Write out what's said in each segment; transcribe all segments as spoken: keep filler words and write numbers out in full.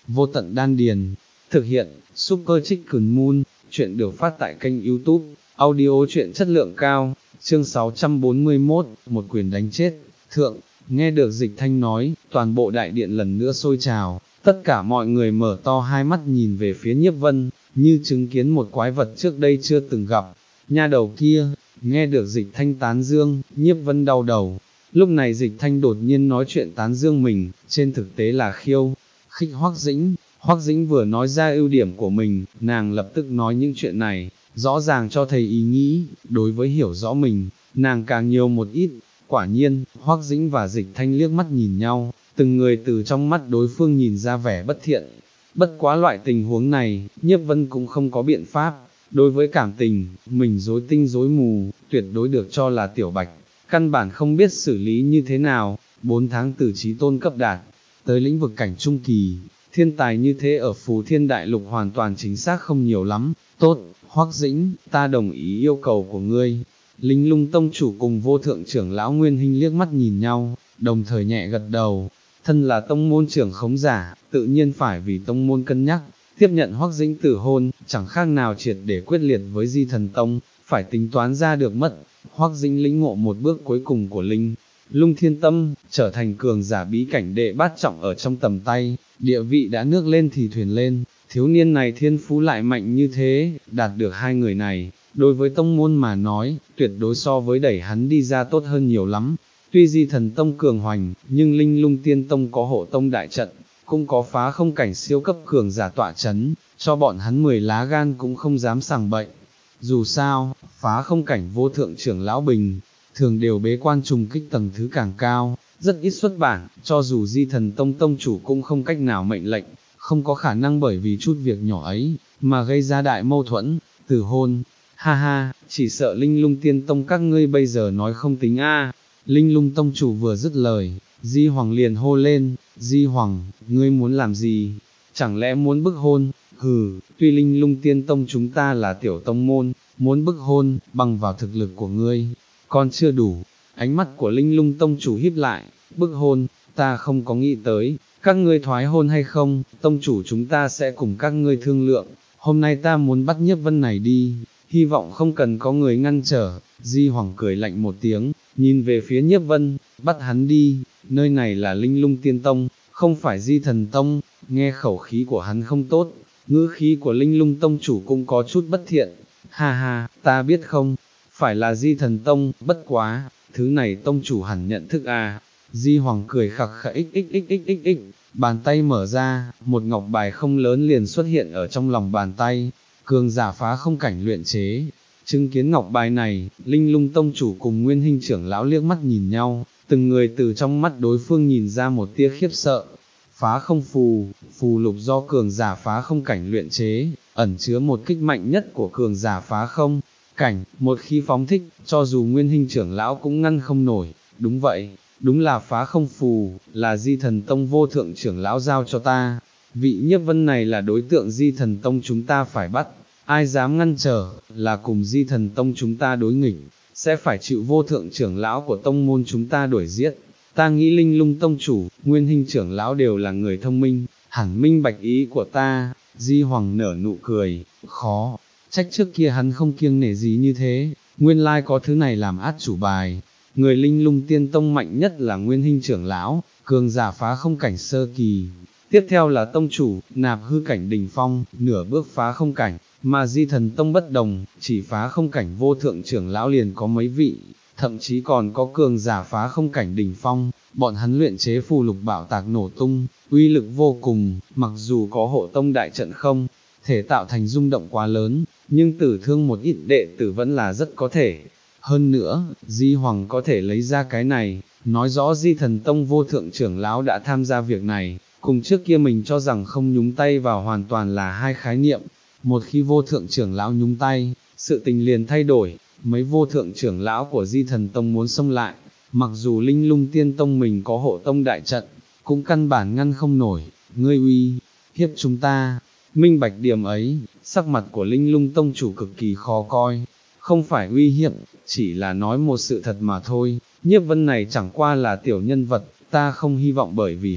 vô tận đan điền. Thực hiện, Super Chicken Moon, chuyện được phát tại kênh YouTube, audio truyện chất lượng cao, chương sáu trăm bốn mươi mốt, một quyền đánh chết, thượng, nghe được Dịch Thanh nói, toàn bộ đại điện lần nữa sôi trào, tất cả mọi người mở to hai mắt nhìn về phía Nhiếp Vân, như chứng kiến một quái vật trước đây chưa từng gặp, nha đầu kia, nghe được Dịch Thanh tán dương, Nhiếp Vân đau đầu. Lúc này Dịch Thanh đột nhiên nói chuyện tán dương mình, trên thực tế là khiêu khích Hoắc Dĩnh. Hoắc Dĩnh vừa nói ra ưu điểm của mình, nàng lập tức nói những chuyện này, rõ ràng cho thấy ý nghĩ, đối với hiểu rõ mình, nàng càng nhiều một ít. Quả nhiên, Hoắc Dĩnh và Dịch Thanh liếc mắt nhìn nhau, từng người từ trong mắt đối phương nhìn ra vẻ bất thiện. Bất quá loại tình huống này, Nhiếp Vân cũng không có biện pháp, đối với cảm tình, mình rối tinh rối mù, tuyệt đối được cho là tiểu bạch, căn bản không biết xử lý như thế nào. Bốn tháng từ chí tôn cấp đạt, tới lĩnh vực cảnh trung kỳ, thiên tài như thế ở Phù Thiên Đại Lục hoàn toàn chính xác không nhiều lắm. Tốt, Hoắc Dĩnh, ta đồng ý yêu cầu của ngươi. Linh Lung tông chủ cùng vô thượng trưởng lão Nguyên Hinh liếc mắt nhìn nhau, đồng thời nhẹ gật đầu. Thân là tông môn trưởng khống giả, tự nhiên phải vì tông môn cân nhắc, tiếp nhận Hoắc Dĩnh tử hôn, chẳng khác nào triệt để quyết liệt với Di Thần Tông, phải tính toán ra được mất. Hoắc Dĩnh lĩnh ngộ một bước cuối cùng của Linh Lung Thiên Tâm, trở thành cường giả bí cảnh đệ bát trọng ở trong tầm tay, địa vị đã nước lên thì thuyền lên, thiếu niên này thiên phú lại mạnh như thế, đạt được hai người này, đối với tông môn mà nói, tuyệt đối so với đẩy hắn đi ra tốt hơn nhiều lắm. Tuy Di Thần Tông cường hoành, nhưng Linh Lung Tiên Tông có hộ tông đại trận, cũng có phá không cảnh siêu cấp cường giả tọa chấn, cho bọn hắn mười lá gan cũng không dám sằng bậy. Dù sao, phá không cảnh vô thượng trưởng lão Bình, thường đều bế quan trùng kích tầng thứ càng cao, rất ít xuất bản, cho dù Di Thần Tông tông chủ cũng không cách nào mệnh lệnh, không có khả năng bởi vì chút việc nhỏ ấy, mà gây ra đại mâu thuẫn, tử hôn. Ha ha, chỉ sợ Linh Lung Tiên Tông các ngươi bây giờ nói không tính a. Linh Lung tông chủ vừa dứt lời, Di Hoàng liền hô lên, Di Hoàng, ngươi muốn làm gì? Chẳng lẽ muốn bức hôn? Hừ, tuy Linh Lung Tiên Tông chúng ta là tiểu tông môn, muốn bức hôn, bằng vào thực lực của ngươi, còn chưa đủ. Ánh mắt của Linh Lung tông chủ híp lại, bức hôn, ta không có nghĩ tới, các ngươi thoái hôn hay không, tông chủ chúng ta sẽ cùng các ngươi thương lượng, hôm nay ta muốn bắt Nhiếp Vân này đi, hy vọng không cần có người ngăn trở. Di Hoàng cười lạnh một tiếng, nhìn về phía Nhiếp Vân, bắt hắn đi, nơi này là Linh Lung Tiên Tông, không phải Di Thần Tông. Nghe khẩu khí của hắn không tốt, ngữ khí của Linh Lung tông chủ cũng có chút bất thiện. Ha ha, ta biết không, phải là Di Thần Tông, bất quá, thứ này tông chủ hẳn nhận thức à. Di Hoàng cười khặc khặc ích ích ích ích ích ích, bàn tay mở ra, một ngọc bài không lớn liền xuất hiện ở trong lòng bàn tay, cường giả phá không cảnh luyện chế. Chứng kiến ngọc bài này, Linh Lung tông chủ cùng Nguyên Hinh trưởng lão liếc mắt nhìn nhau, từng người từ trong mắt đối phương nhìn ra một tia khiếp sợ. Phá không phù, phù lục do cường giả phá không cảnh luyện chế, ẩn chứa một kích mạnh nhất của cường giả phá không cảnh, một khi phóng thích, cho dù Nguyên Hinh trưởng lão cũng ngăn không nổi. Đúng vậy, đúng là phá không phù, là Di Thần Tông vô thượng trưởng lão giao cho ta. Vị Nhiếp Vân này là đối tượng Di Thần Tông chúng ta phải bắt, ai dám ngăn trở, là cùng Di Thần Tông chúng ta đối nghịch, sẽ phải chịu vô thượng trưởng lão của tông môn chúng ta đuổi giết. Ta nghĩ Linh Lung tông chủ, Nguyên Hinh trưởng lão đều là người thông minh, hẳn minh bạch ý của ta. Di Hoàng nở nụ cười, khó trách trước kia hắn không kiêng nể gì như thế, nguyên lai có thứ này làm át chủ bài. Người Linh Lung Tiên Tông mạnh nhất là Nguyên Hinh trưởng lão, cường giả phá không cảnh sơ kỳ, tiếp theo là tông chủ, nạp hư cảnh đỉnh phong, nửa bước phá không cảnh, mà Di Thần Tông bất đồng, chỉ phá không cảnh vô thượng trưởng lão liền có mấy vị, thậm chí còn có cường giả phá không cảnh đỉnh phong. Bọn hắn luyện chế phù lục bạo tạc nổ tung, uy lực vô cùng, mặc dù có hộ tông đại trận không thể tạo thành rung động quá lớn, nhưng tử thương một ít đệ tử vẫn là rất có thể. Hơn nữa, Di Hoàng có thể lấy ra cái này, nói rõ Di Thần Tông vô thượng trưởng lão đã tham gia việc này, cùng trước kia mình cho rằng không nhúng tay vào hoàn toàn là hai khái niệm. Một khi vô thượng trưởng lão nhúng tay, sự tình liền thay đổi. Mấy vô thượng trưởng lão của Di Thần Tông muốn xông lại, mặc dù Linh Lung Tiên Tông mình có hộ tông đại trận, cũng căn bản ngăn không nổi. Ngươi uy hiếp chúng ta, minh bạch điểm ấy, sắc mặt của Linh Lung tông chủ cực kỳ khó coi. Không phải uy hiếp, chỉ là nói một sự thật mà thôi. Nhiếp Vân này chẳng qua là tiểu nhân vật, ta không hy vọng bởi vì hắn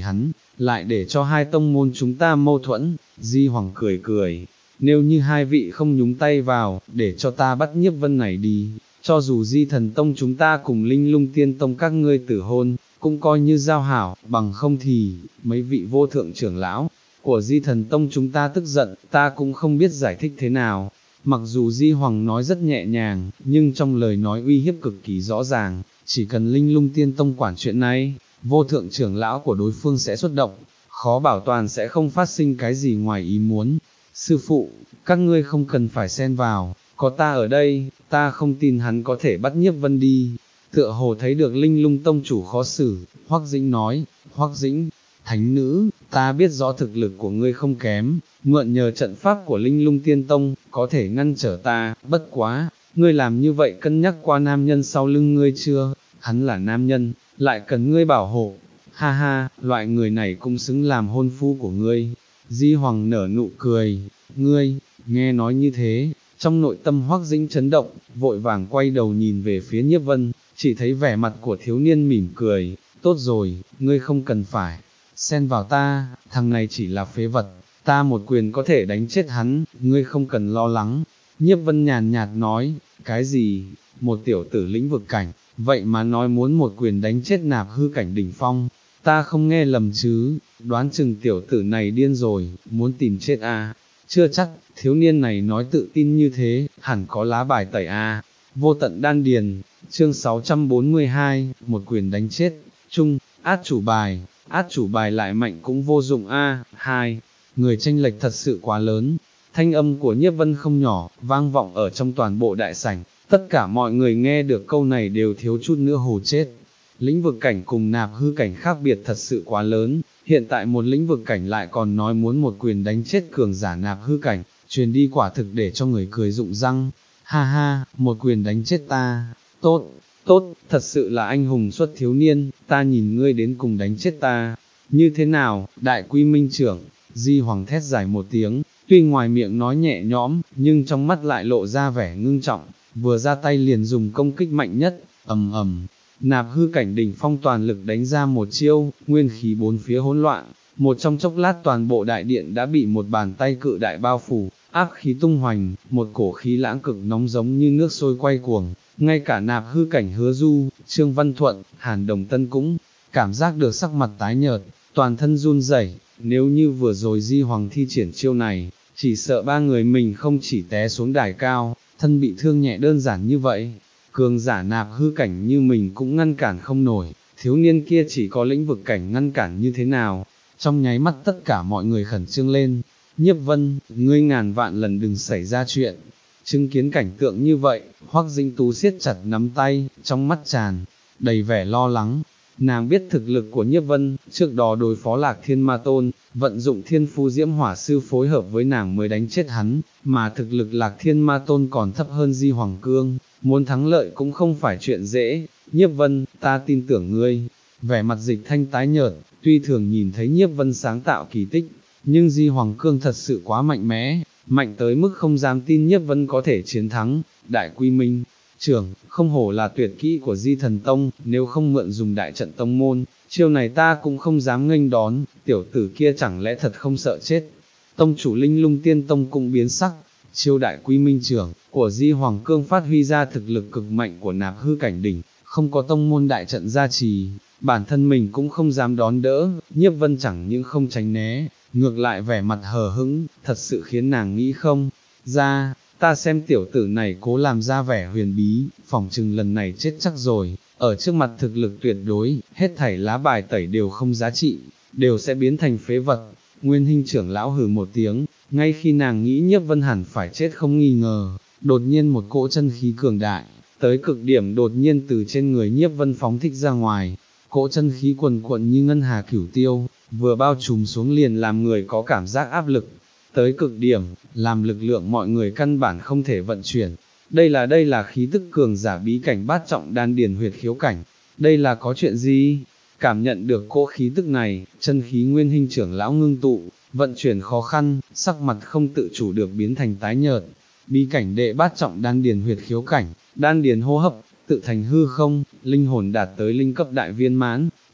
lại để cho hai tông môn chúng ta mâu thuẫn. Di Hoàng cười cười, nếu như hai vị không nhúng tay vào, để cho ta bắt Nhiếp Vân này đi, cho dù Di Thần Tông chúng ta cùng Linh Lung Tiên Tông các ngươi tử hôn, cũng coi như giao hảo, bằng không thì, mấy vị vô thượng trưởng lão của Di Thần Tông chúng ta tức giận, ta cũng không biết giải thích thế nào. Mặc dù Di Hoàng nói rất nhẹ nhàng, nhưng trong lời nói uy hiếp cực kỳ rõ ràng, chỉ cần Linh Lung Tiên Tông quản chuyện này, vô thượng trưởng lão của đối phương sẽ xuất động, khó bảo toàn sẽ không phát sinh cái gì ngoài ý muốn. Sư phụ, các ngươi không cần phải xen vào, có ta ở đây, ta không tin hắn có thể bắt Nhiếp Vân đi. Tựa hồ thấy được Linh Lung Tông chủ khó xử, Hoắc Dĩnh nói, Hoắc Dĩnh, thánh nữ, ta biết rõ thực lực của ngươi không kém, mượn nhờ trận pháp của Linh Lung Tiên Tông, có thể ngăn trở ta, bất quá, ngươi làm như vậy cân nhắc qua nam nhân sau lưng ngươi chưa, hắn là nam nhân, lại cần ngươi bảo hộ, ha ha, loại người này cũng xứng làm hôn phu của ngươi. Di Hoàng nở nụ cười, ngươi, nghe nói như thế, trong nội tâm Hoắc Dĩnh chấn động, vội vàng quay đầu nhìn về phía Nhiếp Vân, chỉ thấy vẻ mặt của thiếu niên mỉm cười, tốt rồi, ngươi không cần phải xen vào ta, thằng này chỉ là phế vật, ta một quyền có thể đánh chết hắn, ngươi không cần lo lắng. Nhiếp Vân nhàn nhạt nói, cái gì, một tiểu tử lĩnh vực cảnh, vậy mà nói muốn một quyền đánh chết Nạp Hư cảnh đỉnh phong, ta không nghe lầm chứ, đoán chừng tiểu tử này điên rồi, muốn tìm chết à, chưa chắc, thiếu niên này nói tự tin như thế, hẳn có lá bài tẩy à. Vô tận đan điền, chương sáu trăm bốn mươi hai, một quyền đánh chết, chung, át chủ bài, át chủ bài lại mạnh cũng vô dụng a. Hai, người tranh lệch thật sự quá lớn. Thanh âm của Nhiếp Vân không nhỏ, vang vọng ở trong toàn bộ đại sảnh, tất cả mọi người nghe được câu này đều thiếu chút nữa hù chết. Lĩnh vực cảnh cùng Nạp Hư cảnh khác biệt thật sự quá lớn, hiện tại một lĩnh vực cảnh lại còn nói muốn một quyền đánh chết cường giả Nạp Hư cảnh, truyền đi quả thực để cho người cười rụng răng. Ha ha, một quyền đánh chết ta, tốt, tốt, thật sự là anh hùng xuất thiếu niên, ta nhìn ngươi đến cùng đánh chết ta, như thế nào, đại quy minh trưởng. Di Hoàng thét dài một tiếng, tuy ngoài miệng nói nhẹ nhõm, nhưng trong mắt lại lộ ra vẻ ngưng trọng, vừa ra tay liền dùng công kích mạnh nhất, ầm ầm, Nạp Hư cảnh đỉnh phong toàn lực đánh ra một chiêu, nguyên khí bốn phía hỗn loạn, một trong chốc lát toàn bộ đại điện đã bị một bàn tay cự đại bao phủ, áp khí tung hoành, một cổ khí lãng cực nóng giống như nước sôi quay cuồng, ngay cả Nạp Hư cảnh Hứa Du, Trương Văn Thuận, Hàn Đồng Tân cũng cảm giác được sắc mặt tái nhợt, toàn thân run rẩy. Nếu như vừa rồi Di Hoàng thi triển chiêu này, chỉ sợ ba người mình không chỉ té xuống đài cao, thân bị thương nhẹ đơn giản như vậy, cường giả Nạp Hư cảnh như mình cũng ngăn cản không nổi, thiếu niên kia chỉ có lĩnh vực cảnh ngăn cản như thế nào. Trong nháy mắt tất cả mọi người khẩn trương lên. Nhiếp Vân, ngươi ngàn vạn lần đừng xảy ra chuyện. Chứng kiến cảnh tượng như vậy, Hoắc Dĩnh Tú siết chặt nắm tay, trong mắt tràn đầy vẻ lo lắng. Nàng biết thực lực của Nhiếp Vân, trước đó đối phó Lạc Thiên Ma Tôn, vận dụng Thiên Phú Diễm Hỏa Sư phối hợp với nàng mới đánh chết hắn, mà thực lực Lạc Thiên Ma Tôn còn thấp hơn Di Hoàng Cương, muốn thắng lợi cũng không phải chuyện dễ. Nhiếp Vân, ta tin tưởng ngươi. Vẻ mặt Dịch Thanh tái nhợt, tuy thường nhìn thấy Nhiếp Vân sáng tạo kỳ tích, nhưng Di Hoàng Cương thật sự quá mạnh mẽ, mạnh tới mức không dám tin Nhiếp Vân có thể chiến thắng. Đại Quy Minh trưởng, không hổ là tuyệt kỹ của Di Thần Tông, nếu không mượn dùng đại trận tông môn, chiêu này ta cũng không dám nghênh đón, tiểu tử kia chẳng lẽ thật không sợ chết. Tông chủ Linh Lung Tiên Tông cũng biến sắc, chiêu Đại Quy Minh trưởng của Di Hoàng Cương phát huy ra thực lực cực mạnh của Nạp Hư cảnh đỉnh, không có tông môn đại trận gia trì, bản thân mình cũng không dám đón đỡ. Nhiếp Vân chẳng những không tránh né, ngược lại vẻ mặt hờ hững, thật sự khiến nàng nghĩ không ra. Ta xem tiểu tử này cố làm ra vẻ huyền bí, phỏng chừng lần này chết chắc rồi, ở trước mặt thực lực tuyệt đối, hết thảy lá bài tẩy đều không giá trị, đều sẽ biến thành phế vật. Nguyên Hinh trưởng lão hừ một tiếng, ngay khi nàng nghĩ Nhiếp Vân hẳn phải chết không nghi ngờ, đột nhiên một cỗ chân khí cường đại, tới cực điểm đột nhiên từ trên người Nhiếp Vân phóng thích ra ngoài, cỗ chân khí quần quận như ngân hà cửu tiêu, vừa bao trùm xuống liền làm người có cảm giác áp lực, tới cực điểm, làm lực lượng mọi người căn bản không thể vận chuyển. Đây là đây là khí tức cường giả bí cảnh bát trọng đan điền huyệt khiếu cảnh, đây là có chuyện gì? Cảm nhận được cỗ khí tức này, chân khí Nguyên Hinh trưởng lão ngưng tụ, vận chuyển khó khăn, sắc mặt không tự chủ được biến thành tái nhợt. Bí cảnh đệ bát trọng đan điền huyệt khiếu cảnh, đan điền hô hấp, tự thành hư không, linh hồn đạt tới linh cấp đại viên mãn,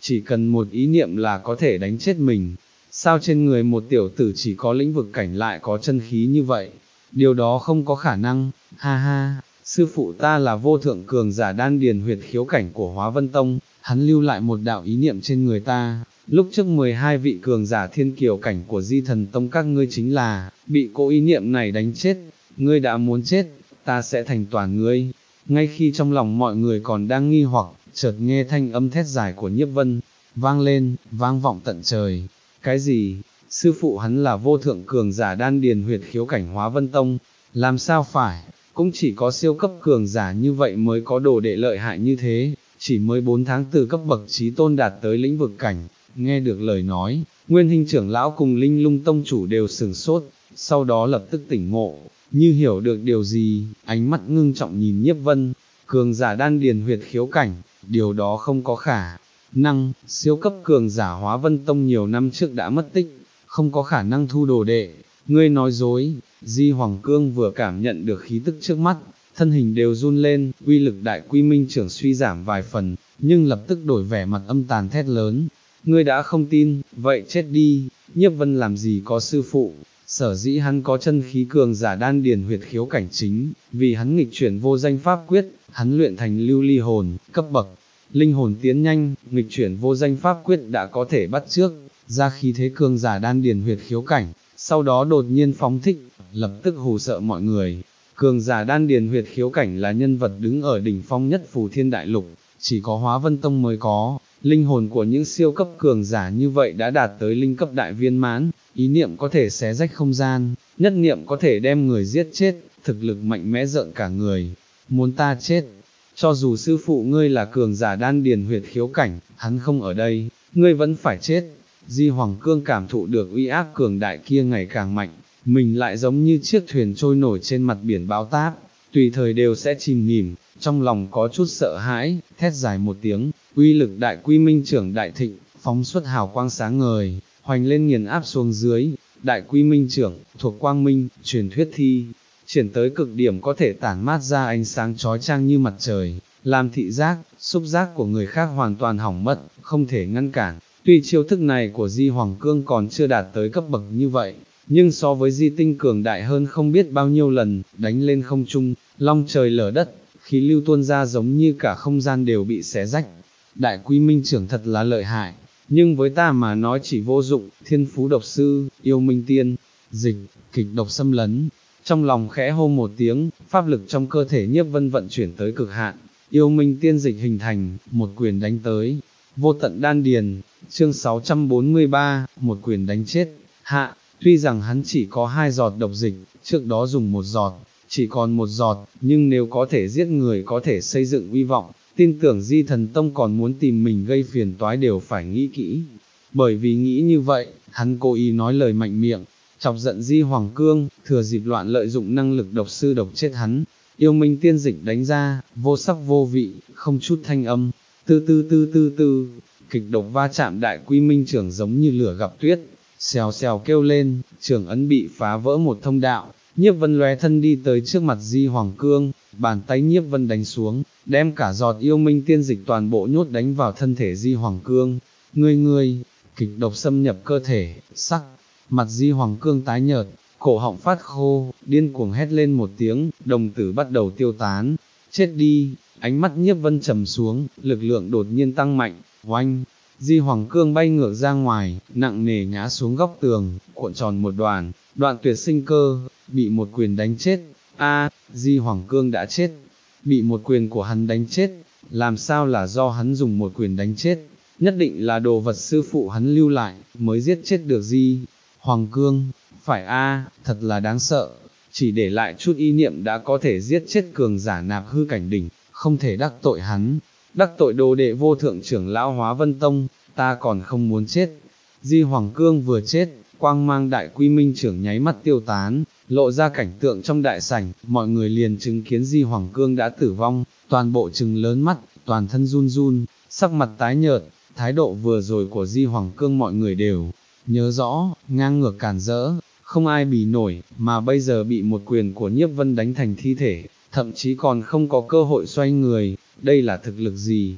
chỉ cần một ý niệm là có thể đánh chết mình. Sao trên người một tiểu tử chỉ có lĩnh vực cảnh lại có chân khí như vậy? Điều đó không có khả năng, ha ha, sư phụ ta là vô thượng cường giả đan điền huyệt khiếu cảnh của Hóa Vân Tông, hắn lưu lại một đạo ý niệm trên người ta, lúc trước mười hai vị cường giả thiên kiều cảnh của Di Thần Tông các ngươi chính là, bị cô ý niệm này đánh chết, ngươi đã muốn chết, ta sẽ thành toàn ngươi. Ngay khi trong lòng mọi người còn đang nghi hoặc, chợt nghe thanh âm thét dài của Nhiếp Vân, vang lên, vang vọng tận trời. Cái gì? Sư phụ hắn là vô thượng cường giả đan điền huyệt khiếu cảnh Hóa Vân Tông, làm sao phải, cũng chỉ có siêu cấp cường giả như vậy mới có đồ đệ lợi hại như thế, chỉ mới bốn tháng từ cấp bậc chí tôn đạt tới lĩnh vực cảnh. Nghe được lời nói, Nguyên Hinh trưởng lão cùng Linh Lung tông chủ đều sửng sốt, sau đó lập tức tỉnh ngộ, như hiểu được điều gì, ánh mắt ngưng trọng nhìn Nhiếp Vân, cường giả đan điền huyệt khiếu cảnh, điều đó không có khả năng, siêu cấp cường giả Hóa Vân Tông nhiều năm trước đã mất tích, không có khả năng thu đồ đệ, ngươi nói dối. Di Hoàng Cương vừa cảm nhận được khí tức trước mắt, thân hình đều run lên, uy lực đại quy minh trưởng suy giảm vài phần, nhưng lập tức đổi vẻ mặt âm tàn thét lớn. Ngươi đã không tin, vậy chết đi. Nhiếp Vân làm gì có sư phụ, sở dĩ hắn có chân khí cường giả đan điền huyệt khiếu cảnh chính, vì hắn nghịch chuyển vô danh pháp quyết, hắn luyện thành lưu ly hồn, cấp bậc, linh hồn tiến nhanh, nghịch chuyển vô danh pháp quyết đã có thể bắt chước, ra khí thế cường giả đan điền huyệt khiếu cảnh, sau đó đột nhiên phóng thích, lập tức hù sợ mọi người. Cường giả đan điền huyệt khiếu cảnh là nhân vật đứng ở đỉnh phong nhất Phù Thiên Đại Lục, chỉ có Hóa Vân Tông mới có. Linh hồn của những siêu cấp cường giả như vậy đã đạt tới linh cấp đại viên mãn, ý niệm có thể xé rách không gian, nhất niệm có thể đem người giết chết, thực lực mạnh mẽ rợn cả người. Muốn ta chết, cho dù sư phụ ngươi là cường giả đan điền huyệt khiếu cảnh, hắn không ở đây, ngươi vẫn phải chết. Di Hoàng Cương cảm thụ được uy áp cường đại kia ngày càng mạnh, mình lại giống như chiếc thuyền trôi nổi trên mặt biển bão táp, tùy thời đều sẽ chìm nghỉm, trong lòng có chút sợ hãi, thét dài một tiếng, uy lực đại quy minh trưởng đại thịnh, phóng xuất hào quang sáng ngời, hoành lên nghiền áp xuống dưới. Đại quy minh trưởng, thuộc quang minh, truyền thuyết thi, triển tới cực điểm có thể tản mát ra ánh sáng chói chang như mặt trời, làm thị giác, xúc giác của người khác hoàn toàn hỏng mất, không thể ngăn cản. Tuy chiêu thức này của Di Hoàng Cương còn chưa đạt tới cấp bậc như vậy, nhưng so với Di Tinh cường đại hơn không biết bao nhiêu lần, đánh lên không trung, long trời lở đất, khí lưu tuôn ra giống như cả không gian đều bị xé rách. Đại quy minh trưởng thật là lợi hại, nhưng với ta mà nói chỉ vô dụng. Thiên phú độc sư, yêu minh tiên, dịch, kịch độc xâm lấn. Trong lòng khẽ hô một tiếng, pháp lực trong cơ thể Nhiếp Vân vận chuyển tới cực hạn, yêu minh tiên dịch hình thành, một quyền đánh tới. Vô tận đan điền, chương sáu trăm bốn mươi ba, một quyền đánh chết. Hạ, tuy rằng hắn chỉ có hai giọt độc dịch, trước đó dùng một giọt, chỉ còn một giọt, nhưng nếu có thể giết người có thể xây dựng uy vọng, tin tưởng Di Thần Tông còn muốn tìm mình gây phiền toái đều phải nghĩ kỹ. Bởi vì nghĩ như vậy, hắn cố ý nói lời mạnh miệng, chọc giận Di Hoàng Cương, thừa dịp loạn lợi dụng năng lực độc sư độc chết hắn. Yêu minh tiên dịch đánh ra, vô sắc vô vị, không chút thanh âm, tư tư tư tư tư, kịch độc va chạm đại quy minh trưởng giống như lửa gặp tuyết, xèo xèo kêu lên, trưởng ấn bị phá vỡ một thông đạo. Nhiếp Vân lóe thân đi tới trước mặt Di Hoàng Cương, bàn tay Nhiếp Vân đánh xuống, đem cả giọt yêu minh tiên dịch toàn bộ nhốt đánh vào thân thể Di Hoàng Cương. Ngươi ngươi, kịch độc xâm nhập cơ thể, sắc, mặt Di Hoàng Cương tái nhợt, cổ họng phát khô, điên cuồng hét lên một tiếng, đồng tử bắt đầu tiêu tán. Chết đi, ánh mắt Nhiếp Vân trầm xuống, lực lượng đột nhiên tăng mạnh, oanh. Di Hoàng Cương bay ngược ra ngoài, nặng nề ngã xuống góc tường, cuộn tròn một đoàn, đoạn tuyệt sinh cơ, bị một quyền đánh chết. A, Di Hoàng Cương đã chết, bị một quyền của hắn đánh chết, làm sao là do hắn dùng một quyền đánh chết, nhất định là đồ vật sư phụ hắn lưu lại, mới giết chết được Di Hoàng Cương. Phải a, thật là đáng sợ, chỉ để lại chút ý niệm đã có thể giết chết cường giả nạp hư cảnh đỉnh, không thể đắc tội hắn. Đắc tội đồ đệ vô thượng trưởng lão Hóa Vân Tông, ta còn không muốn chết. Di Hoàng Cương vừa chết, quang mang đại quy minh trưởng nháy mắt tiêu tán, lộ ra cảnh tượng trong đại sảnh, mọi người liền chứng kiến Di Hoàng Cương đã tử vong, toàn bộ trừng lớn mắt, toàn thân run run, sắc mặt tái nhợt. Thái độ vừa rồi của Di Hoàng Cương mọi người đều nhớ rõ, ngang ngược cản rỡ, không ai bì nổi, mà bây giờ bị một quyền của Nhiếp Vân đánh thành thi thể, thậm chí còn không có cơ hội xoay người. Đây là thực lực gì?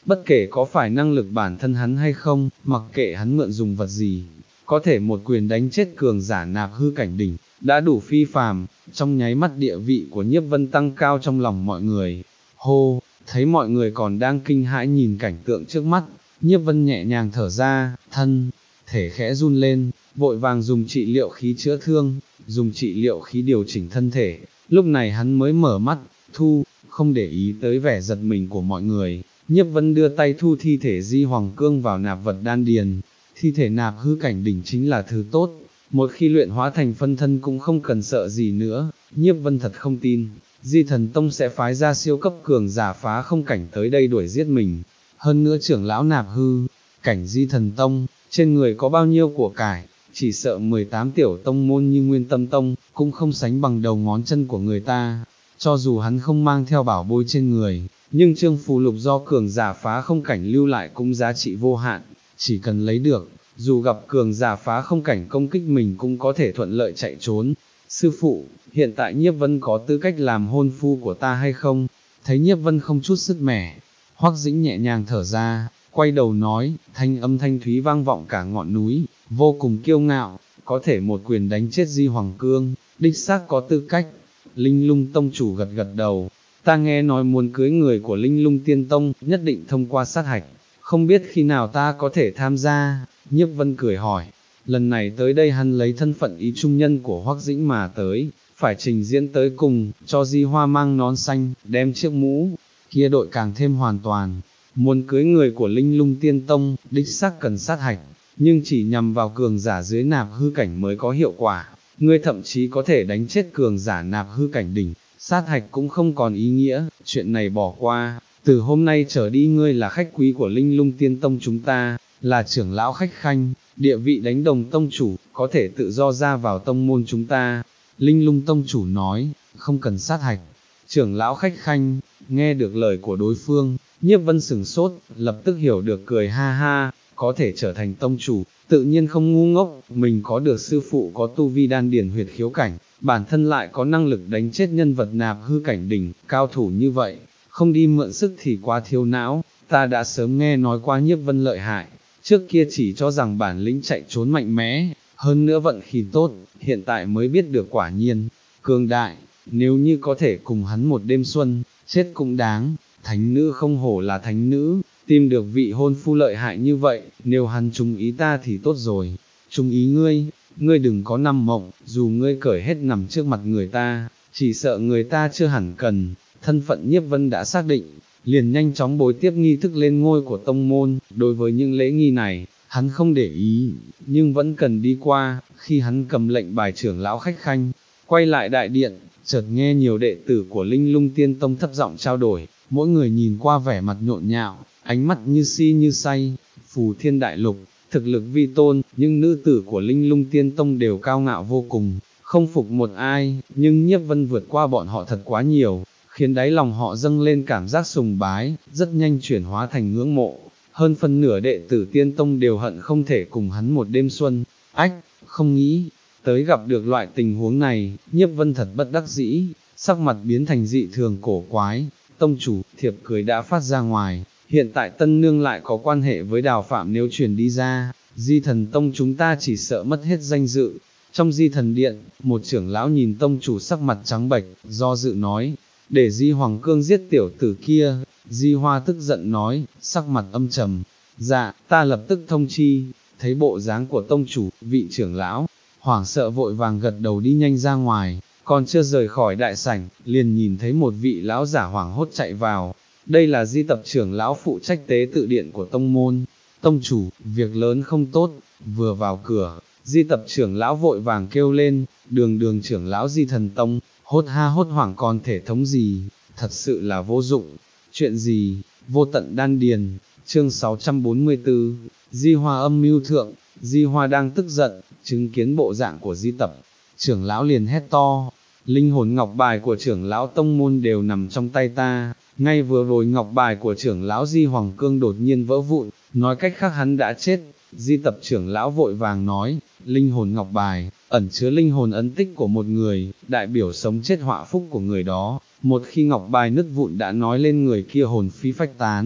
bất kể có phải năng lực bản thân hắn hay không, mặc kệ hắn mượn dùng vật gì, có thể một quyền đánh chết cường giả nạp hư cảnh đỉnh, đã đủ phi phàm. Trong nháy mắt địa vị của Nhiếp Vân tăng cao trong lòng mọi người. Hô, thấy mọi người còn đang kinh hãi nhìn cảnh tượng trước mắt, Nhiếp Vân nhẹ nhàng thở ra, thân thể khẽ run lên, vội vàng dùng trị liệu khí chữa thương, dùng trị liệu khí điều chỉnh thân thể. Lúc này hắn mới mở mắt, thu, không để ý tới vẻ giật mình của mọi người. Nhiếp Vân đưa tay thu thi thể Di Hoàng Cương vào nạp vật đan điền. Thi thể nạp hư cảnh đỉnh chính là thứ tốt, một khi luyện hóa thành phân thân cũng không cần sợ gì nữa. Nhiếp Vân thật không tin, Di Thần Tông sẽ phái ra siêu cấp cường giả phá không cảnh tới đây đuổi giết mình. Hơn nữa trưởng lão nạp hư cảnh Di Thần Tông, trên người có bao nhiêu của cải, chỉ sợ mười tám tiểu tông môn như Nguyên Tâm Tông, cũng không sánh bằng đầu ngón chân của người ta. Cho dù hắn không mang theo bảo bối trên người, nhưng chương phù lục do cường giả phá không cảnh lưu lại cũng giá trị vô hạn, chỉ cần lấy được, dù gặp cường giả phá không cảnh công kích mình cũng có thể thuận lợi chạy trốn. Sư phụ, hiện tại Nhiếp Vân có tư cách làm hôn phu của ta hay không? Thấy Nhiếp Vân không chút sức mẻ, Hoắc Dĩnh nhẹ nhàng thở ra, quay đầu nói, thanh âm thanh thúy vang vọng cả ngọn núi, vô cùng kiêu ngạo, có thể một quyền đánh chết Di Hoàng Cương, đích xác có tư cách. Linh Lung Tông chủ gật gật đầu, ta nghe nói muốn cưới người của Linh Lung Tiên Tông, nhất định thông qua sát hạch, không biết khi nào ta có thể tham gia. Nhiếp Vân cười hỏi, lần này tới đây hắn lấy thân phận ý trung nhân của Hoắc Dĩnh mà tới, phải trình diễn tới cùng, cho Di Hoa mang nón xanh, đem chiếc mũ kia đội càng thêm hoàn toàn. Muốn cưới người của Linh Lung Tiên Tông, đích xác cần sát hạch, nhưng chỉ nhằm vào cường giả dưới nạp hư cảnh mới có hiệu quả. Ngươi thậm chí có thể đánh chết cường giả nạp hư cảnh đỉnh, sát hạch cũng không còn ý nghĩa, chuyện này bỏ qua. Từ hôm nay trở đi ngươi là khách quý của Linh Lung Tiên Tông chúng ta, là trưởng lão khách khanh, địa vị đánh đồng tông chủ, có thể tự do ra vào tông môn chúng ta. Linh Lung Tông chủ nói, không cần sát hạch. Trưởng lão khách khanh, nghe được lời của đối phương, Nhiếp Vân sửng sốt, lập tức hiểu được cười ha ha, có thể trở thành tông chủ, tự nhiên không ngu ngốc, mình có được sư phụ có tu vi đan điền huyệt khiếu cảnh, bản thân lại có năng lực đánh chết nhân vật nạp hư cảnh đỉnh, cao thủ như vậy, không đi mượn sức thì quá thiếu não. Ta đã sớm nghe nói qua Nhiếp Vân lợi hại, trước kia chỉ cho rằng bản lĩnh chạy trốn mạnh mẽ, hơn nữa vận khí tốt, hiện tại mới biết được quả nhiên, cường đại, nếu như có thể cùng hắn một đêm xuân, chết cũng đáng. Thánh nữ không hổ là thánh nữ, tìm được vị hôn phu lợi hại như vậy, nếu hắn trúng ý ta thì tốt rồi. Trúng ý ngươi, ngươi đừng có nằm mộng, dù ngươi cởi hết nằm trước mặt người ta, chỉ sợ người ta chưa hẳn cần. Thân phận Nhiếp Vân đã xác định, liền nhanh chóng bối tiếp nghi thức lên ngôi của tông môn. Đối với những lễ nghi này, hắn không để ý, nhưng vẫn cần đi qua. Khi hắn cầm lệnh bài trưởng lão khách khanh, quay lại đại điện, chợt nghe nhiều đệ tử của Linh Lung Tiên Tông thấp giọng trao đổi, mỗi người nhìn qua vẻ mặt nhộn nhạo, ánh mắt như si như say. Phù Thiên Đại Lục, thực lực vi tôn, nhưng nữ tử của Linh Lung Tiên Tông đều cao ngạo vô cùng, không phục một ai, nhưng Nhiếp Vân vượt qua bọn họ thật quá nhiều, khiến đáy lòng họ dâng lên cảm giác sùng bái, rất nhanh chuyển hóa thành ngưỡng mộ. Hơn phân nửa đệ tử Tiên Tông đều hận không thể cùng hắn một đêm xuân. Ách, không nghĩ tới gặp được loại tình huống này, Nhiếp Vân thật bất đắc dĩ, sắc mặt biến thành dị thường cổ quái. Tông chủ, thiệp cưới đã phát ra ngoài, hiện tại tân nương lại có quan hệ với Đào Phạm, nếu truyền đi ra, Di Thần Tông chúng ta chỉ sợ mất hết danh dự. Trong Di Thần Điện, một trưởng lão nhìn tông chủ sắc mặt trắng bệch, do dự nói, để Di Hoàng Cương giết tiểu tử kia. Di Hoa tức giận nói, sắc mặt âm trầm, dạ, ta lập tức thông chi. Thấy bộ dáng của tông chủ, vị trưởng lão hoảng sợ vội vàng gật đầu đi nhanh ra ngoài, còn chưa rời khỏi đại sảnh, liền nhìn thấy một vị lão giả hoảng hốt chạy vào. Đây là Di Tập trưởng lão phụ trách tế tự điện của tông môn. Tông chủ, việc lớn không tốt. Vừa vào cửa, Di Tập trưởng lão vội vàng kêu lên, đường đường trưởng lão Di Thần Tông, hốt ha hốt hoảng còn thể thống gì, thật sự là vô dụng. Chuyện gì? Vô tận đan điền. Chương sáu trăm bốn mươi tư, Di Hoa âm mưu thượng. Di Hoa đang tức giận, chứng kiến bộ dạng của Di Tập trưởng lão liền hét to, linh hồn ngọc bài của trưởng lão tông môn đều nằm trong tay ta. Ngay vừa rồi ngọc bài của trưởng lão Di Hoàng Cương đột nhiên vỡ vụn, nói cách khác hắn đã chết. Di Tập trưởng lão vội vàng nói, linh hồn ngọc bài, ẩn chứa linh hồn ấn tích của một người, đại biểu sống chết họa phúc của người đó. Một khi ngọc bài nứt vụn đã nói lên người kia hồn phi phách tán,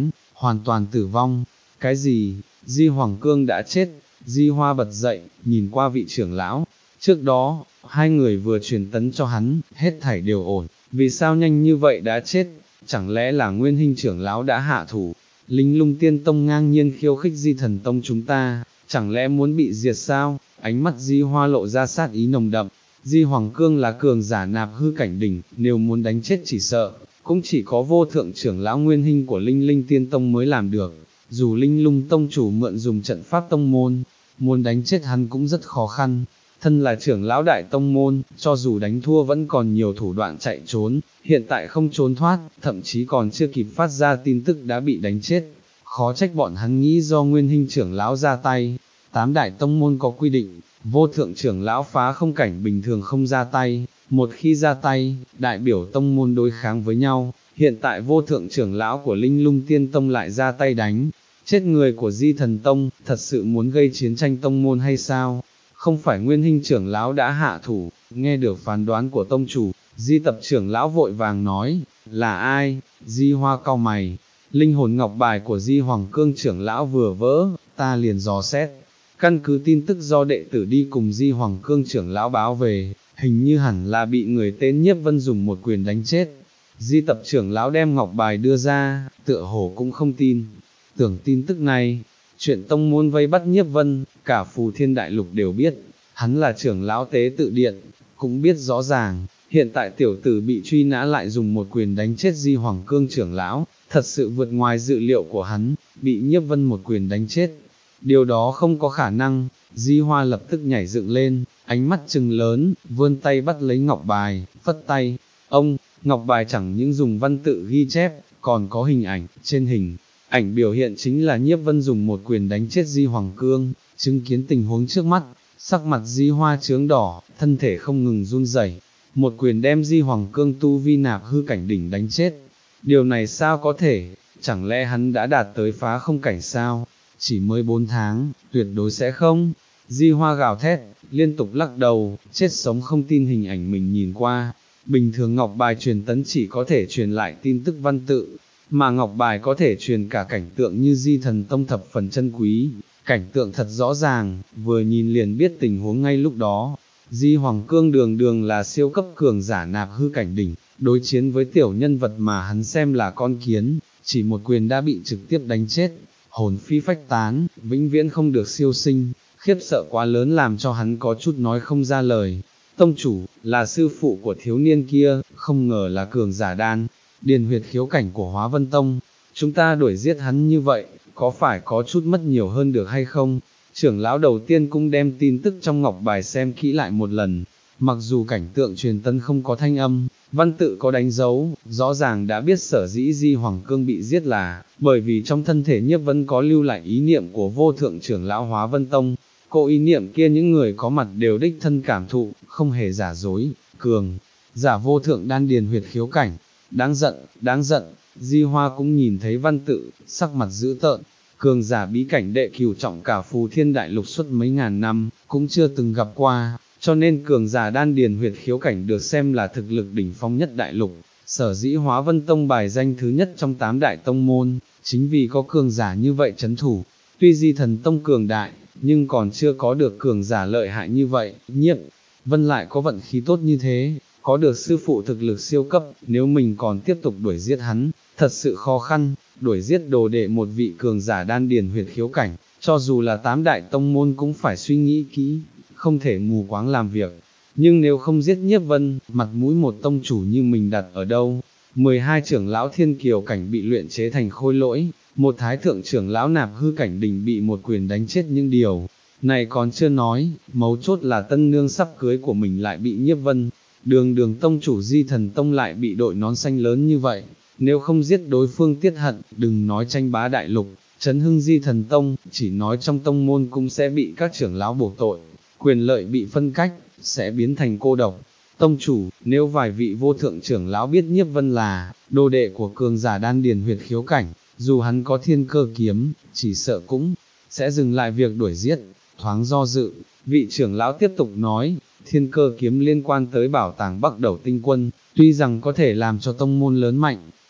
hoàn toàn tử vong. Cái gì, Di Hoàng Cương đã chết? Di Hoa bật dậy, nhìn qua vị trưởng lão, trước đó, hai người vừa truyền tấn cho hắn, hết thảy đều ổn, vì sao nhanh như vậy đã chết, chẳng lẽ là Nguyên Hinh trưởng lão đã hạ thủ? Linh Lung Tiên Tông ngang nhiên khiêu khích Di Thần Tông chúng ta, chẳng lẽ muốn bị diệt sao? Ánh mắt Di Hoa lộ ra sát ý nồng đậm. Di Hoàng Cương là cường giả nạp hư cảnh đỉnh, nếu muốn đánh chết chỉ sợ, cũng chỉ có vô thượng trưởng lão Nguyên Hinh của Linh Linh Tiên Tông mới làm được. Dù Linh Lung Tông chủ mượn dùng trận pháp tông môn, muốn đánh chết hắn cũng rất khó khăn. Thân là trưởng lão đại tông môn, cho dù đánh thua vẫn còn nhiều thủ đoạn chạy trốn, hiện tại không trốn thoát, thậm chí còn chưa kịp phát ra tin tức đã bị đánh chết. Khó trách bọn hắn nghĩ do Nguyên Hinh trưởng lão ra tay. Tám đại tông môn có quy định, vô thượng trưởng lão phá không cảnh bình thường không ra tay, một khi ra tay, đại biểu tông môn đối kháng với nhau. Hiện tại vô thượng trưởng lão của Linh Lung Tiên Tông lại ra tay đánh chết người của Di Thần Tông, thật sự muốn gây chiến tranh tông môn hay sao? Không phải Nguyên Hinh trưởng lão đã hạ thủ? Nghe được phán đoán của tông chủ, Di Tập trưởng lão vội vàng nói, là ai? Di Hoa cau mày, linh hồn ngọc bài của Di Hoàng Cương trưởng lão vừa vỡ, ta liền dò xét, căn cứ tin tức do đệ tử đi cùng Di Hoàng Cương trưởng lão báo về, hình như hẳn là bị người tên Nhiếp Vân dùng một quyền đánh chết. Di Tập trưởng lão đem ngọc bài đưa ra, tựa hồ cũng không tin, tưởng tin tức này, chuyện tông môn vây bắt Nhiếp Vân, cả Phù Thiên Đại Lục đều biết, hắn là trưởng lão tế tự điện, cũng biết rõ ràng, hiện tại tiểu tử bị truy nã lại dùng một quyền đánh chết Di Hoàng Cương trưởng lão, thật sự vượt ngoài dự liệu của hắn, bị Nhiếp Vân một quyền đánh chết. Điều đó không có khả năng. Di Hoa lập tức nhảy dựng lên, ánh mắt trừng lớn, vươn tay bắt lấy ngọc bài, phất tay, ông, ngọc bài chẳng những dùng văn tự ghi chép, còn có hình ảnh, trên hình, ảnh biểu hiện chính là Nhiếp Vân dùng một quyền đánh chết Di Hoàng Cương. Chứng kiến tình huống trước mắt, sắc mặt Di Hoa chướng đỏ, thân thể không ngừng run rẩy, một quyền đem Di Hoàng Cương tu vi nạp hư cảnh đỉnh đánh chết. Điều này sao có thể, chẳng lẽ hắn đã đạt tới phá không cảnh sao? Chỉ mới bốn tháng, tuyệt đối sẽ không. Di Hoa gào thét, liên tục lắc đầu, chết sống không tin hình ảnh mình nhìn qua. Bình thường ngọc bài truyền tấn chỉ có thể truyền lại tin tức văn tự, mà ngọc bài có thể truyền cả cảnh tượng như Di Thần Tông thập phần chân quý. Cảnh tượng thật rõ ràng, vừa nhìn liền biết tình huống ngay lúc đó. Di Hoàng Cương đường đường là siêu cấp cường giả nạp hư cảnh đỉnh, đối chiến với tiểu nhân vật mà hắn xem là con kiến, chỉ một quyền đã bị trực tiếp đánh chết, hồn phi phách tán, vĩnh viễn không được siêu sinh, khiếp sợ quá lớn làm cho hắn có chút nói không ra lời. Tông chủ, là sư phụ của thiếu niên kia, không ngờ là cường giả đan, điền huyệt khiếu cảnh của Hóa Vân Tông, chúng ta đuổi giết hắn như vậy, có phải có chút mất nhiều hơn được hay không? Trưởng lão đầu tiên cũng đem tin tức trong ngọc bài xem kỹ lại một lần, mặc dù cảnh tượng truyền tân không có thanh âm, văn tự có đánh dấu, rõ ràng đã biết sở dĩ Di Hoàng Cương bị giết là, bởi vì trong thân thể Nhiếp Vân có lưu lại ý niệm của vô thượng trưởng lão Hóa Vân Tông, cô ý niệm kia những người có mặt đều đích thân cảm thụ, không hề giả dối, cường, giả vô thượng đan điền huyệt khiếu cảnh, đáng giận, đáng giận. Di Hoa cũng nhìn thấy văn tự, sắc mặt dữ tợn, cường giả bí cảnh đệ cửu trọng cả Phù Thiên Đại Lục suốt mấy ngàn năm, cũng chưa từng gặp qua, cho nên cường giả đan điền huyệt khiếu cảnh được xem là thực lực đỉnh phong nhất đại lục. Sở dĩ Hóa Vân Tông bài danh thứ nhất trong tám đại tông môn, chính vì có cường giả như vậy trấn thủ. Tuy Di Thần Tông cường đại, nhưng còn chưa có được cường giả lợi hại như vậy. Nhiếp Vân lại có vận khí tốt như thế, có được sư phụ thực lực siêu cấp, nếu mình còn tiếp tục đuổi giết hắn, thật sự khó khăn. Đuổi giết đồ đệ một vị cường giả đan điền huyệt khiếu cảnh, cho dù là tám đại tông môn cũng phải suy nghĩ kỹ, không thể mù quáng làm việc. Nhưng nếu không giết Nhiếp Vân, mặt mũi một tông chủ như mình đặt ở đâu? mười hai trưởng lão thiên kiều cảnh bị luyện chế thành khôi lỗi, một thái thượng trưởng lão nạp hư cảnh đỉnh bị một quyền đánh chết, những điều này còn chưa nói, mấu chốt là tân nương sắp cưới của mình lại bị Nhiếp Vân, đường đường tông chủ Di Thần Tông lại bị đội nón xanh lớn như vậy. Nếu không giết đối phương tiết hận, đừng nói tranh bá đại lục, chấn hưng Di Thần Tông, chỉ nói trong tông môn cũng sẽ bị các trưởng lão buộc tội, quyền lợi bị phân cách, sẽ biến thành cô độc. Tông chủ, nếu vài vị vô thượng trưởng lão biết Nhiếp Vân là đồ đệ của cường giả đan điền huyệt khiếu cảnh, dù hắn có thiên cơ kiếm, chỉ sợ cũng sẽ dừng lại việc đuổi giết. Thoáng do dự, vị trưởng lão tiếp tục nói, thiên cơ kiếm liên quan tới bảo tàng Bắc Đầu Tinh Quân, tuy rằng có thể làm cho tông môn lớn mạnh,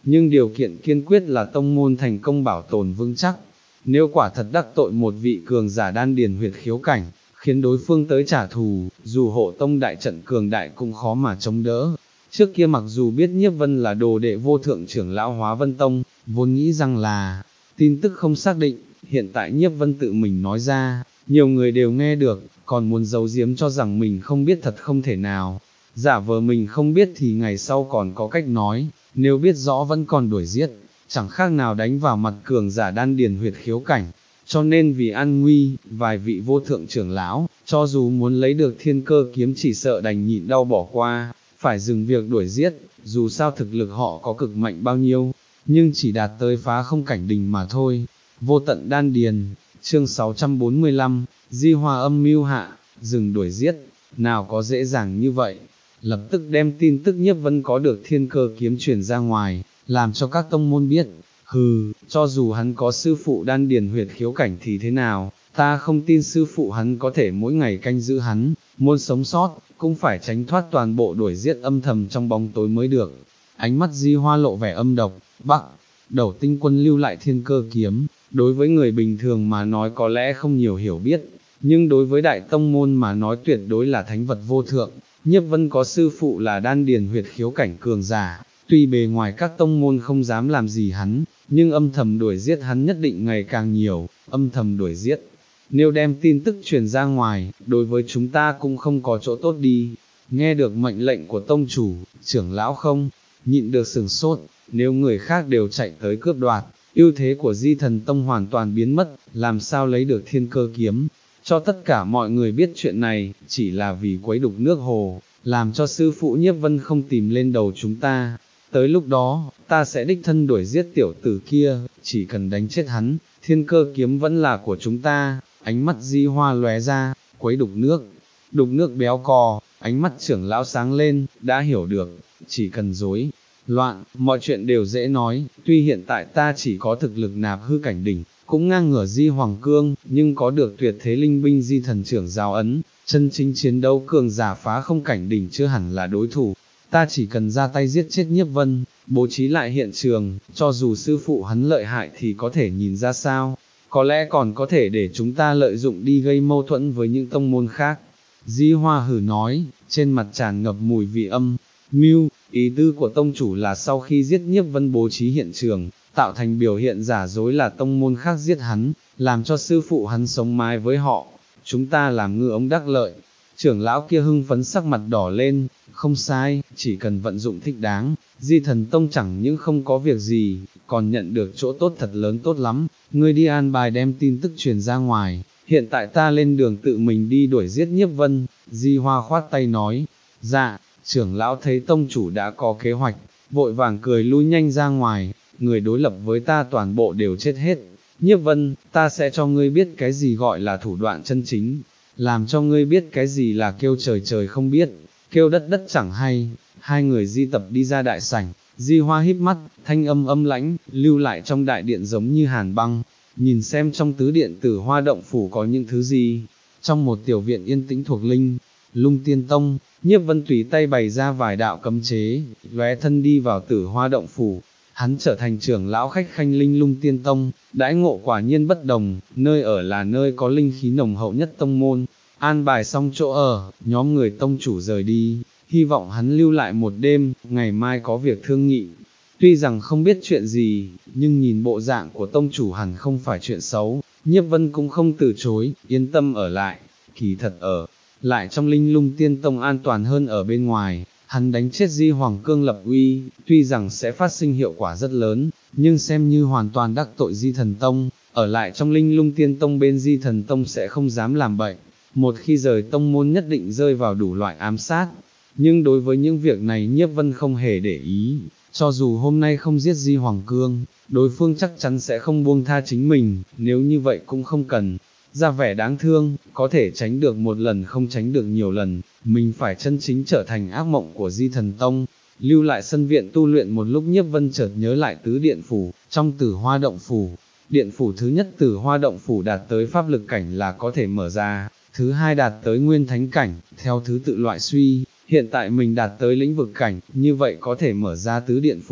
nhưng điều kiện kiên quyết là tông môn thành công bảo tồn vững chắc. Nếu quả thật đắc tội một vị cường giả đan điền huyệt khiếu cảnh, khiến đối phương tới trả thù, dù hộ tông đại trận cường đại cũng khó mà chống đỡ. Trước kia mặc dù biết Nhiếp Vân là đồ đệ vô thượng trưởng lão Hóa Vân Tông, vốn nghĩ rằng là tin tức không xác định, hiện tại Nhiếp Vân tự mình nói ra, nhiều người đều nghe được, còn muốn giấu giếm cho rằng mình không biết thật không thể nào. Giả vờ mình không biết thì ngày sau còn có cách nói, nếu biết rõ vẫn còn đuổi giết, chẳng khác nào đánh vào mặt cường giả đan điền huyệt khiếu cảnh. Cho nên vì an nguy, vài vị vô thượng trưởng lão, cho dù muốn lấy được thiên cơ kiếm chỉ sợ đành nhịn đau bỏ qua, phải dừng việc đuổi giết, dù sao thực lực họ có cực mạnh bao nhiêu, nhưng chỉ đạt tới phá không cảnh đỉnh mà thôi. Vô tận đan điền, chương sáu trăm bốn mươi lăm, Di Hoa âm mưu hạ, dừng đuổi giết, nào có dễ dàng như vậy. Lập tức đem tin tức Nhiếp Vân có được thiên cơ kiếm truyền ra ngoài, làm cho các tông môn biết. Hừ, cho dù hắn có sư phụ đan điền huyệt khiếu cảnh thì thế nào, ta không tin sư phụ hắn có thể mỗi ngày canh giữ hắn, muốn sống sót, cũng phải tránh thoát toàn bộ đuổi giết âm thầm trong bóng tối mới được. Ánh mắt Di Hoa lộ vẻ âm độc, bắc, đầu tinh quân lưu lại thiên cơ kiếm, đối với người bình thường mà nói có lẽ không nhiều hiểu biết, nhưng đối với đại tông môn mà nói tuyệt đối là thánh vật vô thượng. Nhiếp Vân có sư phụ là đan điền huyệt khiếu cảnh cường giả, tuy bề ngoài các tông môn không dám làm gì hắn, nhưng âm thầm đuổi giết hắn nhất định ngày càng nhiều, âm thầm đuổi giết. Nếu đem tin tức truyền ra ngoài, đối với chúng ta cũng không có chỗ tốt đi. Nghe được mệnh lệnh của tông chủ, trưởng lão không nhịn được sửng sốt, nếu người khác đều chạy tới cướp đoạt, ưu thế của Di Thần Tông hoàn toàn biến mất, làm sao lấy được thiên cơ kiếm. Cho tất cả mọi người biết chuyện này, chỉ là vì quấy đục nước hồ, làm cho sư phụ Nhiếp Vân không tìm lên đầu chúng ta. Tới lúc đó, ta sẽ đích thân đuổi giết tiểu tử kia, chỉ cần đánh chết hắn, thiên cơ kiếm vẫn là của chúng ta. Ánh mắt Di Hoa lóe ra, quấy đục nước, đục nước béo cò, ánh mắt trưởng lão sáng lên, đã hiểu được, chỉ cần rối loạn, mọi chuyện đều dễ nói. Tuy hiện tại ta chỉ có thực lực nạp hư cảnh đỉnh, cũng ngang ngửa Di Hoàng Cương, nhưng có được tuyệt thế linh binh Di Thần Trưởng giáo ấn, chân chính chiến đấu cường giả phá không cảnh đỉnh chưa hẳn là đối thủ. Ta chỉ cần ra tay giết chết Nhiếp Vân, bố trí lại hiện trường, cho dù sư phụ hắn lợi hại thì có thể nhìn ra sao, có lẽ còn có thể để chúng ta lợi dụng đi gây mâu thuẫn với những tông môn khác. Di Hoa hử nói, trên mặt tràn ngập mùi vị âm mưu. Ý tư của tông chủ là sau khi giết Nhiếp Vân bố trí hiện trường, tạo thành biểu hiện giả dối là tông môn khác giết hắn, làm cho sư phụ hắn sống mái với họ. Chúng ta làm ngư ống đắc lợi. Trưởng lão kia hưng phấn sắc mặt đỏ lên, không sai, chỉ cần vận dụng thích đáng, Di Thần Tông chẳng những không có việc gì, còn nhận được chỗ tốt thật lớn tốt lắm. Ngươi đi an bài đem tin tức truyền ra ngoài, hiện tại ta lên đường tự mình đi đuổi giết Nhiếp Vân. Di Hoa khoát tay nói, dạ. Trưởng lão thấy tông chủ đã có kế hoạch, vội vàng cười lui nhanh ra ngoài, người đối lập với ta toàn bộ đều chết hết. Nhiếp Vân, ta sẽ cho ngươi biết cái gì gọi là thủ đoạn chân chính, làm cho ngươi biết cái gì là kêu trời trời không biết, kêu đất đất chẳng hay. Hai người di tập đi ra đại sảnh, Di Hoa híp mắt, thanh âm âm lãnh, lưu lại trong đại điện giống như hàn băng, nhìn xem trong tứ điện Tử Hoa động phủ có những thứ gì. Trong một tiểu viện yên tĩnh thuộc Linh Lung Tiên Tông, Nhiếp Vân tùy tay bày ra vài đạo cấm chế, lóe thân đi vào Tử Hoa động phủ. Hắn trở thành trưởng lão khách khanh Linh Lung Tiên Tông, đãi ngộ quả nhiên bất đồng, nơi ở là nơi có linh khí nồng hậu nhất tông môn. An bài xong chỗ ở, nhóm người tông chủ rời đi, hy vọng hắn lưu lại một đêm, ngày mai có việc thương nghị. Tuy rằng không biết chuyện gì, nhưng nhìn bộ dạng của tông chủ hẳn không phải chuyện xấu, Nhiếp Vân cũng không từ chối, yên tâm ở lại. Kỳ thật ở lại trong Linh Lung Tiên Tông an toàn hơn ở bên ngoài. Hắn đánh chết Di Hoàng Cương lập uy, tuy rằng sẽ phát sinh hiệu quả rất lớn, nhưng xem như hoàn toàn đắc tội Di Thần Tông, ở lại trong Linh Lung Tiên Tông bên Di Thần Tông sẽ không dám làm bậy, một khi rời tông môn nhất định rơi vào đủ loại ám sát. Nhưng đối với những việc này Nhiếp Vân không hề để ý, cho dù hôm nay không giết Di Hoàng Cương, đối phương chắc chắn sẽ không buông tha chính mình, nếu như vậy cũng không cần ra vẻ đáng thương, có thể tránh được một lần không tránh được nhiều lần, mình phải chân chính trở thành ác mộng của Di Thần Tông. Lưu lại sân viện tu luyện một lúc, Nhiếp Vân chợt nhớ lại tứ điện phủ, trong Tử Hoa động phủ, điện phủ thứ nhất Tử Hoa động phủ đạt tới pháp lực cảnh là có thể mở ra, thứ hai đạt tới nguyên thánh cảnh, theo thứ tự loại suy, hiện tại mình đạt tới lĩnh vực cảnh, như vậy có thể mở ra tứ điện phủ.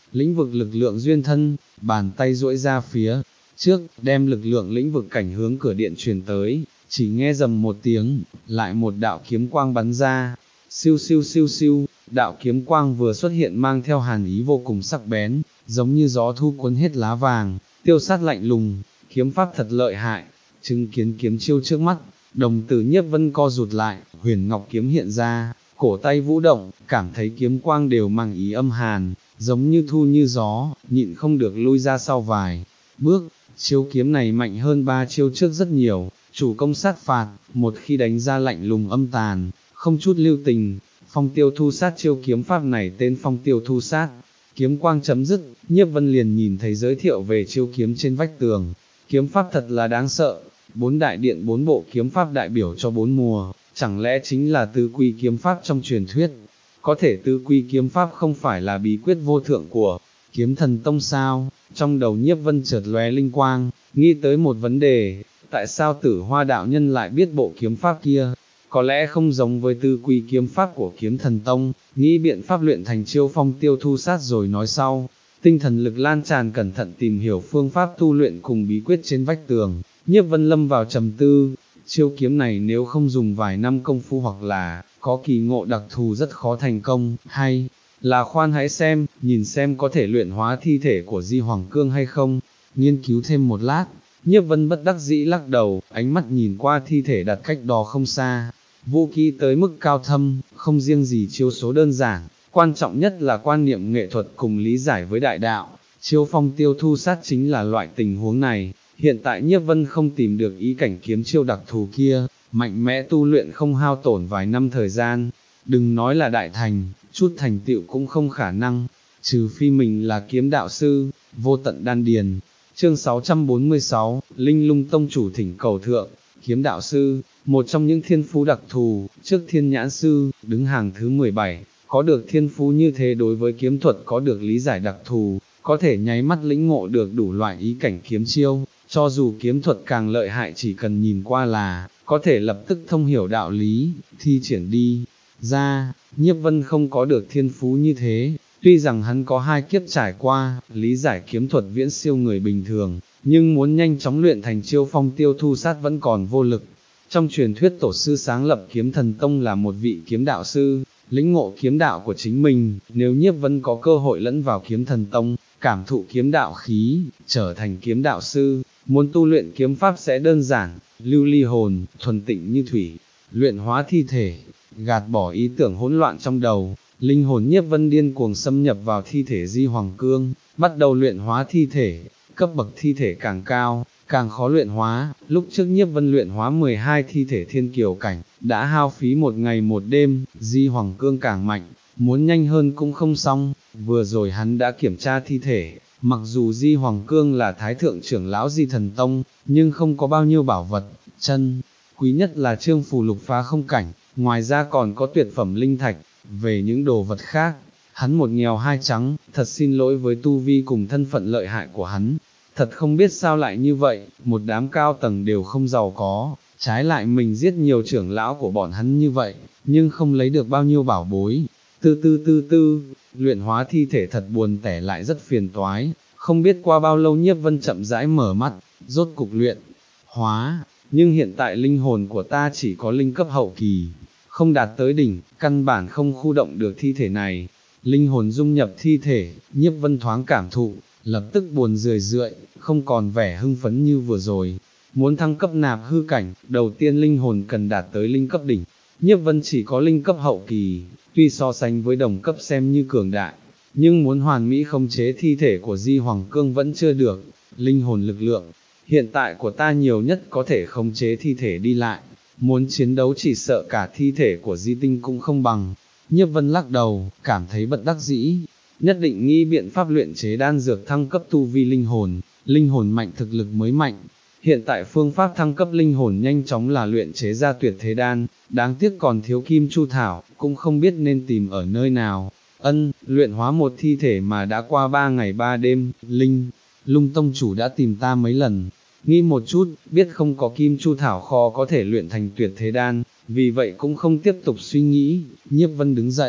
lĩnh vực lực lượng duyên thân, bàn tay duỗi ra phía trước, đem lực lượng lĩnh vực cảnh hướng cửa điện truyền tới, chỉ nghe rầm một tiếng, lại một đạo kiếm quang bắn ra, siêu siêu siêu siêu, đạo kiếm quang vừa xuất hiện mang theo hàn ý vô cùng sắc bén, giống như gió thu cuốn hết lá vàng, tiêu sát lạnh lùng, kiếm pháp thật lợi hại, chứng kiến kiếm chiêu trước mắt, đồng tử Nhiếp Vân co rụt lại, huyền ngọc kiếm hiện ra, cổ tay vũ động, cảm thấy kiếm quang đều mang ý âm hàn, giống như thu như gió, nhịn không được lui ra sau vài bước, chiêu kiếm này mạnh hơn ba chiêu trước rất nhiều, chủ công sát phạt, một khi đánh ra lạnh lùng âm tàn, không chút lưu tình, phong tiêu thu sát chiêu kiếm pháp này tên phong tiêu thu sát. Kiếm quang chấm dứt, Nhiếp Vân liền nhìn thấy giới thiệu về chiêu kiếm trên vách tường, kiếm pháp thật là đáng sợ, bốn đại điện bốn bộ kiếm pháp đại biểu cho bốn mùa, chẳng lẽ chính là tứ quy kiếm pháp trong truyền thuyết, có thể tứ quy kiếm pháp không phải là bí quyết vô thượng của kiếm thần tông sao, trong đầu Nhiếp Vân chợt lóe linh quang, nghĩ tới một vấn đề, tại sao Tử Hoa đạo nhân lại biết bộ kiếm pháp kia, có lẽ không giống với tư quy kiếm pháp của kiếm thần tông, nghĩ biện pháp luyện thành chiêu phong tiêu thu sát rồi nói sau, tinh thần lực lan tràn cẩn thận tìm hiểu phương pháp tu luyện cùng bí quyết trên vách tường, Nhiếp Vân lâm vào trầm tư, chiêu kiếm này nếu không dùng vài năm công phu hoặc là có kỳ ngộ đặc thù rất khó thành công, hay là khoan hãy xem, nhìn xem có thể luyện hóa thi thể của Di Hoàng Cương hay không, nghiên cứu thêm một lát, Nhiếp Vân bất đắc dĩ lắc đầu, ánh mắt nhìn qua thi thể đặt cách đó không xa, vũ khí tới mức cao thâm, không riêng gì chiêu số đơn giản, quan trọng nhất là quan niệm nghệ thuật cùng lý giải với đại đạo, chiêu phong tiêu thu sát chính là loại tình huống này, hiện tại Nhiếp Vân không tìm được ý cảnh kiếm chiêu đặc thù kia, mạnh mẽ tu luyện không hao tổn vài năm thời gian, đừng nói là đại thành, chút thành tựu cũng không khả năng, trừ phi mình là kiếm đạo sư, vô tận đan điền. Chương sáu trăm bốn mươi sáu, Linh Lung Tông chủ thỉnh cầu thượng, kiếm đạo sư, một trong những thiên phú đặc thù, trước thiên nhãn sư, đứng hàng thứ mười bảy, có được thiên phú như thế đối với kiếm thuật có được lý giải đặc thù, có thể nháy mắt lĩnh ngộ được đủ loại ý cảnh kiếm chiêu, cho dù kiếm thuật càng lợi hại chỉ cần nhìn qua là, có thể lập tức thông hiểu đạo lý, thi triển đi. Ra, Nhiếp Vân không có được thiên phú như thế, tuy rằng hắn có hai kiếp trải qua, lý giải kiếm thuật viễn siêu người bình thường, nhưng muốn nhanh chóng luyện thành chiêu phong tiêu thu sát vẫn còn vô lực. Trong truyền thuyết tổ sư sáng lập kiếm thần tông là một vị kiếm đạo sư, lĩnh ngộ kiếm đạo của chính mình, nếu Nhiếp Vân có cơ hội lẫn vào kiếm thần tông, cảm thụ kiếm đạo khí, trở thành kiếm đạo sư, muốn tu luyện kiếm pháp sẽ đơn giản, lưu ly hồn, thuần tịnh như thủy, luyện hóa thi thể, gạt bỏ ý tưởng hỗn loạn trong đầu, linh hồn Nhiếp Vân điên cuồng xâm nhập vào thi thể Di Hoàng Cương, bắt đầu luyện hóa thi thể, cấp bậc thi thể càng cao, càng khó luyện hóa, lúc trước Nhiếp Vân luyện hóa mười hai thi thể thiên kiều cảnh, đã hao phí một ngày một đêm, Di Hoàng Cương càng mạnh, muốn nhanh hơn cũng không xong, vừa rồi hắn đã kiểm tra thi thể, mặc dù Di Hoàng Cương là thái thượng trưởng lão Di Thần Tông, nhưng không có bao nhiêu bảo vật, chân, quý nhất là trương phù lục phá không cảnh, ngoài ra còn có tuyệt phẩm linh thạch, về những đồ vật khác, hắn một nghèo hai trắng, thật xin lỗi với tu vi cùng thân phận lợi hại của hắn. Thật không biết sao lại như vậy, một đám cao tầng đều không giàu có, trái lại mình giết nhiều trưởng lão của bọn hắn như vậy, nhưng không lấy được bao nhiêu bảo bối. Tư tư tư tư, luyện hóa thi thể thật buồn tẻ lại rất phiền toái, không biết qua bao lâu Nhiếp Vân chậm rãi mở mắt, rốt cục luyện hóa, nhưng hiện tại linh hồn của ta chỉ có linh cấp hậu kỳ, không đạt tới đỉnh, căn bản không khu động được thi thể này. Linh hồn dung nhập thi thể, Nhiếp Vân thoáng cảm thụ, lập tức buồn rười rượi, không còn vẻ hưng phấn như vừa rồi. Muốn thăng cấp nạp hư cảnh, đầu tiên linh hồn cần đạt tới linh cấp đỉnh. Nhiếp Vân chỉ có linh cấp hậu kỳ, tuy so sánh với đồng cấp xem như cường đại, nhưng muốn hoàn mỹ khống chế thi thể của Di Hoàng Cương vẫn chưa được. Linh hồn lực lượng, hiện tại của ta nhiều nhất có thể khống chế thi thể đi lại, muốn chiến đấu chỉ sợ cả thi thể của Di Tinh cũng không bằng. Nhiếp Vân lắc đầu, cảm thấy bất đắc dĩ, nhất định nghĩ biện pháp luyện chế đan dược thăng cấp tu vi linh hồn, linh hồn mạnh thực lực mới mạnh. Hiện tại phương pháp thăng cấp linh hồn nhanh chóng là luyện chế ra tuyệt thế đan, đáng tiếc còn thiếu kim chu thảo, cũng không biết nên tìm ở nơi nào. Ân, luyện hóa một thi thể mà đã qua ba ngày ba đêm, Linh Lung Tông chủ đã tìm ta mấy lần, nghĩ một chút, biết không có kim chu thảo kho có thể luyện thành tuyệt thế đan, vì vậy cũng không tiếp tục suy nghĩ. Nhiếp Vân đứng dậy,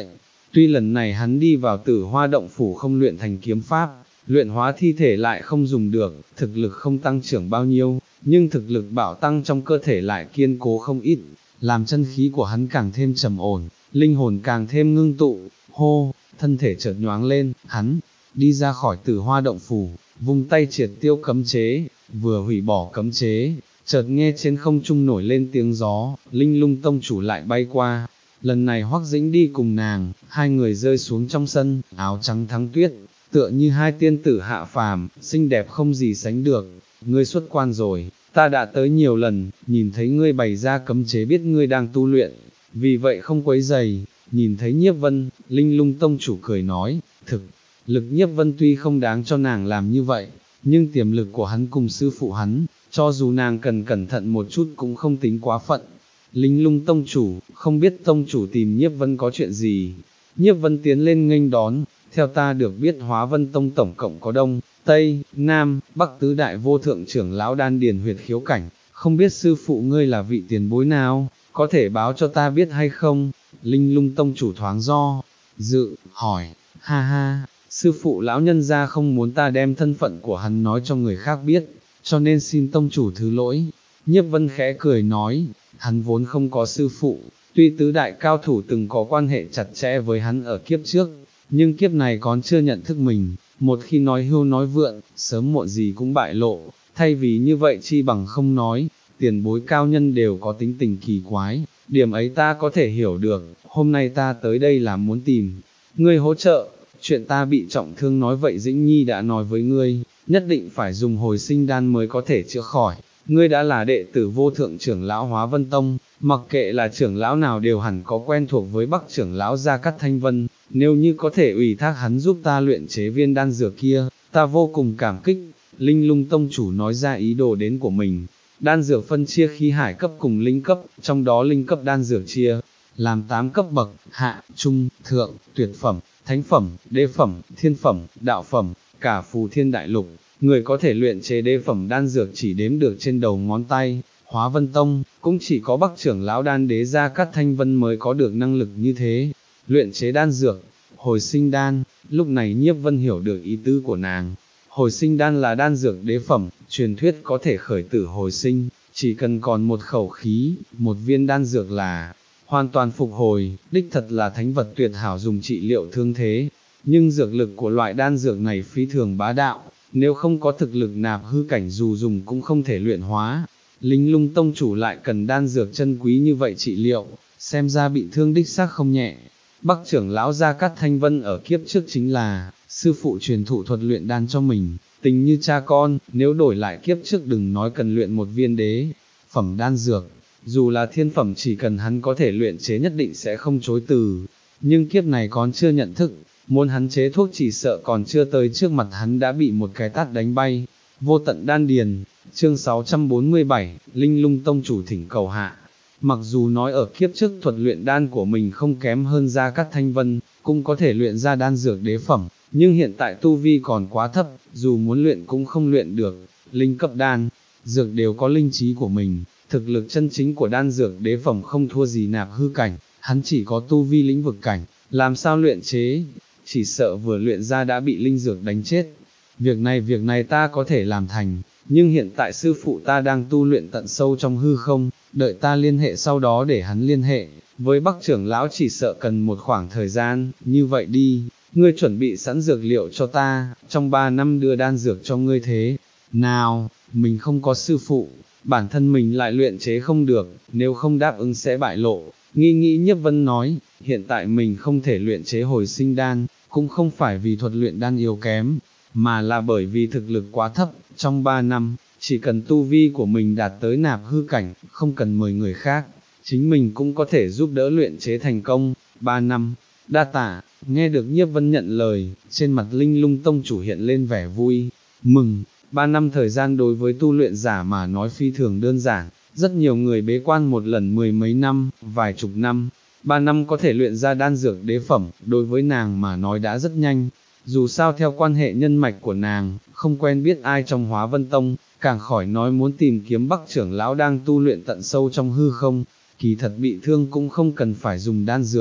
Tuy lần này hắn đi vào Tử Hoa động phủ không luyện thành kiếm pháp, luyện hóa thi thể lại không dùng được, thực lực không tăng trưởng bao nhiêu, nhưng thực lực bảo tăng trong cơ thể lại kiên cố không ít, làm chân khí của hắn càng thêm trầm ổn, linh hồn càng thêm ngưng tụ. Hô, thân thể chợt nhoáng lên, hắn đi ra khỏi Tử Hoa động phủ, vung tay triệt tiêu cấm chế, vừa hủy bỏ cấm chế, chợt nghe trên không trung nổi lên tiếng gió, Linh Lung tông chủ lại bay qua. Lần này Hoắc Dĩnh đi cùng nàng, hai người rơi xuống trong sân, áo trắng thắng tuyết, tựa như hai tiên tử hạ phàm, xinh đẹp không gì sánh được. Ngươi xuất quan rồi, ta đã tới nhiều lần, nhìn thấy ngươi bày ra cấm chế biết ngươi đang tu luyện, vì vậy không quấy giày. Nhìn thấy Nhiếp Vân, Linh Lung tông chủ cười nói, thực lực Nhiếp Vân tuy không đáng cho nàng làm như vậy, nhưng tiềm lực của hắn cùng sư phụ hắn, cho dù nàng cần cẩn thận một chút cũng không tính quá phận. Linh Lung tông chủ, không biết tông chủ tìm Nhiếp Vân có chuyện gì? Nhiếp Vân tiến lên nghênh đón, theo ta được biết Hóa Vân tông tổng cộng có Đông, Tây, Nam, Bắc tứ đại vô thượng trưởng lão đan điền huyệt khiếu cảnh, không biết sư phụ ngươi là vị tiền bối nào, có thể báo cho ta biết hay không? Linh Lung tông chủ thoáng do dự, hỏi, ha ha, sư phụ lão nhân gia không muốn ta đem thân phận của hắn nói cho người khác biết, cho nên xin tông chủ thứ lỗi. Nhiếp Vân khẽ cười nói, hắn vốn không có sư phụ, tuy tứ đại cao thủ từng có quan hệ chặt chẽ với hắn ở kiếp trước, nhưng kiếp này còn chưa nhận thức mình, một khi nói hưu nói vượn, sớm muộn gì cũng bại lộ, thay vì như vậy chi bằng không nói. Tiền bối cao nhân đều có tính tình kỳ quái, điểm ấy ta có thể hiểu được, hôm nay ta tới đây là muốn tìm ngươi hỗ trợ, chuyện ta bị trọng thương nói vậy Dĩnh Nhi đã nói với ngươi, nhất định phải dùng hồi sinh đan mới có thể chữa khỏi. Ngươi đã là đệ tử vô thượng trưởng lão Hóa Vân Tông, mặc kệ là trưởng lão nào đều hẳn có quen thuộc với Bắc trưởng lão Gia Cát Thanh Vân, nếu như có thể ủy thác hắn giúp ta luyện chế viên đan dược kia, ta vô cùng cảm kích. Linh Lung tông chủ nói ra ý đồ đến của mình. Đan dược phân chia khí hải cấp cùng linh cấp, trong đó linh cấp đan dược chia làm tám cấp bậc, hạ, trung, thượng, tuyệt phẩm, thánh phẩm, đế phẩm, thiên phẩm, đạo phẩm, cả phù thiên đại lục. Người có thể luyện chế đế phẩm đan dược chỉ đếm được trên đầu ngón tay. Hóa Vân Tông cũng chỉ có Bắc trưởng lão đan đế Gia Cát Thanh Vân mới có được năng lực như thế. Luyện chế đan dược, hồi sinh đan. Lúc này Nhiếp Vân hiểu được ý tứ của nàng. Hồi sinh đan là đan dược đế phẩm, truyền thuyết có thể khởi tử hồi sinh, chỉ cần còn một khẩu khí, một viên đan dược là hoàn toàn phục hồi, đích thật là thánh vật tuyệt hảo dùng trị liệu thương thế. Nhưng dược lực của loại đan dược này phi thường bá đạo, nếu không có thực lực nạp hư cảnh dù dùng cũng không thể luyện hóa. Linh Lung tông chủ lại cần đan dược chân quý như vậy trị liệu, xem ra bị thương đích xác không nhẹ. Bắc trưởng lão Gia Cát Thanh Vân ở kiếp trước chính là sư phụ truyền thụ thuật luyện đan cho mình, tình như cha con, nếu đổi lại kiếp trước đừng nói cần luyện một viên đế phẩm đan dược, dù là thiên phẩm chỉ cần hắn có thể luyện chế nhất định sẽ không chối từ, nhưng kiếp này còn chưa nhận thức, muốn hắn chế thuốc chỉ sợ còn chưa tới trước mặt hắn đã bị một cái tát đánh bay. Vô tận đan điền, chương sáu trăm bốn mươi bảy, Linh Lung tông chủ thỉnh cầu hạ. Mặc dù nói ở kiếp trước thuật luyện đan của mình không kém hơn Gia Cát Thanh Vân, cũng có thể luyện ra đan dược đế phẩm, nhưng hiện tại tu vi còn quá thấp, dù muốn luyện cũng không luyện được. Linh cấp đan, dược đều có linh trí của mình, thực lực chân chính của đan dược đế phẩm không thua gì nạp hư cảnh, hắn chỉ có tu vi lĩnh vực cảnh, làm sao luyện chế, chỉ sợ vừa luyện ra đã bị linh dược đánh chết. Việc này việc này ta có thể làm thành, nhưng hiện tại sư phụ ta đang tu luyện tận sâu trong hư không, đợi ta liên hệ sau đó để hắn liên hệ, với Bắc trưởng lão chỉ sợ cần một khoảng thời gian. Như vậy đi, ngươi chuẩn bị sẵn dược liệu cho ta, trong ba năm đưa đan dược cho ngươi thế nào? Mình không có sư phụ, bản thân mình lại luyện chế không được, nếu không đáp ứng sẽ bại lộ. Nghi nghĩ Nhiếp Vân nói, hiện tại mình không thể luyện chế hồi sinh đan, cũng không phải vì thuật luyện đan yếu kém, mà là bởi vì thực lực quá thấp. Trong ba năm, chỉ cần tu vi của mình đạt tới nạp hư cảnh, không cần mời người khác, chính mình cũng có thể giúp đỡ luyện chế thành công. Ba năm, đa tả. Nghe được Nhiếp Vân nhận lời, trên mặt Linh Lung tông chủ hiện lên vẻ vui mừng. Ba năm thời gian đối với tu luyện giả mà nói phi thường đơn giản, rất nhiều người bế quan một lần mười mấy năm, vài chục năm, ba năm có thể luyện ra đan dược đế phẩm, đối với nàng mà nói đã rất nhanh. Dù sao theo quan hệ nhân mạch của nàng, không quen biết ai trong Hóa Vân Tông, càng khỏi nói muốn tìm kiếm Bắc trưởng lão đang tu luyện tận sâu trong hư không, kỳ thật bị thương cũng không cần phải dùng đan dược,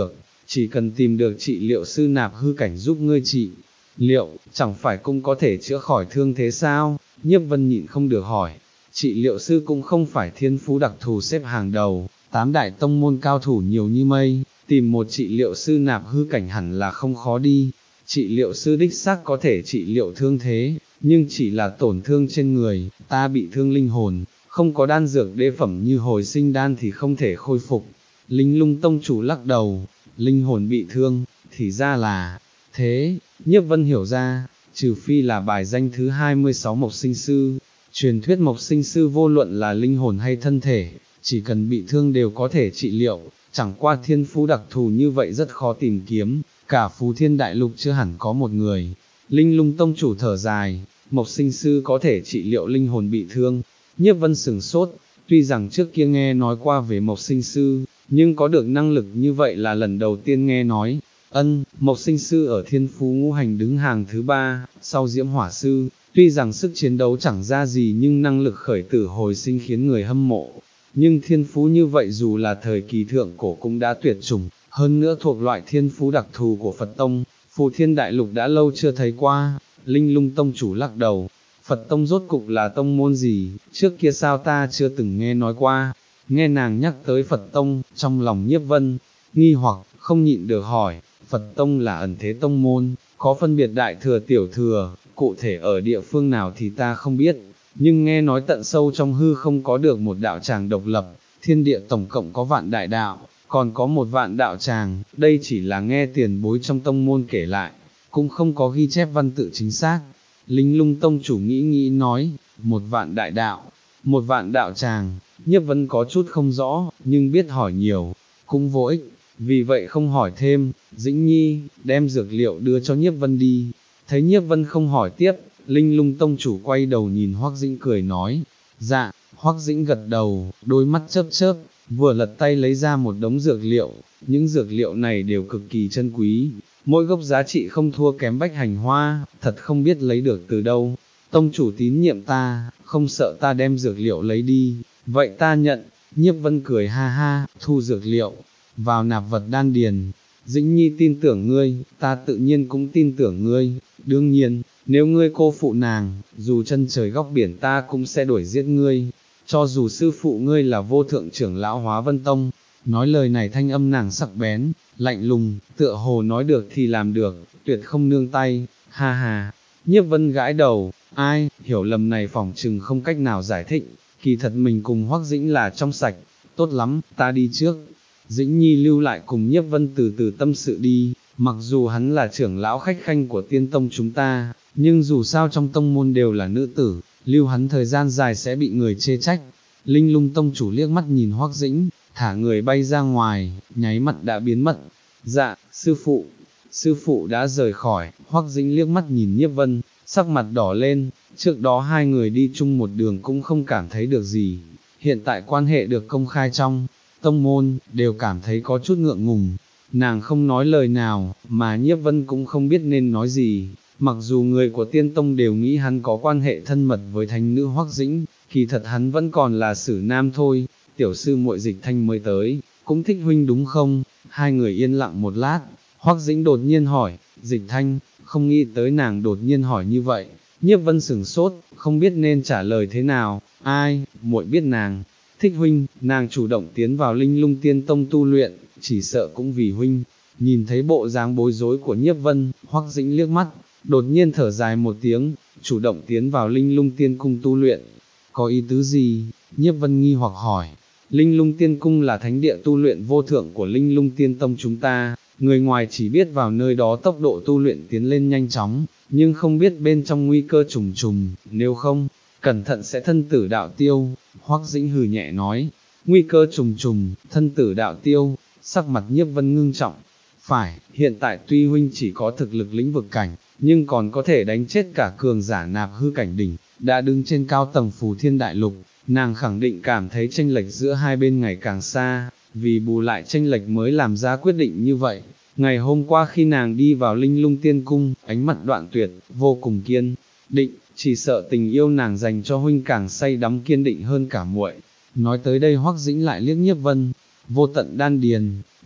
chỉ cần tìm được trị liệu sư nạp hư cảnh giúp ngươi trị liệu, chẳng phải cũng có thể chữa khỏi thương thế sao? Nhiếp Vân nhịn không được hỏi, trị liệu sư cũng không phải thiên phú đặc thù xếp hàng đầu, tám đại tông môn cao thủ nhiều như mây, tìm một trị liệu sư nạp hư cảnh hẳn là không khó đi. Trị liệu sư đích xác có thể trị liệu thương thế, nhưng chỉ là tổn thương trên người, ta bị thương linh hồn, không có đan dược đế phẩm như hồi sinh đan thì không thể khôi phục. Linh Lung tông chủ lắc đầu, linh hồn bị thương, thì ra là thế. Nhiếp Vân hiểu ra, trừ phi là bài danh thứ hai mươi sáu Mộc Sinh Sư, truyền thuyết Mộc Sinh Sư vô luận là linh hồn hay thân thể, chỉ cần bị thương đều có thể trị liệu, chẳng qua thiên phú đặc thù như vậy rất khó tìm kiếm, cả Phú Thiên Đại Lục chưa hẳn có một người. Linh Lung tông chủ thở dài, Mộc Sinh Sư có thể trị liệu linh hồn bị thương. Nhiếp Vân sửng sốt, tuy rằng trước kia nghe nói qua về Mộc Sinh Sư, nhưng có được năng lực như vậy là lần đầu tiên nghe nói. Ân, Mộc Sinh Sư ở thiên phú ngũ hành đứng hàng thứ ba, sau Diễm Hỏa Sư, tuy rằng sức chiến đấu chẳng ra gì nhưng năng lực khởi tử hồi sinh khiến người hâm mộ. Nhưng thiên phú như vậy dù là thời kỳ thượng cổ cũng đã tuyệt chủng, hơn nữa thuộc loại thiên phú đặc thù của Phật Tông, Phù Thiên Đại Lục đã lâu chưa thấy qua. Linh Lung tông chủ lắc đầu, Phật Tông rốt cục là tông môn gì, trước kia sao ta chưa từng nghe nói qua. Nghe nàng nhắc tới Phật Tông, trong lòng Nhiếp Vân nghi hoặc, không nhịn được hỏi, Phật Tông là ẩn thế tông môn, có phân biệt đại thừa tiểu thừa, cụ thể ở địa phương nào thì ta không biết, nhưng nghe nói tận sâu trong hư không có được một đạo tràng độc lập, thiên địa tổng cộng có vạn đại đạo, còn có một vạn đạo tràng, đây chỉ là nghe tiền bối trong tông môn kể lại, cũng không có ghi chép văn tự chính xác. Linh Lung tông chủ nghĩ nghĩ nói, một vạn đại đạo, một vạn đạo tràng. Nhiếp Vân có chút không rõ, nhưng biết hỏi nhiều, cũng vô ích, vì vậy không hỏi thêm. Dĩnh Nhi, đem dược liệu đưa cho Nhiếp Vân đi. Thấy Nhiếp Vân không hỏi tiếp, Linh Lung tông chủ quay đầu nhìn Hoắc Dĩnh cười nói, dạ. Hoắc Dĩnh gật đầu, đôi mắt chớp chớp, vừa lật tay lấy ra một đống dược liệu, những dược liệu này đều cực kỳ chân quý, mỗi gốc giá trị không thua kém bách hành hoa, thật không biết lấy được từ đâu. Tông chủ tín nhiệm ta, không sợ ta đem dược liệu lấy đi, vậy ta nhận. Nhiếp Vân cười ha ha, thu dược liệu, vào nạp vật đan điền. Dĩnh Nhi tin tưởng ngươi, ta tự nhiên cũng tin tưởng ngươi, đương nhiên, nếu ngươi cô phụ nàng, dù chân trời góc biển ta cũng sẽ đuổi giết ngươi, cho dù sư phụ ngươi là vô thượng trưởng lão Hóa Vân Tông. Nói lời này thanh âm nàng sắc bén, lạnh lùng, tựa hồ nói được thì làm được, tuyệt không nương tay, ha ha. Nhiếp Vân gãi đầu, ai, hiểu lầm này phỏng chừng không cách nào giải thích, kỳ thật mình cùng Hoắc Dĩnh là trong sạch, tốt lắm, ta đi trước. Dĩnh Nhi lưu lại cùng Nhiếp Vân từ từ tâm sự đi, mặc dù hắn là trưởng lão khách khanh của tiên tông chúng ta, nhưng dù sao trong tông môn đều là nữ tử, lưu hắn thời gian dài sẽ bị người chê trách. Linh Lung tông chủ liếc mắt nhìn Hoắc Dĩnh, thả người bay ra ngoài, nháy mắt đã biến mất. Dạ, sư phụ, sư phụ đã rời khỏi. Hoắc Dĩnh liếc mắt nhìn Nhiếp Vân, sắc mặt đỏ lên, trước đó hai người đi chung một đường cũng không cảm thấy được gì, hiện tại quan hệ được công khai trong tông môn, đều cảm thấy có chút ngượng ngùng. Nàng không nói lời nào, mà Nhiếp Vân cũng không biết nên nói gì, mặc dù người của tiên tông đều nghĩ hắn có quan hệ thân mật với thánh nữ Hoắc Dĩnh, kỳ thật hắn vẫn còn là sử nam thôi. Tiểu sư muội Dịch Thanh mới tới, cũng thích huynh đúng không? Hai người yên lặng một lát, Hoắc Dĩnh đột nhiên hỏi, Dịch Thanh, không nghĩ tới nàng đột nhiên hỏi như vậy. Nhiếp Vân sửng sốt, không biết nên trả lời thế nào. Ai, muội biết nàng thích huynh, nàng chủ động tiến vào Linh Lung Tiên Tông tu luyện, chỉ sợ cũng vì huynh. Nhìn thấy bộ dáng bối rối của Nhiếp Vân, Hoắc Dĩnh liếc mắt, đột nhiên thở dài một tiếng, chủ động tiến vào Linh Lung Tiên Cung tu luyện. Có ý tứ gì? Nhiếp Vân nghi hoặc hỏi. Linh Lung Tiên Cung là thánh địa tu luyện vô thượng của Linh Lung Tiên Tông chúng ta, người ngoài chỉ biết vào nơi đó tốc độ tu luyện tiến lên nhanh chóng, nhưng không biết bên trong nguy cơ trùng trùng, nếu không, cẩn thận sẽ thân tử đạo tiêu. Hoắc Dĩnh hừ nhẹ nói, nguy cơ trùng trùng, thân tử đạo tiêu. Sắc mặt Nhiếp Vân ngưng trọng, phải, hiện tại tuy huynh chỉ có thực lực lĩnh vực cảnh, nhưng còn có thể đánh chết cả cường giả nạp hư cảnh đỉnh, đã đứng trên cao tầng Phù Thiên Đại Lục. Nàng khẳng định cảm thấy chênh lệch giữa hai bên ngày càng xa, vì bù lại chênh lệch mới làm ra quyết định như vậy. Ngày hôm qua khi nàng đi vào Linh Lung Tiên Cung, ánh mặt đoạn tuyệt, vô cùng kiên định, chỉ sợ tình yêu nàng dành cho huynh càng say đắm kiên định hơn cả muội. Nói tới đây Hoắc Dĩnh lại liếc Nhiếp Vân, vô tận đan điền,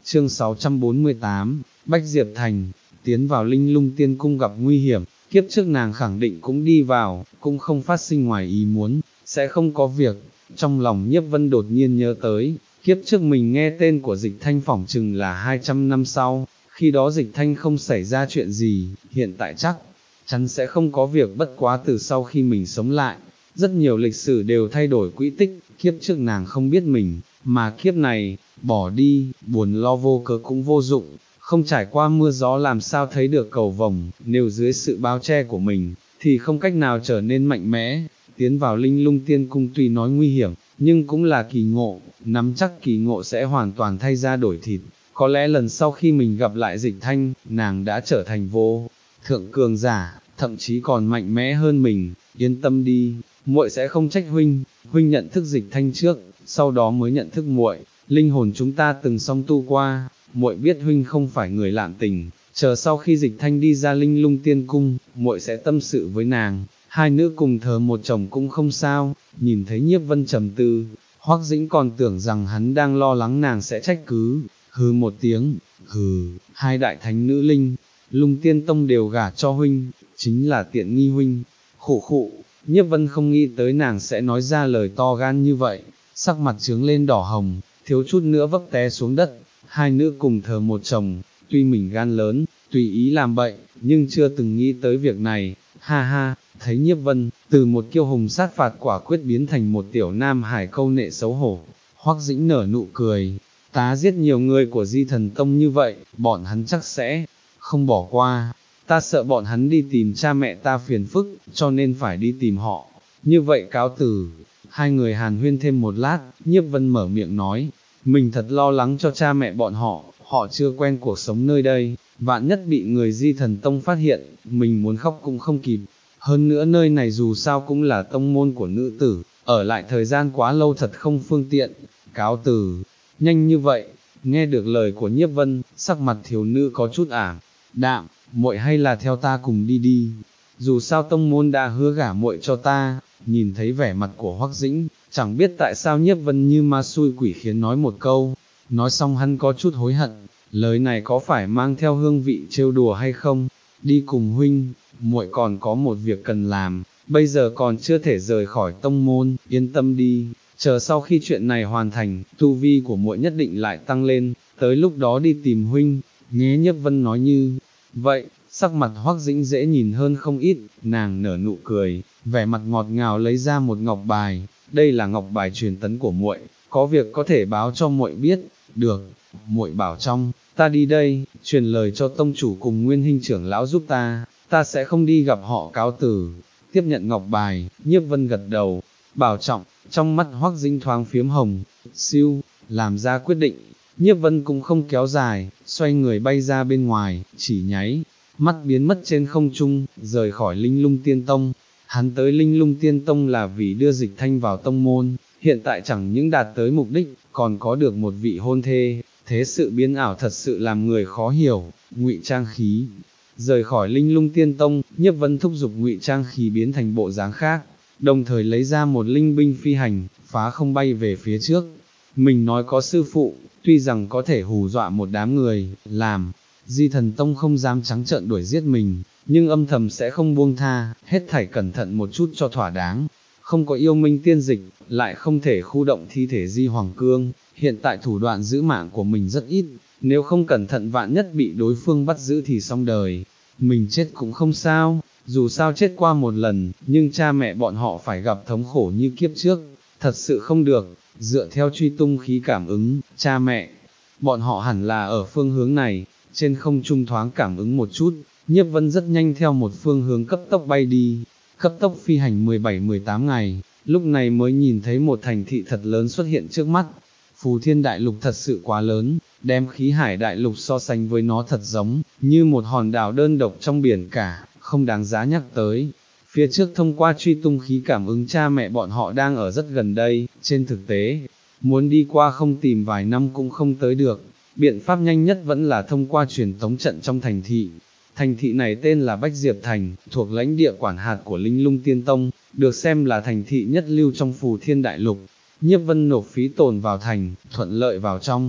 chương sáu trăm bốn mươi tám, Bách Diệp Thành, tiến vào Linh Lung Tiên Cung gặp nguy hiểm, kiếp trước nàng khẳng định cũng đi vào, cũng không phát sinh ngoài ý muốn, sẽ không có việc. Trong lòng Nhiếp Vân đột nhiên nhớ tới, kiếp trước mình nghe tên của Dịch Thanh phỏng chừng là hai trăm năm sau, khi đó Dịch Thanh không xảy ra chuyện gì, hiện tại chắc chắn sẽ không có việc, bất quá từ sau khi mình sống lại, rất nhiều lịch sử đều thay đổi quỹ tích, kiếp trước nàng không biết mình, mà kiếp này, bỏ đi, buồn lo vô cớ cũng vô dụng, không trải qua mưa gió làm sao thấy được cầu vồng, nếu dưới sự bao che của mình, thì không cách nào trở nên mạnh mẽ. Tiến vào Linh Lung Tiên Cung tuy nói nguy hiểm, nhưng cũng là kỳ ngộ, nắm chắc kỳ ngộ sẽ hoàn toàn thay ra đổi thịt. Có lẽ lần sau khi mình gặp lại Dịch Thanh, nàng đã trở thành vô thượng cường giả, thậm chí còn mạnh mẽ hơn mình. Yên tâm đi, muội sẽ không trách huynh, huynh nhận thức Dịch Thanh trước, sau đó mới nhận thức muội. Linh hồn chúng ta từng song tu qua, muội biết huynh không phải người lạm tình, chờ sau khi Dịch Thanh đi ra Linh Lung Tiên Cung, muội sẽ tâm sự với nàng, hai nữ cùng thờ một chồng cũng không sao. Nhìn thấy Nhiếp Vân trầm tư, Hoắc Dĩnh còn tưởng rằng hắn đang lo lắng nàng sẽ trách cứ, hừ một tiếng, hừ, hai đại thánh nữ Linh Lung Tiên Tông đều gả cho huynh, chính là tiện nghi huynh. Khụ khụ, Nhiếp Vân không nghĩ tới nàng sẽ nói ra lời to gan như vậy, sắc mặt trướng lên đỏ hồng, thiếu chút nữa vấp té xuống đất. Hai nữ cùng thờ một chồng, tuy mình gan lớn, tùy ý làm bậy, nhưng chưa từng nghĩ tới việc này. Ha ha, thấy Nhiếp Vân, từ một kiêu hùng sát phạt quả quyết biến thành một tiểu nam hải câu nệ xấu hổ, Hoắc Dĩnh nở nụ cười, ta giết nhiều người của Di Thần Tông như vậy, bọn hắn chắc sẽ không bỏ qua, ta sợ bọn hắn đi tìm cha mẹ ta phiền phức, cho nên phải đi tìm họ, như vậy cáo từ. Hai người hàn huyên thêm một lát, Nhiếp Vân mở miệng nói, mình thật lo lắng cho cha mẹ bọn họ, họ chưa quen cuộc sống nơi đây, vạn nhất bị người Di Thần Tông phát hiện, mình muốn khóc cũng không kịp. Hơn nữa nơi này dù sao cũng là tông môn của nữ tử, ở lại thời gian quá lâu thật không phương tiện. Cáo từ, nhanh như vậy. Nghe được lời của Nhiếp Vân, sắc mặt thiếu nữ có chút ảm đạm, muội hay là theo ta cùng đi đi, dù sao tông môn đã hứa gả muội cho ta. Nhìn thấy vẻ mặt của Hoắc Dĩnh, chẳng biết tại sao Nhiếp Vân như ma xui quỷ khiến nói một câu, nói xong hắn có chút hối hận, lời này có phải mang theo hương vị trêu đùa hay không. Đi cùng huynh, muội còn có một việc cần làm, bây giờ còn chưa thể rời khỏi tông môn, yên tâm đi, chờ sau khi chuyện này hoàn thành, tu vi của muội nhất định lại tăng lên, tới lúc đó đi tìm huynh. Nghe Nhiếp Vân nói như vậy, sắc mặt Hoắc Dĩnh dễ nhìn hơn không ít, nàng nở nụ cười, vẻ mặt ngọt ngào lấy ra một ngọc bài, đây là ngọc bài truyền tấn của muội, có việc có thể báo cho muội biết. Được, muội bảo trong, ta đi đây, truyền lời cho tông chủ cùng Nguyên Hinh trưởng lão giúp ta, ta sẽ không đi gặp họ, cáo từ. Tiếp nhận ngọc bài, Nhiếp Vân gật đầu, bảo trọng. Trong mắt Hoắc Dĩnh thoáng phiếm hồng, siêu, làm ra quyết định. Nhiếp Vân cũng không kéo dài, xoay người bay ra bên ngoài, chỉ nháy mắt biến mất trên không trung, rời khỏi Linh Lung Tiên Tông. Hắn tới Linh Lung Tiên Tông là vì đưa Dịch Thanh vào tông môn, hiện tại chẳng những đạt tới mục đích, còn có được một vị hôn thê. Thế sự biến ảo thật sự làm người khó hiểu. Ngụy trang khí, rời khỏi Linh Lung Tiên Tông, Nhiếp Vân thúc giục ngụy trang khí biến thành bộ dáng khác, đồng thời lấy ra một linh binh phi hành, phá không bay về phía trước. Mình nói có sư phụ, tuy rằng có thể hù dọa một đám người, làm Di Thần Tông không dám trắng trợn đuổi giết mình, nhưng âm thầm sẽ không buông tha, hết thảy cẩn thận một chút cho thỏa đáng. Không có yêu minh tiên dịch, lại không thể khu động thi thể Di Hoàng Cương, hiện tại thủ đoạn giữ mạng của mình rất ít, nếu không cẩn thận vạn nhất bị đối phương bắt giữ thì xong đời. Mình chết cũng không sao, dù sao chết qua một lần, nhưng cha mẹ bọn họ phải gặp thống khổ như kiếp trước, thật sự không được. Dựa theo truy tung khí cảm ứng, cha mẹ bọn họ hẳn là ở phương hướng này. Trên không trung thoáng cảm ứng một chút, Nhiếp Vân rất nhanh theo một phương hướng cấp tốc bay đi, cấp tốc phi hành mười bảy mười tám ngày, lúc này mới nhìn thấy một thành thị thật lớn xuất hiện trước mắt. Phù Thiên Đại Lục thật sự quá lớn, đem Khí Hải Đại Lục so sánh với nó thật giống như một hòn đảo đơn độc trong biển cả, không đáng giá nhắc tới. Phía trước thông qua truy tung khí cảm ứng cha mẹ bọn họ đang ở rất gần đây, trên thực tế, muốn đi qua không tìm vài năm cũng không tới được. Biện pháp nhanh nhất vẫn là thông qua truyền tống trận trong thành thị. Thành thị này tên là Bách Diệp Thành, thuộc lãnh địa quản hạt của Linh Lung Tiên Tông, được xem là thành thị nhất lưu trong Phù Thiên Đại Lục. Nhiếp Vân nộp phí tồn vào thành, thuận lợi vào trong,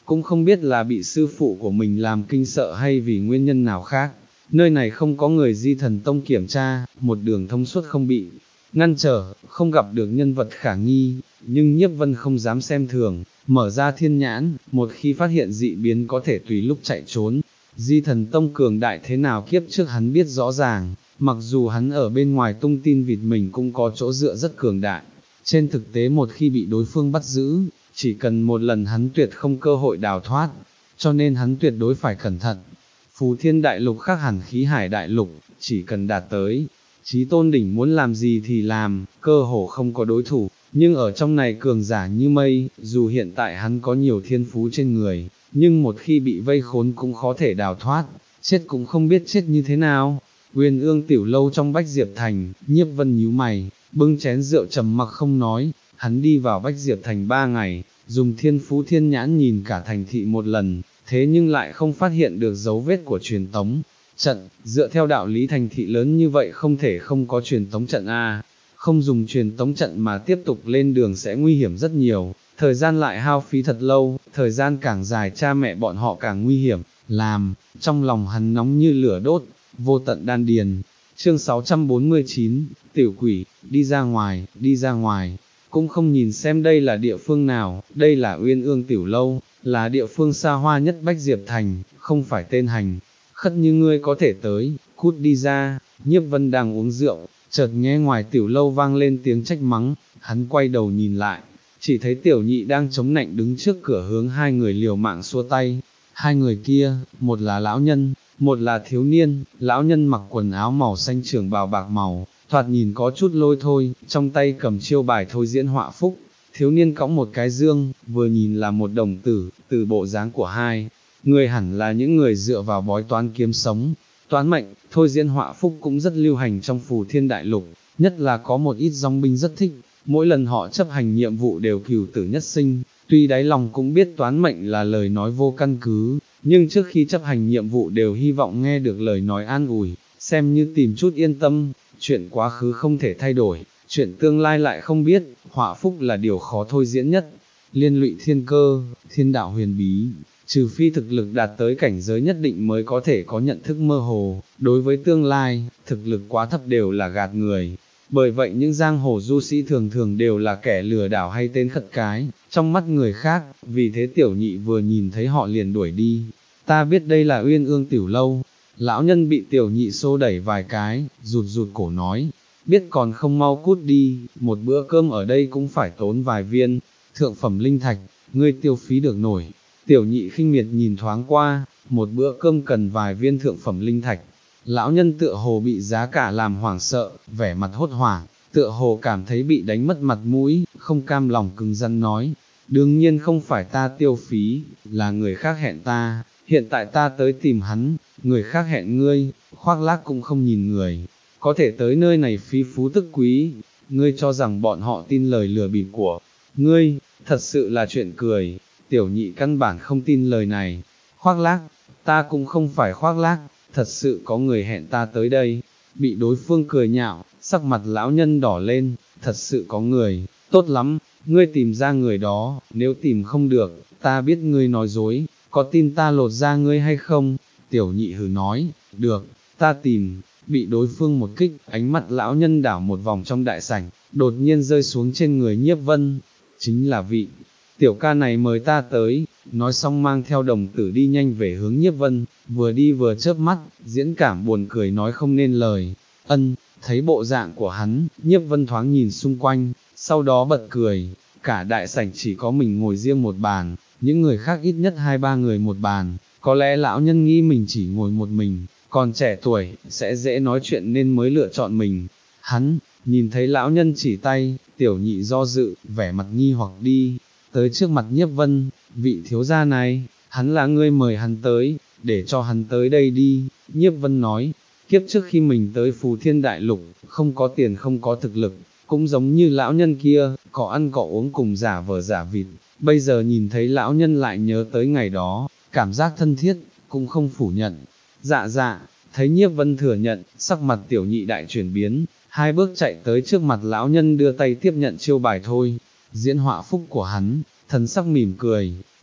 cũng không biết là bị sư phụ của mình làm kinh sợ hay vì nguyên nhân nào khác. Nơi này không có người Di Thần Tông kiểm tra, một đường thông suốt không bị ngăn trở, không gặp được nhân vật khả nghi, nhưng Nhiếp Vân không dám xem thường, mở ra thiên nhãn, một khi phát hiện dị biến có thể tùy lúc chạy trốn. Di Thần Tông cường đại thế nào kiếp trước hắn biết rõ ràng, mặc dù hắn ở bên ngoài tung tin vịt mình cũng có chỗ dựa rất cường đại. Trên thực tế một khi bị đối phương bắt giữ, chỉ cần một lần hắn tuyệt không cơ hội đào thoát, cho nên hắn tuyệt đối phải cẩn thận. Phù Thiên Đại Lục khác hẳn Khí Hải Đại Lục, chỉ cần đạt tới Chí Tôn đỉnh muốn làm gì thì làm, cơ hồ không có đối thủ, nhưng ở trong này cường giả như mây, dù hiện tại hắn có nhiều thiên phú trên người, nhưng một khi bị vây khốn cũng khó thể đào thoát, chết cũng không biết chết như thế nào. Uyên Ương tiểu lâu trong Bách Diệp Thành, Nhiếp Vân nhíu mày, bưng chén rượu trầm mặc không nói, hắn đi vào Bách Diệp Thành ba ngày, dùng thiên phú thiên nhãn nhìn cả thành thị một lần, thế nhưng lại không phát hiện được dấu vết của truyền tống trận, dựa theo đạo lý thành thị lớn như vậy không thể không có truyền tống trận a, không dùng truyền tống trận mà tiếp tục lên đường sẽ nguy hiểm rất nhiều, thời gian lại hao phí thật lâu, thời gian càng dài cha mẹ bọn họ càng nguy hiểm, làm, trong lòng hắn nóng như lửa đốt, vô tận đan điền. Chương sáu trăm bốn mươi chín, tiểu quỷ, đi ra ngoài, đi ra ngoài, cũng không nhìn xem đây là địa phương nào, đây là Uyên Ương tiểu lâu, là địa phương xa hoa nhất Bách Diệp Thành, không phải tên hành khất như ngươi có thể tới, cút đi ra. Nhiếp Vân đang uống rượu, chợt nghe ngoài tiểu lâu vang lên tiếng trách mắng, hắn quay đầu nhìn lại, chỉ thấy tiểu nhị đang chống nạnh đứng trước cửa hướng hai người liều mạng xua tay. Hai người kia, một là lão nhân, một là thiếu niên, lão nhân mặc quần áo màu xanh trường bào bạc màu, thoạt nhìn có chút lôi thôi, trong tay cầm chiêu bài thôi diễn họa phúc. Thiếu niên cõng một cái dương, vừa nhìn là một đồng tử, từ bộ dáng của hai người hẳn là những người dựa vào bói toán kiếm sống. Toán mệnh, thôi diễn họa phúc cũng rất lưu hành trong Phù Thiên Đại Lục, nhất là có một ít dòng binh rất thích, mỗi lần họ chấp hành nhiệm vụ đều cửu tử nhất sinh, tuy đáy lòng cũng biết toán mệnh là lời nói vô căn cứ, nhưng trước khi chấp hành nhiệm vụ đều hy vọng nghe được lời nói an ủi, xem như tìm chút yên tâm. Chuyện quá khứ không thể thay đổi, chuyện tương lai lại không biết, họa phúc là điều khó thôi diễn nhất, liên lụy thiên cơ, thiên đạo huyền bí, trừ phi thực lực đạt tới cảnh giới nhất định mới có thể có nhận thức mơ hồ, đối với tương lai, thực lực quá thấp đều là gạt người. Bởi vậy những giang hồ du sĩ thường thường đều là kẻ lừa đảo hay tên khất cái, trong mắt người khác, vì thế tiểu nhị vừa nhìn thấy họ liền đuổi đi. Ta biết đây là Uyên Ương tiểu lâu. Lão nhân bị tiểu nhị xô đẩy vài cái, rụt rụt cổ nói, biết còn không mau cút đi, một bữa cơm ở đây cũng phải tốn vài viên thượng phẩm linh thạch, ngươi tiêu phí được nổi. Tiểu nhị khinh miệt nhìn thoáng qua, một bữa cơm cần vài viên thượng phẩm linh thạch. Lão nhân tựa hồ bị giá cả làm hoảng sợ, vẻ mặt hốt hoảng, tựa hồ cảm thấy bị đánh mất mặt mũi, không cam lòng cứng rắn nói, đương nhiên không phải ta tiêu phí, là người khác hẹn ta, hiện tại ta tới tìm hắn, người khác hẹn ngươi, khoác lác cũng không nhìn người, có thể tới nơi này phí phú tức quý, ngươi cho rằng bọn họ tin lời lừa bịp của ngươi, thật sự là chuyện cười. Tiểu nhị căn bản không tin lời này, khoác lác, ta cũng không phải khoác lác, thật sự có người hẹn ta tới đây. Bị đối phương cười nhạo, sắc mặt lão nhân đỏ lên, thật sự có người, tốt lắm, ngươi tìm ra người đó, nếu tìm không được, ta biết ngươi nói dối, có tin ta lột ra ngươi hay không? Tiểu nhị hừ nói, được, ta tìm. Bị đối phương một kích, ánh mắt lão nhân đảo một vòng trong đại sảnh, đột nhiên rơi xuống trên người Nhiếp Vân, chính là vị tiểu ca này mời ta tới, nói xong mang theo đồng tử đi nhanh về hướng Nhiếp Vân, vừa đi vừa chớp mắt, diễn cảm buồn cười nói không nên lời. Ân, thấy bộ dạng của hắn, Nhiếp Vân thoáng nhìn xung quanh, sau đó bật cười, cả đại sảnh chỉ có mình ngồi riêng một bàn, những người khác ít nhất hai ba người một bàn, có lẽ lão nhân nghĩ mình chỉ ngồi một mình, còn trẻ tuổi, sẽ dễ nói chuyện nên mới lựa chọn mình. Hắn, nhìn thấy lão nhân chỉ tay, tiểu nhị do dự, vẻ mặt nghi hoặc đi tới trước mặt Nhiếp Vân, vị thiếu gia này, hắn là ngươi mời hắn tới, để cho hắn tới đây đi. Nhiếp Vân nói, kiếp trước khi mình tới Phù Thiên Đại Lục, không có tiền không có thực lực, cũng giống như lão nhân kia, có ăn có uống cùng giả vờ giả vịt, bây giờ nhìn thấy lão nhân lại nhớ tới ngày đó, cảm giác thân thiết, cũng không phủ nhận. Dạ dạ, thấy Nhiếp Vân thừa nhận, sắc mặt tiểu nhị đại chuyển biến, hai bước chạy tới trước mặt lão nhân đưa tay tiếp nhận chiêu bài thôi. Diễn họa phúc của hắn, thần sắc mỉm cười,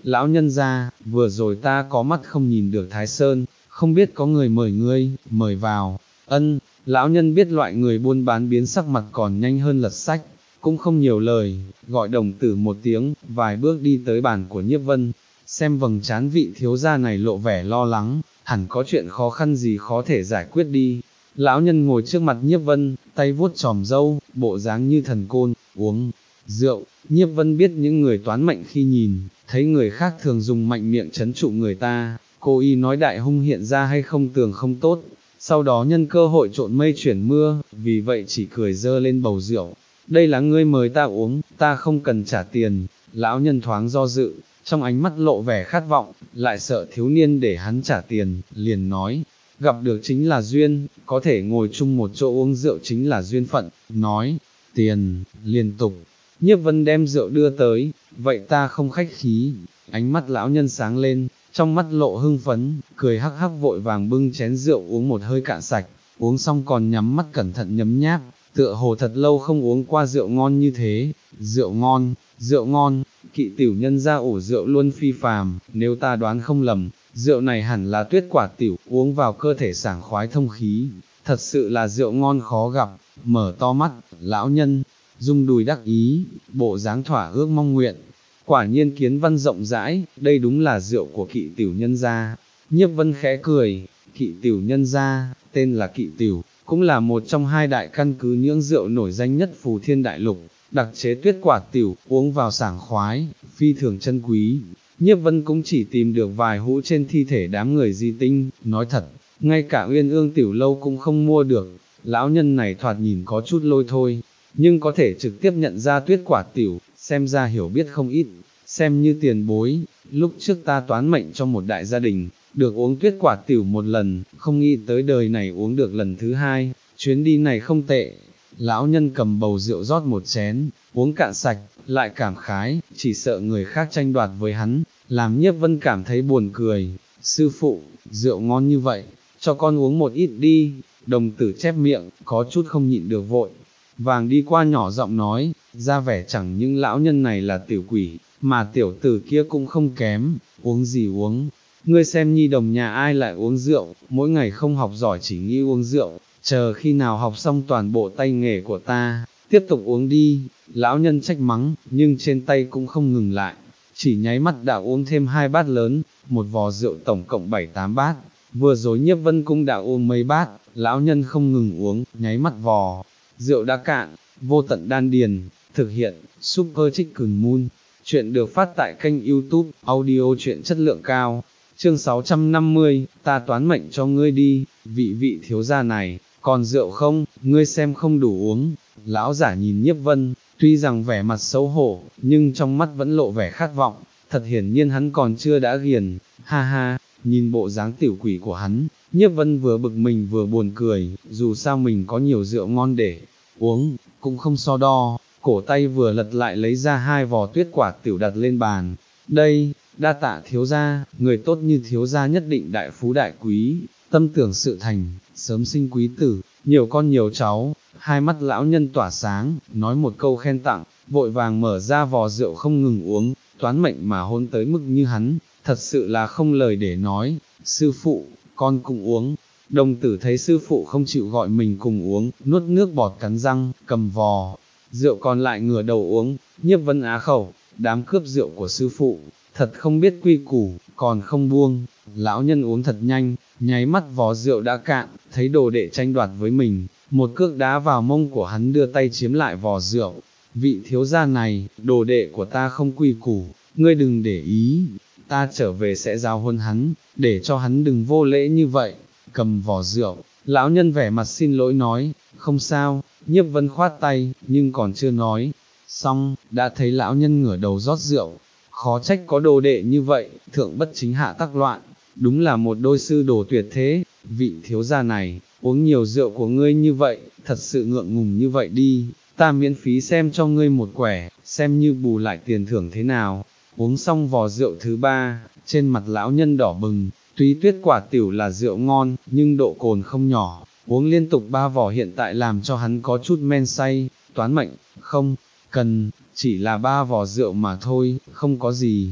lão nhân gia, vừa rồi ta có mắt không nhìn được Thái Sơn, không biết có người mời ngươi, mời vào, ân, lão nhân biết loại người buôn bán biến sắc mặt còn nhanh hơn lật sách, cũng không nhiều lời, gọi đồng tử một tiếng, vài bước đi tới bàn của Nhiếp Vân, xem vầng trán vị thiếu gia này lộ vẻ lo lắng, hẳn có chuyện khó khăn gì khó thể giải quyết đi. Lão nhân ngồi trước mặt Nhiếp Vân, tay vuốt chòm râu, bộ dáng như thần côn, uống rượu. Nhiếp Vân biết những người toán mệnh khi nhìn, thấy người khác thường dùng mạnh miệng trấn trụ người ta, cố ý nói đại hung hiện ra hay không tường không tốt, sau đó nhân cơ hội trộn mây chuyển mưa, vì vậy chỉ cười dơ lên bầu rượu. Đây là ngươi mời ta uống, ta không cần trả tiền. Lão nhân thoáng do dự, trong ánh mắt lộ vẻ khát vọng, lại sợ thiếu niên để hắn trả tiền, liền nói, gặp được chính là duyên, có thể ngồi chung một chỗ uống rượu chính là duyên phận, nói, tiền, liên tục. Nhiếp Vân đem rượu đưa tới, vậy ta không khách khí. Ánh mắt lão nhân sáng lên, trong mắt lộ hưng phấn, cười hắc hắc vội vàng bưng chén rượu uống một hơi cạn sạch, uống xong còn nhắm mắt cẩn thận nhấm nháp, tựa hồ thật lâu không uống qua rượu ngon như thế. Rượu ngon, rượu ngon, Kỵ tiểu nhân ra ổ rượu luôn phi phàm, nếu ta đoán không lầm, rượu này hẳn là tuyết quả tiểu, uống vào cơ thể sảng khoái thông khí, thật sự là rượu ngon khó gặp. Mở to mắt, lão nhân rung đùi đắc ý, bộ dáng thỏa ước mong nguyện. Quả nhiên kiến văn rộng rãi, đây đúng là rượu của Kỵ tiểu nhân gia. Nhiếp Vân khẽ cười, Kỵ tiểu nhân gia, tên là Kỵ tiểu, cũng là một trong hai đại căn cứ nhưỡng rượu nổi danh nhất Phù Thiên Đại Lục, đặc chế tuyết quả tiểu, uống vào sảng khoái, phi thường chân quý. Nhiếp Vân cũng chỉ tìm được vài hũ trên thi thể đám người di tinh, nói thật, ngay cả Uyên Ương tiểu lâu cũng không mua được. Lão nhân này thoạt nhìn có chút lôi thôi, nhưng có thể trực tiếp nhận ra tuyết quả tiểu, xem ra hiểu biết không ít, xem như tiền bối. Lúc trước ta toán mệnh cho một đại gia đình, được uống tuyết quả tiểu một lần, không nghĩ tới đời này uống được lần thứ hai, chuyến đi này không tệ. Lão nhân cầm bầu rượu rót một chén, uống cạn sạch, lại cảm khái, chỉ sợ người khác tranh đoạt với hắn, làm Nhiếp Vân cảm thấy buồn cười. Sư phụ, rượu ngon như vậy, cho con uống một ít đi. Đồng tử chép miệng, có chút không nhịn được vội vàng đi qua nhỏ giọng nói, ra vẻ chẳng những lão nhân này là tiểu quỷ, mà tiểu tử kia cũng không kém, uống gì uống. Ngươi xem nhi đồng nhà ai lại uống rượu, mỗi ngày không học giỏi chỉ nghĩ uống rượu, chờ khi nào học xong toàn bộ tay nghề của ta, tiếp tục uống đi. Lão nhân trách mắng, nhưng trên tay cũng không ngừng lại, chỉ nháy mắt đã uống thêm hai bát lớn, một vò rượu tổng cộng bảy tám bát. Vừa rồi Nhiếp Vân cũng đã uống mấy bát, lão nhân không ngừng uống, nháy mắt vò rượu đã cạn. Vô tận đan điền, thực hiện, Super Chicken Moon. Chuyện được phát tại kênh YouTube, audio truyện chất lượng cao. Chương sáu trăm năm mươi, ta toán mệnh cho ngươi đi, vị vị thiếu gia này, còn rượu không, ngươi xem không đủ uống. Lão giả nhìn Nhiếp Vân, tuy rằng vẻ mặt xấu hổ, nhưng trong mắt vẫn lộ vẻ khát vọng, thật hiển nhiên hắn còn chưa đã ghiền. Ha ha, nhìn bộ dáng tiểu quỷ của hắn, Nhiếp Vân vừa bực mình vừa buồn cười, dù sao mình có nhiều rượu ngon để uống, cũng không so đo, cổ tay vừa lật lại lấy ra hai vò tuyết quả tiểu đặt lên bàn. Đây, đa tạ thiếu gia, người tốt như thiếu gia nhất định đại phú đại quý, tâm tưởng sự thành, sớm sinh quý tử, nhiều con nhiều cháu. Hai mắt lão nhân tỏa sáng, nói một câu khen tặng, vội vàng mở ra vò rượu không ngừng uống, toán mệnh mà hôn tới mức như hắn, thật sự là không lời để nói. Sư phụ, con cùng uống. Đồng tử thấy sư phụ không chịu gọi mình cùng uống, nuốt nước bọt cắn răng, cầm vò rượu còn lại ngửa đầu uống. Nhiếp Vân á khẩu, đám cướp rượu của sư phụ, thật không biết quy củ, còn không buông. Lão nhân uống thật nhanh, nháy mắt vò rượu đã cạn, thấy đồ đệ tranh đoạt với mình, một cước đá vào mông của hắn đưa tay chiếm lại vò rượu. Vị thiếu gia này, đồ đệ của ta không quy củ, ngươi đừng để ý, ta trở về sẽ giáo huấn hắn, để cho hắn đừng vô lễ như vậy. Cầm vò rượu, lão nhân vẻ mặt xin lỗi nói, không sao. Nhiếp Vân khoát tay, nhưng còn chưa nói xong, đã thấy lão nhân ngửa đầu rót rượu. Khó trách có đồ đệ như vậy, thượng bất chính hạ tắc loạn, đúng là một đôi sư đồ tuyệt thế. Vị thiếu gia này, uống nhiều rượu của ngươi như vậy, thật sự ngượng ngùng như vậy đi, ta miễn phí xem cho ngươi một quẻ, xem như bù lại tiền thưởng thế nào. Uống xong vò rượu thứ ba, trên mặt lão nhân đỏ bừng, tuy tuyết quả tiểu là rượu ngon, nhưng độ cồn không nhỏ, uống liên tục ba vò hiện tại làm cho hắn có chút men say. Toán mệnh, không cần, chỉ là ba vò rượu mà thôi, không có gì.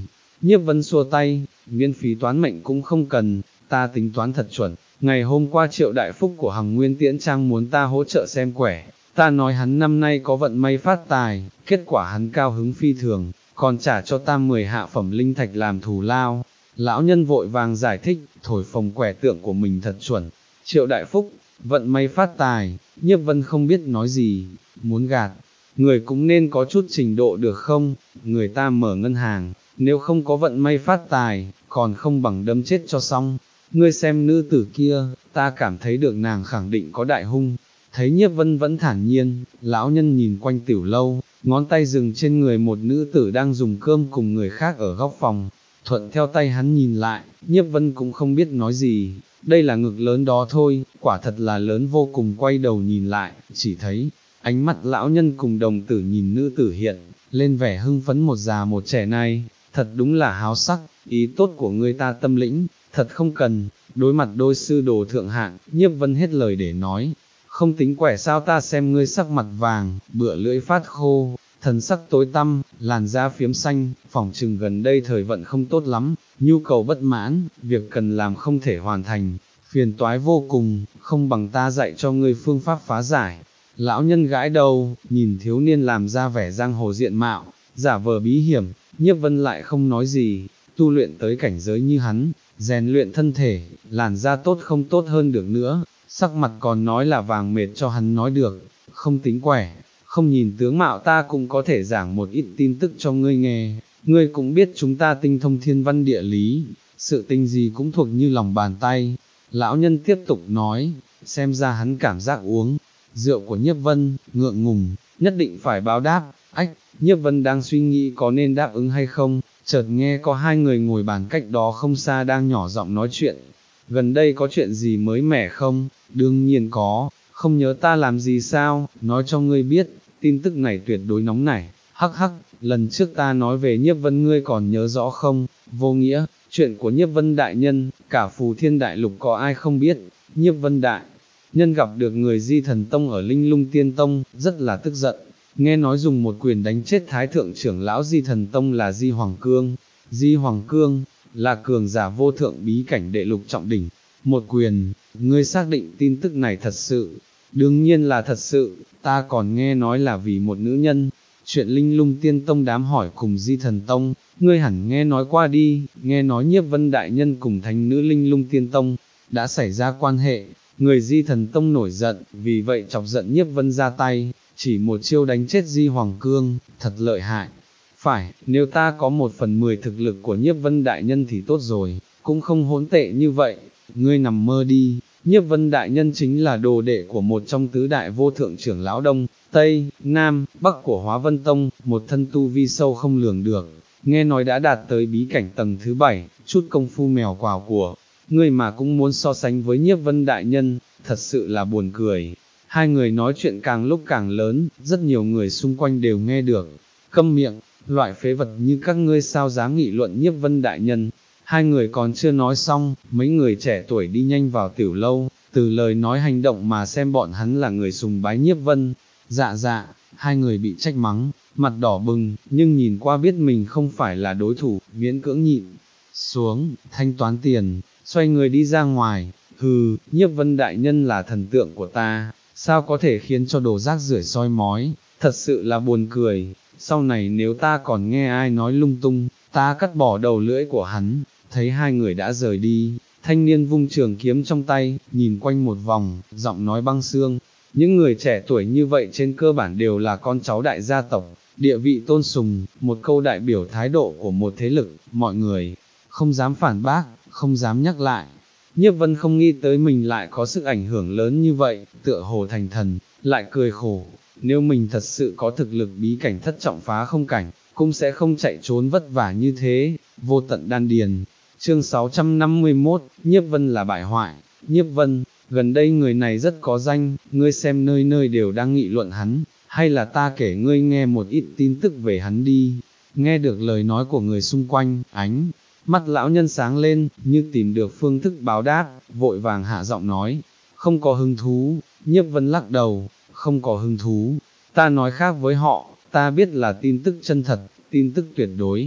Nhiếp Vân xua tay, miễn phí toán mệnh cũng không cần, ta tính toán thật chuẩn, ngày hôm qua Triệu Đại Phúc của Hằng Nguyên Tiễn Trang muốn ta hỗ trợ xem quẻ, ta nói hắn năm nay có vận may phát tài, kết quả hắn cao hứng phi thường, còn trả cho ta mười hạ phẩm linh thạch làm thù lao. Lão nhân vội vàng giải thích, thổi phồng quẻ tượng của mình thật chuẩn. Triệu Đại Phúc, vận may phát tài, Nhiếp Vân không biết nói gì, muốn gạt. Người cũng nên có chút trình độ được không, người ta mở ngân hàng, nếu không có vận may phát tài, còn không bằng đâm chết cho xong. Ngươi xem nữ tử kia, ta cảm thấy được nàng khẳng định có đại hung. Thấy Nhiếp Vân vẫn thản nhiên, lão nhân nhìn quanh tiểu lâu, ngón tay dừng trên người một nữ tử đang dùng cơm cùng người khác ở góc phòng. Thuận theo tay hắn nhìn lại, Nhiếp Vân cũng không biết nói gì, đây là ngực lớn đó thôi, quả thật là lớn vô cùng. Quay đầu nhìn lại, chỉ thấy, ánh mắt lão nhân cùng đồng tử nhìn nữ tử hiện, lên vẻ hưng phấn một già một trẻ này, thật đúng là háo sắc, ý tốt của người ta tâm lĩnh, thật không cần. Đối mặt đôi sư đồ thượng hạng, Nhiếp Vân hết lời để nói, không tính quẻ sao, ta xem ngươi sắc mặt vàng, bựa lưỡi phát khô, thần sắc tối tăm, làn da phiếm xanh, phỏng chừng gần đây thời vận không tốt lắm, nhu cầu bất mãn, việc cần làm không thể hoàn thành, phiền toái vô cùng, không bằng ta dạy cho ngươi phương pháp phá giải. Lão nhân gãi đầu, nhìn thiếu niên làm ra vẻ giang hồ diện mạo, giả vờ bí hiểm, Nhiếp Vân lại không nói gì, tu luyện tới cảnh giới như hắn, rèn luyện thân thể, làn da tốt không tốt hơn được nữa, sắc mặt còn nói là vàng mệt cho hắn nói được, không tính quẻ, không nhìn tướng mạo ta cũng có thể giảng một ít tin tức cho ngươi nghe, ngươi cũng biết chúng ta tinh thông thiên văn địa lý, sự tình gì cũng thuộc như lòng bàn tay. Lão nhân tiếp tục nói, xem ra hắn cảm giác uống rượu của Nhiếp Vân, ngượng ngùng, nhất định phải báo đáp. Ách, Nhiếp Vân đang suy nghĩ có nên đáp ứng hay không, chợt nghe có hai người ngồi bàn cách đó không xa đang nhỏ giọng nói chuyện. Gần đây có chuyện gì mới mẻ không? Đương nhiên có, không nhớ ta làm gì sao, nói cho ngươi biết, tin tức này tuyệt đối nóng nảy. Hắc hắc, lần trước ta nói về Nhiếp Vân ngươi còn nhớ rõ không? Vô nghĩa, chuyện của Nhiếp Vân đại nhân, cả Phù Thiên Đại Lục có ai không biết. Nhiếp Vân đại nhân gặp được người Di Thần Tông ở Linh Lung Tiên Tông, rất là tức giận, nghe nói dùng một quyền đánh chết Thái Thượng trưởng lão Di Thần Tông là Di Hoàng Cương. Di Hoàng Cương, là cường giả vô thượng bí cảnh đệ lục trọng đỉnh, một quyền, ngươi xác định tin tức này thật sự? Đương nhiên là thật sự, ta còn nghe nói là vì một nữ nhân. Chuyện Linh Lung Tiên Tông đám hỏi cùng Di Thần Tông, ngươi hẳn nghe nói qua đi, nghe nói Nhiếp Vân đại nhân cùng thánh nữ Linh Lung Tiên Tông đã xảy ra quan hệ, người Di Thần Tông nổi giận, vì vậy chọc giận Nhiếp Vân ra tay, chỉ một chiêu đánh chết Di Hoàng Cương, thật lợi hại. Phải, nếu ta có một phần mười thực lực của Nhiếp Vân đại nhân thì tốt rồi, cũng không hỗn tệ như vậy. Ngươi nằm mơ đi, Nhiếp Vân đại nhân chính là đồ đệ của một trong tứ đại vô thượng trưởng lão Đông, Tây, Nam, Bắc của Hóa Vân Tông, một thân tu vi sâu không lường được, nghe nói đã đạt tới bí cảnh tầng thứ bảy, chút công phu mèo quào của ngươi mà cũng muốn so sánh với Nhiếp Vân đại nhân, thật sự là buồn cười. Hai người nói chuyện càng lúc càng lớn, rất nhiều người xung quanh đều nghe được. Câm miệng, loại phế vật như các ngươi sao dám nghị luận Nhiếp Vân đại nhân. Hai người còn chưa nói xong, mấy người trẻ tuổi đi nhanh vào tiểu lâu, từ lời nói hành động mà xem bọn hắn là người sùng bái Nhiếp Vân. Dạ dạ, hai người bị trách mắng, mặt đỏ bừng, nhưng nhìn qua biết mình không phải là đối thủ, miễn cưỡng nhịn xuống, thanh toán tiền, xoay người đi ra ngoài. Hừ, Nhiếp Vân đại nhân là thần tượng của ta, sao có thể khiến cho đồ rác rưởi soi mói, thật sự là buồn cười. Sau này nếu ta còn nghe ai nói lung tung, ta cắt bỏ đầu lưỡi của hắn. Thấy hai người đã rời đi, thanh niên vung trường kiếm trong tay, nhìn quanh một vòng, giọng nói băng xương. Những người trẻ tuổi như vậy trên cơ bản đều là con cháu đại gia tộc, địa vị tôn sùng, một câu đại biểu thái độ của một thế lực, mọi người không dám phản bác, không dám nhắc lại. Nhiếp Vân không nghĩ tới mình lại có sức ảnh hưởng lớn như vậy, tựa hồ thành thần, lại cười khổ, nếu mình thật sự có thực lực bí cảnh thất trọng phá không cảnh, cũng sẽ không chạy trốn vất vả như thế. Vô tận đan điền. Chương sáu trăm năm mươi mốt, Nhiếp Vân là bại hoại. Nhiếp Vân, gần đây người này rất có danh, ngươi xem nơi nơi đều đang nghị luận hắn, hay là ta kể ngươi nghe một ít tin tức về hắn đi. Nghe được lời nói của người xung quanh, ánh mắt lão nhân sáng lên, như tìm được phương thức báo đáp, vội vàng hạ giọng nói, không có hứng thú. Nhiếp Vân lắc đầu, không có hứng thú, ta nói khác với họ, ta biết là tin tức chân thật, tin tức tuyệt đối.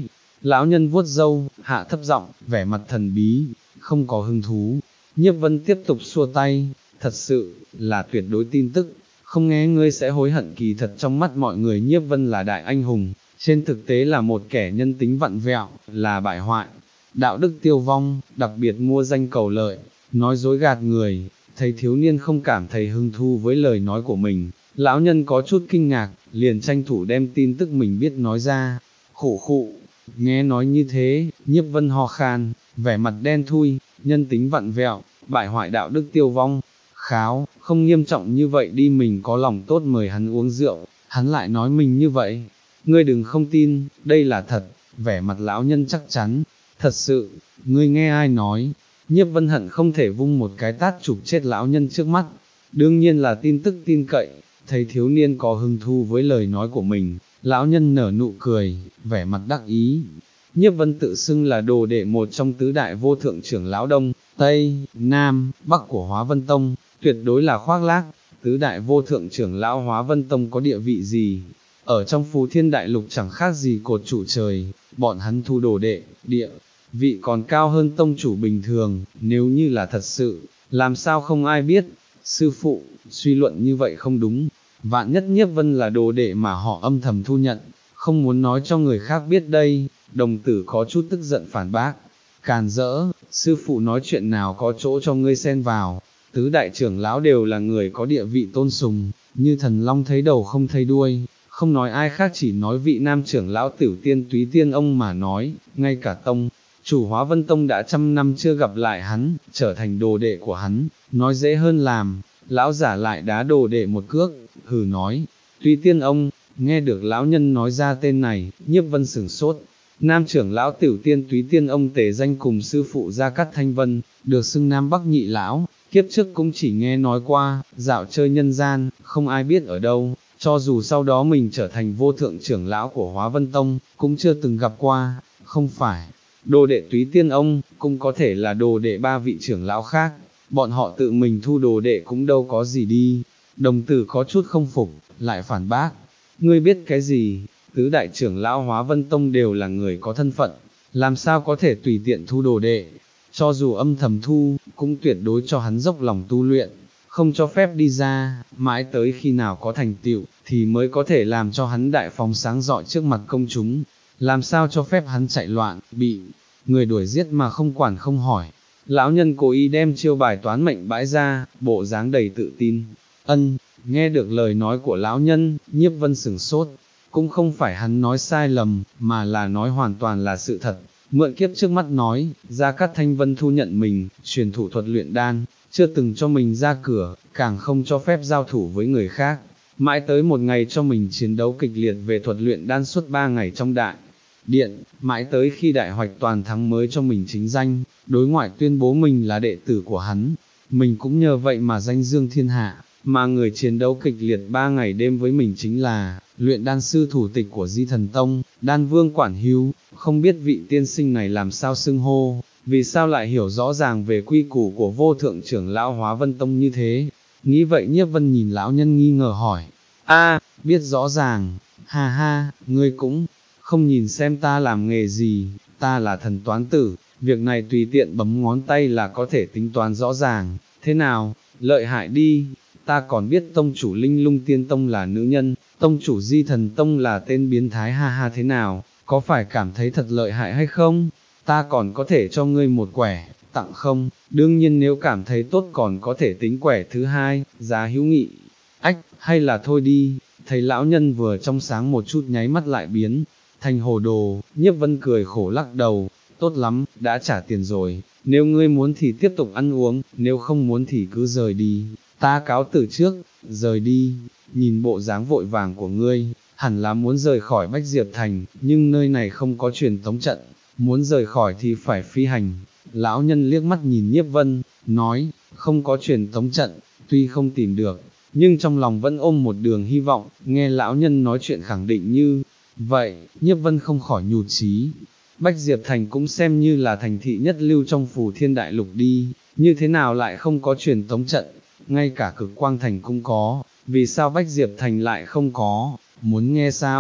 Lão nhân vuốt râu, hạ thấp giọng, vẻ mặt thần bí, không có hứng thú. Nhiếp Vân tiếp tục xua tay, thật sự, là tuyệt đối tin tức, không nghe ngươi sẽ hối hận. Kỳ thật trong mắt mọi người Nhiếp Vân là đại anh hùng, trên thực tế là một kẻ nhân tính vặn vẹo, là bại hoại, đạo đức tiêu vong, đặc biệt mua danh cầu lợi, nói dối gạt người. Thấy thiếu niên không cảm thấy hứng thú với lời nói của mình, lão nhân có chút kinh ngạc, liền tranh thủ đem tin tức mình biết nói ra. Khụ khụ, nghe nói như thế, Nhiếp Vân ho khan, vẻ mặt đen thui, nhân tính vặn vẹo, bại hoại đạo đức tiêu vong. Kháo, không nghiêm trọng như vậy đi, mình có lòng tốt mời hắn uống rượu, hắn lại nói mình như vậy. Ngươi đừng không tin, đây là thật. Vẻ mặt lão nhân chắc chắn, thật sự, ngươi nghe ai nói? Nhiếp Vân hận không thể vung một cái tát chụp chết lão nhân trước mắt. Đương nhiên là tin tức tin cậy. Thấy thiếu niên có hứng thú với lời nói của mình, lão nhân nở nụ cười, vẻ mặt đắc ý. Nhiếp Vân tự xưng là đồ đệ một trong tứ đại vô thượng trưởng lão Đông, Tây, Nam, Bắc của Hóa Vân Tông, tuyệt đối là khoác lác. Tứ đại vô thượng trưởng lão Hóa Vân Tông có địa vị gì? Ở trong Phù Thiên Đại Lục chẳng khác gì cột trụ trời, bọn hắn thu đồ đệ, địa vị còn cao hơn tông chủ bình thường. Nếu như là thật sự, làm sao không ai biết? Sư phụ, suy luận như vậy không đúng. Vạn nhất Nhiếp Vân là đồ đệ mà họ âm thầm thu nhận, không muốn nói cho người khác biết đây. Đồng tử có chút tức giận phản bác, càn rỡ, sư phụ nói chuyện nào có chỗ cho ngươi xen vào. Tứ đại trưởng lão đều là người có địa vị tôn sùng, như thần long thấy đầu không thấy đuôi, không nói ai khác, chỉ nói vị nam trưởng lão Tiểu Tiên Túy Tiên ông mà nói. Ngay cả tông chủ Hóa Vân Tông đã trăm năm chưa gặp lại hắn, trở thành đồ đệ của hắn, nói dễ hơn làm. Lão giả lại đá đồ đệ một cước, hừ nói, Túy Tiên ông. Nghe được lão nhân nói ra tên này, Nhiếp Vân sửng sốt. Nam trưởng lão Tiểu Tiên Túy Tiên ông tề danh cùng sư phụ Gia Cát Thanh Vân, được xưng Nam Bắc nhị lão, kiếp trước cũng chỉ nghe nói qua, dạo chơi nhân gian, không ai biết ở đâu. Cho dù sau đó mình trở thành vô thượng trưởng lão của Hóa Vân Tông, cũng chưa từng gặp qua. Không phải đồ đệ Túy Tiên ông, cũng có thể là đồ đệ ba vị trưởng lão khác, bọn họ tự mình thu đồ đệ cũng đâu có gì đi. Đồng tử có chút không phục, lại phản bác, ngươi biết cái gì? Tứ đại trưởng lão Hóa Vân Tông đều là người có thân phận, làm sao có thể tùy tiện thu đồ đệ? Cho dù âm thầm thu, cũng tuyệt đối cho hắn dốc lòng tu luyện, không cho phép đi ra, mãi tới khi nào có thành tựu, thì mới có thể làm cho hắn đại phóng sáng rọi trước mặt công chúng. Làm sao cho phép hắn chạy loạn, bị người đuổi giết mà không quản không hỏi? Lão nhân cố ý đem chiêu bài toán mệnh bãi ra, bộ dáng đầy tự tin. Ân, nghe được lời nói của lão nhân, Nhiếp Vân sửng sốt. Cũng không phải hắn nói sai lầm, mà là nói hoàn toàn là sự thật. Mượn kiếp trước mắt nói, Gia Cát Thanh Vân thu nhận mình, truyền thủ thuật luyện đan, chưa từng cho mình ra cửa, càng không cho phép giao thủ với người khác. Mãi tới một ngày cho mình chiến đấu kịch liệt về thuật luyện đan suốt ba ngày trong đại điện, mãi tới khi đại hoạch toàn thắng mới cho mình chính danh, đối ngoại tuyên bố mình là đệ tử của hắn. Mình cũng nhờ vậy mà danh dương thiên hạ, mà người chiến đấu kịch liệt ba ngày đêm với mình chính là luyện đan sư thủ tịch của Di Thần Tông, Đan Vương Quản Hưu. Không biết vị tiên sinh này làm sao xưng hô, vì sao lại hiểu rõ ràng về quy củ của vô thượng trưởng lão Hóa Vân Tông như thế? Nghĩ vậy Nhiếp Vân nhìn lão nhân nghi ngờ hỏi, a, biết rõ ràng, ha ha, ngươi cũng không nhìn xem ta làm nghề gì, ta là thần toán tử, việc này tùy tiện bấm ngón tay là có thể tính toán rõ ràng. Thế nào, lợi hại đi, ta còn biết tông chủ Linh Lung Tiên Tông là nữ nhân, tông chủ Di Thần Tông là tên biến thái, ha ha. Thế nào, có phải cảm thấy thật lợi hại hay không? Ta còn có thể cho ngươi một quẻ tặng không? Đương nhiên nếu cảm thấy tốt còn có thể tính quẻ thứ hai, giá hữu nghị. Ách, hay là thôi đi. Thấy lão nhân vừa trong sáng một chút nháy mắt lại biến thành hồ đồ, Nhiếp Vân cười khổ lắc đầu, tốt lắm, đã trả tiền rồi, nếu ngươi muốn thì tiếp tục ăn uống, nếu không muốn thì cứ rời đi, ta cáo từ trước. Rời đi? Nhìn bộ dáng vội vàng của ngươi, hẳn là muốn rời khỏi Bách Diệp Thành, nhưng nơi này không có truyền tống trận, muốn rời khỏi thì phải phi hành. Lão nhân liếc mắt nhìn Nhiếp Vân, nói, không có truyền tống trận, tuy không tìm được, nhưng trong lòng vẫn ôm một đường hy vọng. Nghe lão nhân nói chuyện khẳng định như vậy, Nhiếp Vân không khỏi nhụt chí. Bách Diệp Thành cũng xem như là thành thị nhất lưu trong Phù Thiên Đại Lục đi, như thế nào lại không có truyền tống trận? Ngay cả Cực Quang Thành cũng có, vì sao Bách Diệp Thành lại không có? Muốn nghe sao?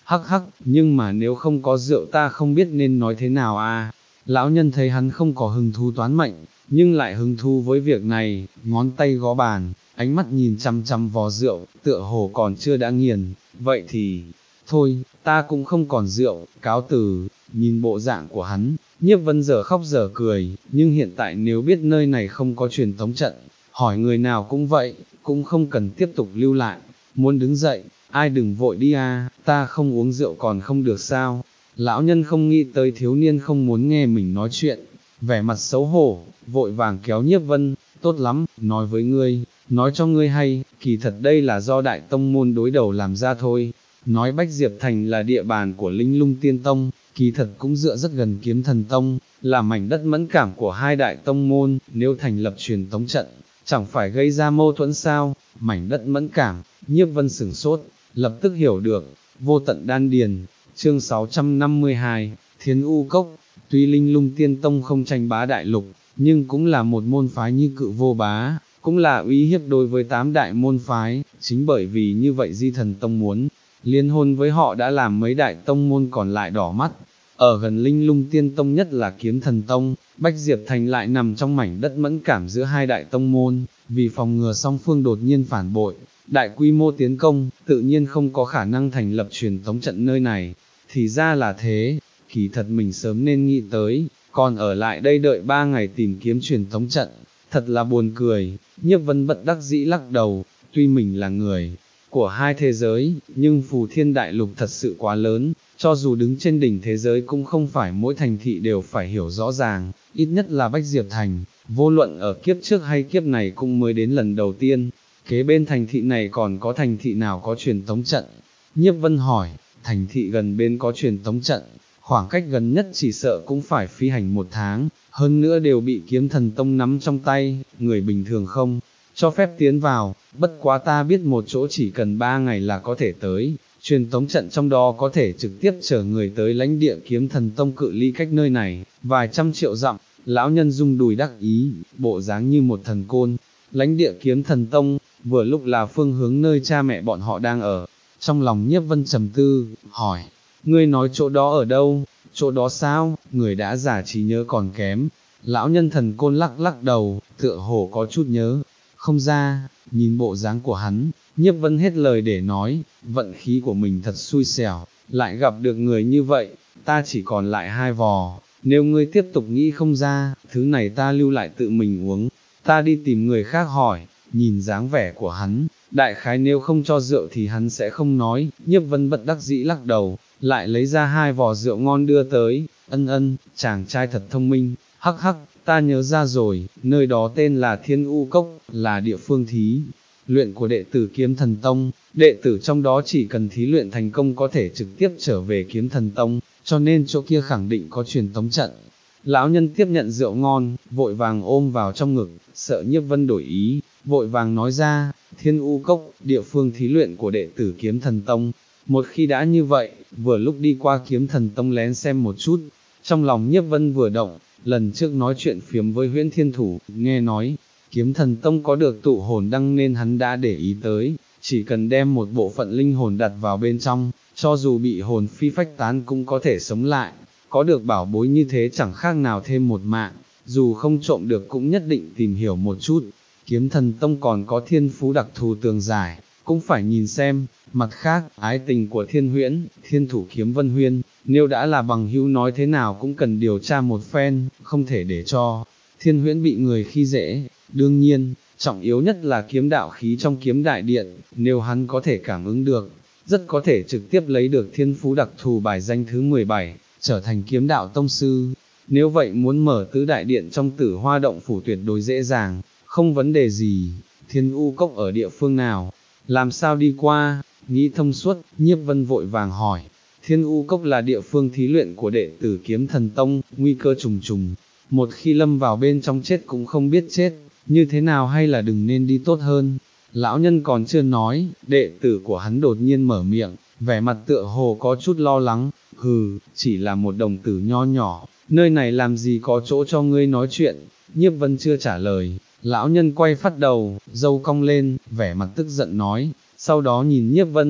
hắc hắc, nhưng mà nếu không có rượu ta không biết nên nói thế nào à. Lão nhân thấy hắn không có hứng thú toán mệnh, nhưng lại hứng thú với việc này, ngón tay gõ bàn, ánh mắt nhìn chăm chăm vò rượu, tựa hồ còn chưa đã nghiền, vậy thì, thôi, ta cũng không còn rượu, cáo từ. Nhìn bộ dạng của hắn, Nhiếp Vân giờ khóc giờ cười, nhưng hiện tại nếu biết nơi này không có truyền tống trận, hỏi người nào cũng vậy, cũng không cần tiếp tục lưu lại, muốn đứng dậy, ai đừng vội đi à, ta không uống rượu còn không được sao. Lão nhân không nghĩ tới thiếu niên không muốn nghe mình nói chuyện, vẻ mặt xấu hổ, vội vàng kéo Nhiếp Vân, tốt lắm, nói với ngươi, nói cho ngươi hay, kỳ thật đây là do đại tông môn đối đầu làm ra thôi. Nói Bách Diệp Thành là địa bàn của Linh Lung Tiên Tông, kỳ thật cũng dựa rất gần Kiếm Thần Tông, là mảnh đất mẫn cảm của hai đại tông môn, nếu thành lập truyền tống trận, chẳng phải gây ra mâu thuẫn sao. Mảnh đất mẫn cảm, Nhiếp Vân sửng sốt, lập tức hiểu được. Vô tận đan điền, chương sáu trăm năm mươi hai, Thiên U Cốc. Tuy Linh Lung Tiên Tông không tranh bá đại lục, nhưng cũng là một môn phái như cự vô bá, cũng là uy hiếp đối với tám đại môn phái. Chính bởi vì như vậy Di Thần Tông muốn liên hôn với họ đã làm mấy đại tông môn còn lại đỏ mắt. Ở gần Linh Lung Tiên Tông nhất là Kiếm Thần Tông, Bách Diệp Thành lại nằm trong mảnh đất mẫn cảm giữa hai đại tông môn, vì phòng ngừa song phương đột nhiên phản bội, đại quy mô tiến công, tự nhiên không có khả năng thành lập truyền tống trận nơi này. Thì ra là thế, kỳ thật mình sớm nên nghĩ tới, còn ở lại đây đợi ba ngày tìm kiếm truyền tống trận, thật là buồn cười. Nhiếp Vân bất đắc dĩ lắc đầu, tuy mình là người của hai thế giới, nhưng Phù Thiên Đại Lục thật sự quá lớn, cho dù đứng trên đỉnh thế giới cũng không phải mỗi thành thị đều phải hiểu rõ ràng, ít nhất là Bách Diệp Thành, vô luận ở kiếp trước hay kiếp này cũng mới đến lần đầu tiên. Kế bên thành thị này còn có thành thị nào có truyền tống trận? Nhiếp Vân hỏi, thành thị gần bên có truyền tống trận, khoảng cách gần nhất chỉ sợ cũng phải phi hành một tháng, hơn nữa đều bị Kiếm Thần Tông nắm trong tay, người bình thường không cho phép tiến vào, bất quá ta biết một chỗ chỉ cần ba ngày là có thể tới, truyền tống trận trong đó có thể trực tiếp chở người tới lãnh địa Kiếm Thần Tông, cự ly cách nơi này vài trăm triệu dặm. Lão nhân rung đùi đắc ý, bộ dáng như một thần côn. Lãnh địa Kiếm Thần Tông, vừa lúc là phương hướng nơi cha mẹ bọn họ đang ở. Trong lòng Nhiếp Vân trầm tư, hỏi, ngươi nói chỗ đó ở đâu? Chỗ đó sao? Người đã già trí nhớ còn kém. Lão nhân thần côn lắc lắc đầu, tựa hồ có chút nhớ không ra. Nhìn bộ dáng của hắn, Nhiếp Vân hết lời để nói, vận khí của mình thật xui xẻo, lại gặp được người như vậy. Ta chỉ còn lại hai vò, nếu ngươi tiếp tục nghĩ không ra, thứ này ta lưu lại tự mình uống, ta đi tìm người khác hỏi. Nhìn dáng vẻ của hắn, đại khái nếu không cho rượu thì hắn sẽ không nói. Nhiếp Vân bất đắc dĩ lắc đầu, lại lấy ra hai vò rượu ngon đưa tới. Ân ân, chàng trai thật thông minh, hắc hắc, ta nhớ ra rồi, nơi đó tên là Thiên U Cốc, là địa phương thí luyện của đệ tử Kiếm Thần Tông, đệ tử trong đó chỉ cần thí luyện thành công có thể trực tiếp trở về Kiếm Thần Tông, cho nên chỗ kia khẳng định có truyền tống trận. Lão nhân tiếp nhận rượu ngon, vội vàng ôm vào trong ngực, sợ Nhiếp Vân đổi ý, vội vàng nói ra, Thiên U Cốc, địa phương thí luyện của đệ tử Kiếm Thần Tông. Một khi đã như vậy, vừa lúc đi qua Kiếm Thần Tông lén xem một chút. Trong lòng Nhiếp Vân vừa động, lần trước nói chuyện phiếm với Huyễn Thiên Thủ, nghe nói, Kiếm Thần Tông có được tụ hồn đăng nên hắn đã để ý tới, chỉ cần đem một bộ phận linh hồn đặt vào bên trong, cho dù bị hồn phi phách tán cũng có thể sống lại. Có được bảo bối như thế chẳng khác nào thêm một mạng, dù không trộm được cũng nhất định tìm hiểu một chút. Kiếm Thần Tông còn có thiên phú đặc thù tường giải, cũng phải nhìn xem. Mặt khác, ái tình của Thiên Huyễn, Thiên Thủ Kiếm Vân Huyên, nếu đã là bằng hữu nói thế nào cũng cần điều tra một phen, không thể để cho Thiên Huyễn bị người khi dễ. Đương nhiên, trọng yếu nhất là kiếm đạo khí trong kiếm đại điện, nếu hắn có thể cảm ứng được, rất có thể trực tiếp lấy được thiên phú đặc thù bài danh thứ mười bảy, trở thành kiếm đạo tông sư. Nếu vậy muốn mở tứ đại điện trong Tử Hoa Động Phủ tuyệt đối dễ dàng, không vấn đề gì. Thiên U Cốc ở địa phương nào? Làm sao đi qua? Nghĩ thông suốt, Nhiếp Vân vội vàng hỏi. Thiên U Cốc là địa phương thí luyện của đệ tử Kiếm Thần Tông, nguy cơ trùng trùng. Một khi lâm vào bên trong chết cũng không biết chết, như thế nào hay là đừng nên đi tốt hơn. Lão nhân còn chưa nói, đệ tử của hắn đột nhiên mở miệng, vẻ mặt tựa hồ có chút lo lắng. Hừ, chỉ là một đồng tử nho nhỏ, nơi này làm gì có chỗ cho ngươi nói chuyện. Nhiếp Vân chưa trả lời, lão nhân quay phát đầu, râu cong lên, vẻ mặt tức giận nói, sau đó nhìn Nhiếp Vân,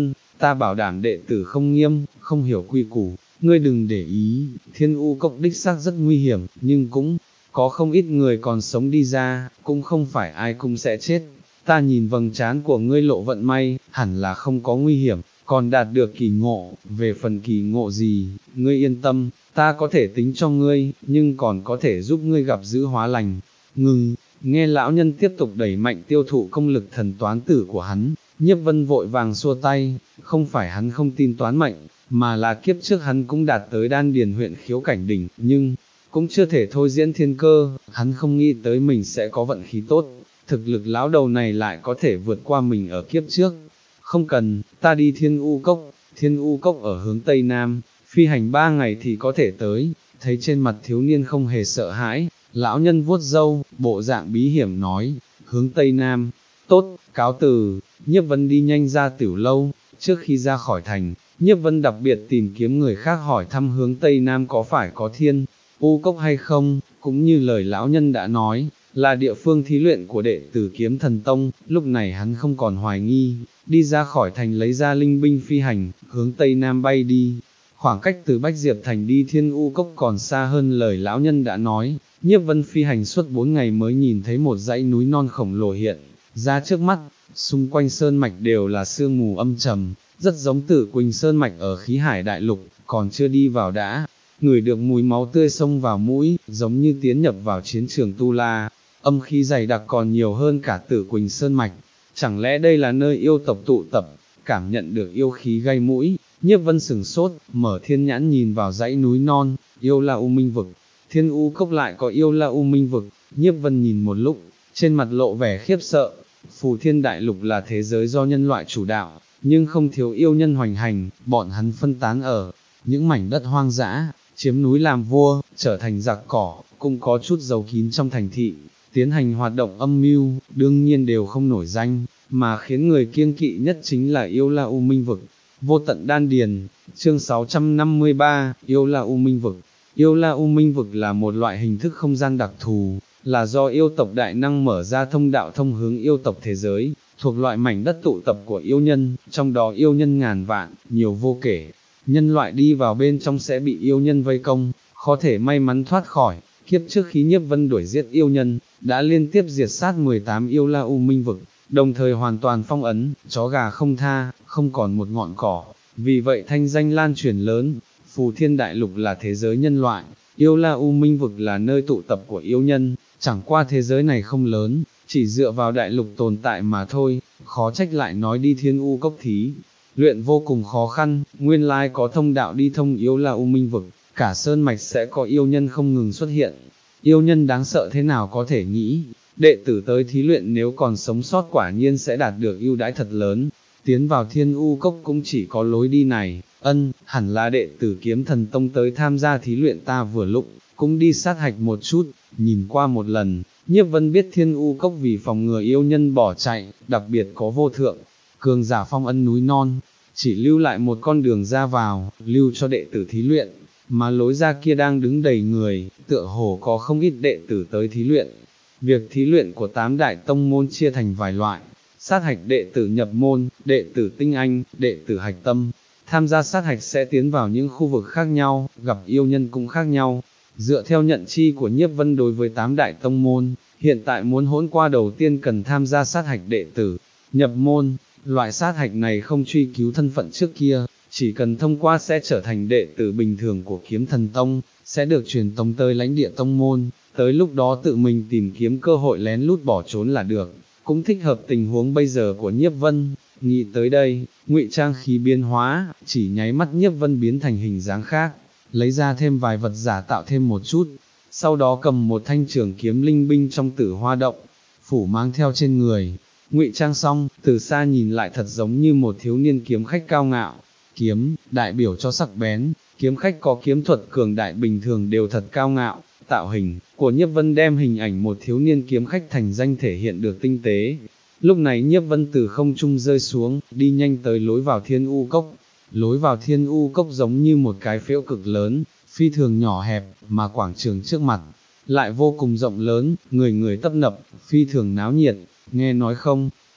ta bảo đảm đệ tử không nghiêm, không hiểu quy củ, ngươi đừng để ý, Thiên U Cốc đích xác rất nguy hiểm, nhưng cũng có không ít người còn sống đi ra, cũng không phải ai cũng sẽ chết. Ta nhìn vầng trán của ngươi lộ vận may, hẳn là không có nguy hiểm, còn đạt được kỳ ngộ, về phần kỳ ngộ gì, ngươi yên tâm, ta có thể tính cho ngươi, nhưng còn có thể giúp ngươi gặp giữ hóa lành. Ngừng, nghe lão nhân tiếp tục đẩy mạnh tiêu thụ công lực thần toán tử của hắn, Nhiếp Vân vội vàng xua tay, không phải hắn không tin toán mệnh, mà là kiếp trước hắn cũng đạt tới đan điền huyện khiếu cảnh đỉnh, nhưng cũng chưa thể thôi diễn thiên cơ, hắn không nghĩ tới mình sẽ có vận khí tốt, thực lực lão đầu này lại có thể vượt qua mình ở kiếp trước. Không cần, ta đi Thiên U Cốc, Thiên U Cốc ở hướng Tây Nam, phi hành ba ngày thì có thể tới. Thấy trên mặt thiếu niên không hề sợ hãi, lão nhân vuốt râu, bộ dạng bí hiểm nói, hướng Tây Nam, tốt, cáo từ. Nhiếp Vân đi nhanh ra tiểu lâu, trước khi ra khỏi thành, Nhiếp Vân đặc biệt tìm kiếm người khác hỏi thăm hướng Tây Nam có phải có Thiên U Cốc hay không, cũng như lời lão nhân đã nói, là địa phương thí luyện của đệ tử Kiếm Thần Tông. Lúc này hắn không còn hoài nghi, đi ra khỏi thành lấy ra linh binh phi hành, hướng Tây Nam bay đi. Khoảng cách từ Bách Diệp Thành đi Thiên U Cốc còn xa hơn lời lão nhân đã nói, Nhiếp Vân phi hành suốt bốn ngày mới nhìn thấy một dãy núi non khổng lồ hiện ra trước mắt, xung quanh sơn mạch đều là sương mù âm trầm, rất giống Tử Quỳnh Sơn mạch ở khí hải đại lục, còn chưa đi vào đã ngửi được mùi máu tươi xông vào mũi, giống như tiến nhập vào chiến trường tu la, âm khí dày đặc còn nhiều hơn cả Tử Quỳnh Sơn mạch. Chẳng lẽ đây là nơi yêu tộc tụ tập? Cảm nhận được yêu khí gây mũi, Nhiếp Vân sửng sốt, mở thiên nhãn nhìn vào dãy núi non, Yêu La U Minh Vực. Thiên U Cốc lại có Yêu La U Minh Vực. Nhiếp Vân nhìn một lúc, trên mặt lộ vẻ khiếp sợ. Phù Thiên Đại Lục là thế giới do nhân loại chủ đạo, nhưng không thiếu yêu nhân hoành hành, bọn hắn phân tán ở những mảnh đất hoang dã, chiếm núi làm vua, trở thành giặc cỏ, cũng có chút giấu kín trong thành thị, tiến hành hoạt động âm mưu, đương nhiên đều không nổi danh, mà khiến người kiêng kỵ nhất chính là Yêu La U Minh Vực. Vô tận đan điền, chương sáu trăm năm mươi ba, Yêu La U Minh Vực. Yêu La U Minh Vực là một loại hình thức không gian đặc thù, là do yêu tộc đại năng mở ra thông đạo thông hướng yêu tộc thế giới, thuộc loại mảnh đất tụ tập của yêu nhân, trong đó yêu nhân ngàn vạn, nhiều vô kể. Nhân loại đi vào bên trong sẽ bị yêu nhân vây công, khó thể may mắn thoát khỏi. Kiếp trước khi Nhiếp Vân đuổi giết yêu nhân, đã liên tiếp diệt sát mười tám Yêu La U Minh Vực, đồng thời hoàn toàn phong ấn, chó gà không tha, không còn một ngọn cỏ. Vì vậy thanh danh lan truyền lớn. Phù Thiên Đại Lục là thế giới nhân loại, Yêu La U Minh Vực là nơi tụ tập của yêu nhân, chẳng qua thế giới này không lớn, chỉ dựa vào đại lục tồn tại mà thôi, khó trách lại nói đi Thiên U Cốc thí luyện vô cùng khó khăn, nguyên lai có thông đạo đi thông Yêu La U Minh Vực, cả sơn mạch sẽ có yêu nhân không ngừng xuất hiện. Yêu nhân đáng sợ thế nào có thể nghĩ, đệ tử tới thí luyện nếu còn sống sót quả nhiên sẽ đạt được ưu đãi thật lớn. Tiến vào Thiên U Cốc cũng chỉ có lối đi này. Ân, hẳn là đệ tử Kiếm Thần Tông tới tham gia thí luyện ta vừa lúc, cũng đi sát hạch một chút, nhìn qua một lần, Nhiếp Vân biết Thiên U Cốc vì phòng ngừa yêu nhân bỏ chạy, đặc biệt có vô thượng, cường giả phong ân núi non, chỉ lưu lại một con đường ra vào, lưu cho đệ tử thí luyện, mà lối ra kia đang đứng đầy người, tựa hồ có không ít đệ tử tới thí luyện. Việc thí luyện của tám đại tông môn chia thành vài loại, sát hạch đệ tử nhập môn, đệ tử tinh anh, đệ tử hạch tâm. Tham gia sát hạch sẽ tiến vào những khu vực khác nhau, gặp yêu nhân cũng khác nhau. Dựa theo nhận chi của Nhiếp Vân đối với tám đại tông môn, hiện tại muốn hỗn qua đầu tiên cần tham gia sát hạch đệ tử, nhập môn. Loại sát hạch này không truy cứu thân phận trước kia, chỉ cần thông qua sẽ trở thành đệ tử bình thường của Kiếm Thần Tông, sẽ được truyền tông tới lãnh địa tông môn, tới lúc đó tự mình tìm kiếm cơ hội lén lút bỏ trốn là được, cũng thích hợp tình huống bây giờ của Nhiếp Vân. Nghĩ tới đây, ngụy trang khí biến hóa, chỉ nháy mắt Nhiếp Vân biến thành hình dáng khác, lấy ra thêm vài vật giả tạo thêm một chút, sau đó cầm một thanh trường kiếm linh binh trong Tử Hoa Động, phủ mang theo trên người. Ngụy trang xong, từ xa nhìn lại thật giống như một thiếu niên kiếm khách cao ngạo. Kiếm, đại biểu cho sắc bén, kiếm khách có kiếm thuật cường đại bình thường đều thật cao ngạo. Tạo hình của Nhiếp Vân đem hình ảnh một thiếu niên kiếm khách thành danh thể hiện được tinh tế. Lúc này Nhiếp Vân từ không trung rơi xuống, đi nhanh tới lối vào Thiên U Cốc. Lối vào Thiên U Cốc giống như một cái phễu cực lớn, phi thường nhỏ hẹp, mà quảng trường trước mặt lại vô cùng rộng lớn, người người tấp nập, phi thường náo nhiệt. Nghe nói không,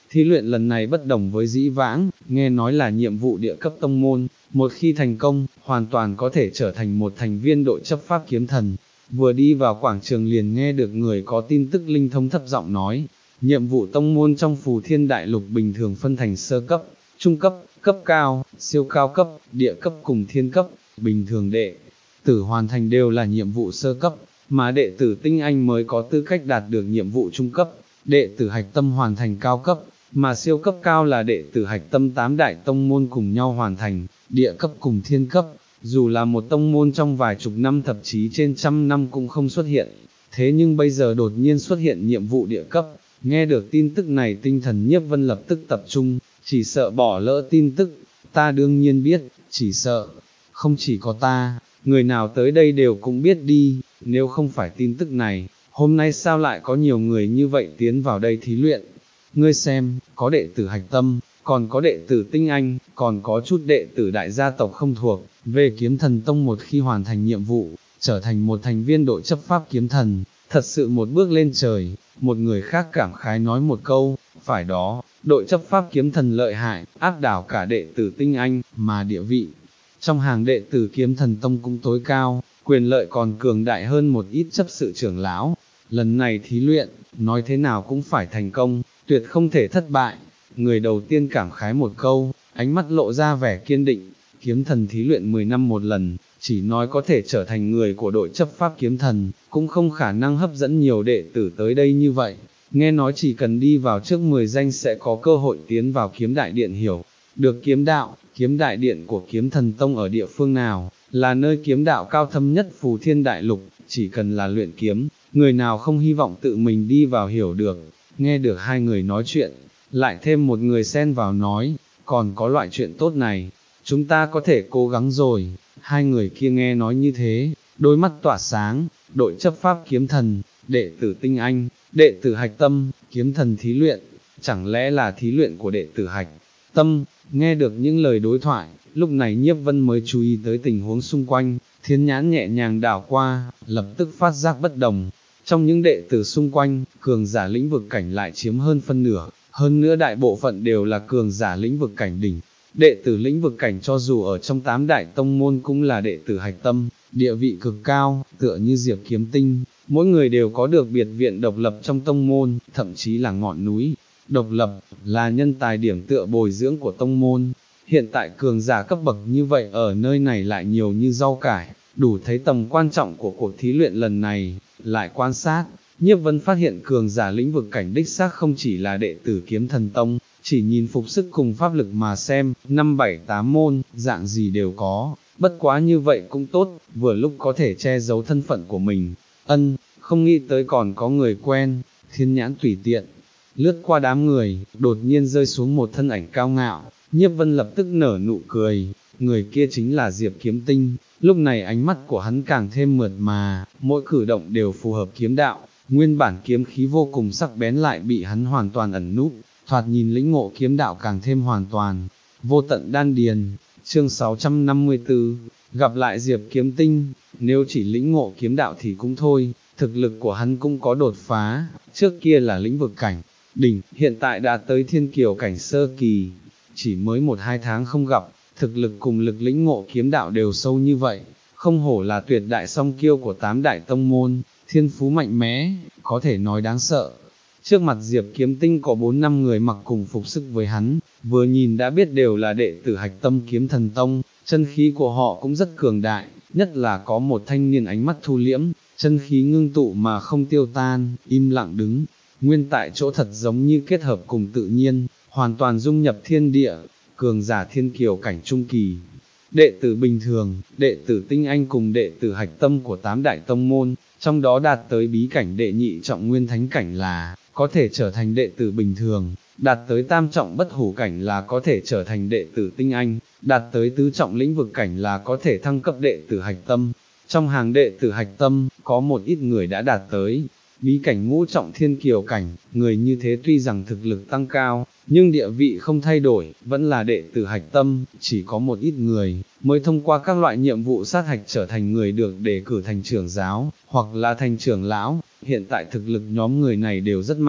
thí luyện lần này bất đồng với dĩ vãng, nghe nói là nhiệm vụ địa cấp tông môn, một khi thành công, hoàn toàn có thể trở thành một thành viên đội chấp pháp kiếm thần. Vừa đi vào quảng trường liền nghe được người có tin tức linh thông thấp giọng nói, nhiệm vụ tông môn trong Phù Thiên Đại Lục bình thường phân thành sơ cấp, trung cấp, cấp cao, siêu cao cấp, địa cấp cùng thiên cấp, bình thường đệ tử hoàn thành đều là nhiệm vụ sơ cấp, mà đệ tử tinh anh mới có tư cách đạt được nhiệm vụ trung cấp, đệ tử hạch tâm hoàn thành cao cấp, mà siêu cấp cao là đệ tử hạch tâm tám đại tông môn cùng nhau hoàn thành, địa cấp cùng thiên cấp, dù là một tông môn trong vài chục năm thậm chí trên trăm năm cũng không xuất hiện, thế nhưng bây giờ đột nhiên xuất hiện nhiệm vụ địa cấp, nghe được tin tức này tinh thần Nhiếp Vân lập tức tập trung, chỉ sợ bỏ lỡ tin tức, ta đương nhiên biết, chỉ sợ, không chỉ có ta, người nào tới đây đều cũng biết đi, nếu không phải tin tức này, hôm nay sao lại có nhiều người như vậy tiến vào đây thí luyện, ngươi xem, có đệ tử hạch tâm, còn có đệ tử tinh anh, còn có chút đệ tử đại gia tộc không thuộc, về kiếm thần tông một khi hoàn thành nhiệm vụ, trở thành một thành viên đội chấp pháp kiếm thần, thật sự một bước lên trời, một người khác cảm khái nói một câu, phải đó, đội chấp pháp kiếm thần lợi hại, áp đảo cả đệ tử tinh anh, mà địa vị. Trong hàng đệ tử kiếm thần tông cũng tối cao, quyền lợi còn cường đại hơn một ít chấp sự trưởng lão, lần này thí luyện, nói thế nào cũng phải thành công, tuyệt không thể thất bại. Người đầu tiên cảm khái một câu, ánh mắt lộ ra vẻ kiên định, kiếm thần thí luyện mười năm một lần, chỉ nói có thể trở thành người của đội chấp pháp kiếm thần, cũng không khả năng hấp dẫn nhiều đệ tử tới đây như vậy. Nghe nói chỉ cần đi vào trước mười danh sẽ có cơ hội tiến vào kiếm đại điện hiểu, được kiếm đạo, kiếm đại điện của kiếm thần tông ở địa phương nào, là nơi kiếm đạo cao thâm nhất Phù Thiên Đại Lục, chỉ cần là luyện kiếm, người nào không hy vọng tự mình đi vào hiểu được. Nghe được hai người nói chuyện, lại thêm một người xen vào nói, còn có loại chuyện tốt này, chúng ta có thể cố gắng rồi. Hai người kia nghe nói như thế, đôi mắt tỏa sáng, đội chấp pháp kiếm thần, đệ tử tinh anh, đệ tử hạch tâm, kiếm thần thí luyện, chẳng lẽ là thí luyện của đệ tử hạch tâm. Nghe được những lời đối thoại, lúc này Nhiếp Vân mới chú ý tới tình huống xung quanh, thiên nhãn nhẹ nhàng đảo qua, lập tức phát giác bất đồng. Trong những đệ tử xung quanh, cường giả lĩnh vực cảnh lại chiếm hơn phân nửa, hơn nữa đại bộ phận đều là cường giả lĩnh vực cảnh đỉnh. Đệ tử lĩnh vực cảnh cho dù ở trong tám đại tông môn cũng là đệ tử hạch tâm, địa vị cực cao, tựa như Diệp Kiếm Tinh, mỗi người đều có được biệt viện độc lập trong tông môn, thậm chí là ngọn núi độc lập, là nhân tài điểm tựa bồi dưỡng của tông môn. Hiện tại cường giả cấp bậc như vậy ở nơi này lại nhiều như rau cải, đủ thấy tầm quan trọng của cuộc thí luyện lần này. Lại quan sát, Nhiếp Vân phát hiện cường giả lĩnh vực cảnh đích xác không chỉ là đệ tử kiếm thần tông, chỉ nhìn phục sức cùng pháp lực mà xem, năm bảy tám môn, dạng gì đều có, bất quá như vậy cũng tốt, vừa lúc có thể che giấu thân phận của mình. Ân, không nghĩ tới còn có người quen, thiên nhãn tùy tiện, lướt qua đám người, đột nhiên rơi xuống một thân ảnh cao ngạo, Nhiếp Vân lập tức nở nụ cười, người kia chính là Diệp Kiếm Tinh. Lúc này ánh mắt của hắn càng thêm mượt mà, mỗi cử động đều phù hợp kiếm đạo, nguyên bản kiếm khí vô cùng sắc bén lại bị hắn hoàn toàn ẩn núp, thoạt nhìn lĩnh ngộ kiếm đạo càng thêm hoàn toàn. Vô tận đan điền, chương sáu trăm năm mươi tư, gặp lại Diệp Kiếm Tinh, nếu chỉ lĩnh ngộ kiếm đạo thì cũng thôi, thực lực của hắn cũng có đột phá, trước kia là lĩnh vực cảnh đỉnh, hiện tại đã tới thiên kiều cảnh sơ kỳ, chỉ mới một hai tháng không gặp, thực lực cùng lực lĩnh ngộ kiếm đạo đều sâu như vậy, không hổ là tuyệt đại song kiêu của tám đại tông môn, thiên phú mạnh mẽ, có thể nói đáng sợ. Trước mặt Diệp Kiếm Tinh có bốn năm người mặc cùng phục sức với hắn, vừa nhìn đã biết đều là đệ tử hạch tâm kiếm thần tông, chân khí của họ cũng rất cường đại, nhất là có một thanh niên ánh mắt thu liễm, chân khí ngưng tụ mà không tiêu tan, im lặng đứng, nguyên tại chỗ thật giống như kết hợp cùng tự nhiên, hoàn toàn dung nhập thiên địa, cường giả thiên kiều cảnh trung kỳ. Đệ tử bình thường, đệ tử tinh anh cùng đệ tử hạch tâm của tám đại tông môn, trong đó đạt tới bí cảnh đệ nhị trọng nguyên thánh cảnh là có thể trở thành đệ tử bình thường, đạt tới tam trọng bất hủ cảnh là có thể trở thành đệ tử tinh anh, đạt tới tứ trọng lĩnh vực cảnh là có thể thăng cấp đệ tử hạch tâm. Trong hàng đệ tử hạch tâm, có một ít người đã đạt tới bí cảnh ngũ trọng thiên kiều cảnh, người như thế tuy rằng thực lực tăng cao, nhưng địa vị không thay đổi, vẫn là đệ tử hạch tâm, chỉ có một ít người mới thông qua các loại nhiệm vụ sát hạch trở thành người được đề cử thành trưởng giáo, hoặc là thành trưởng lão. Hiện tại thực lực nhóm người này đều rất mạnh,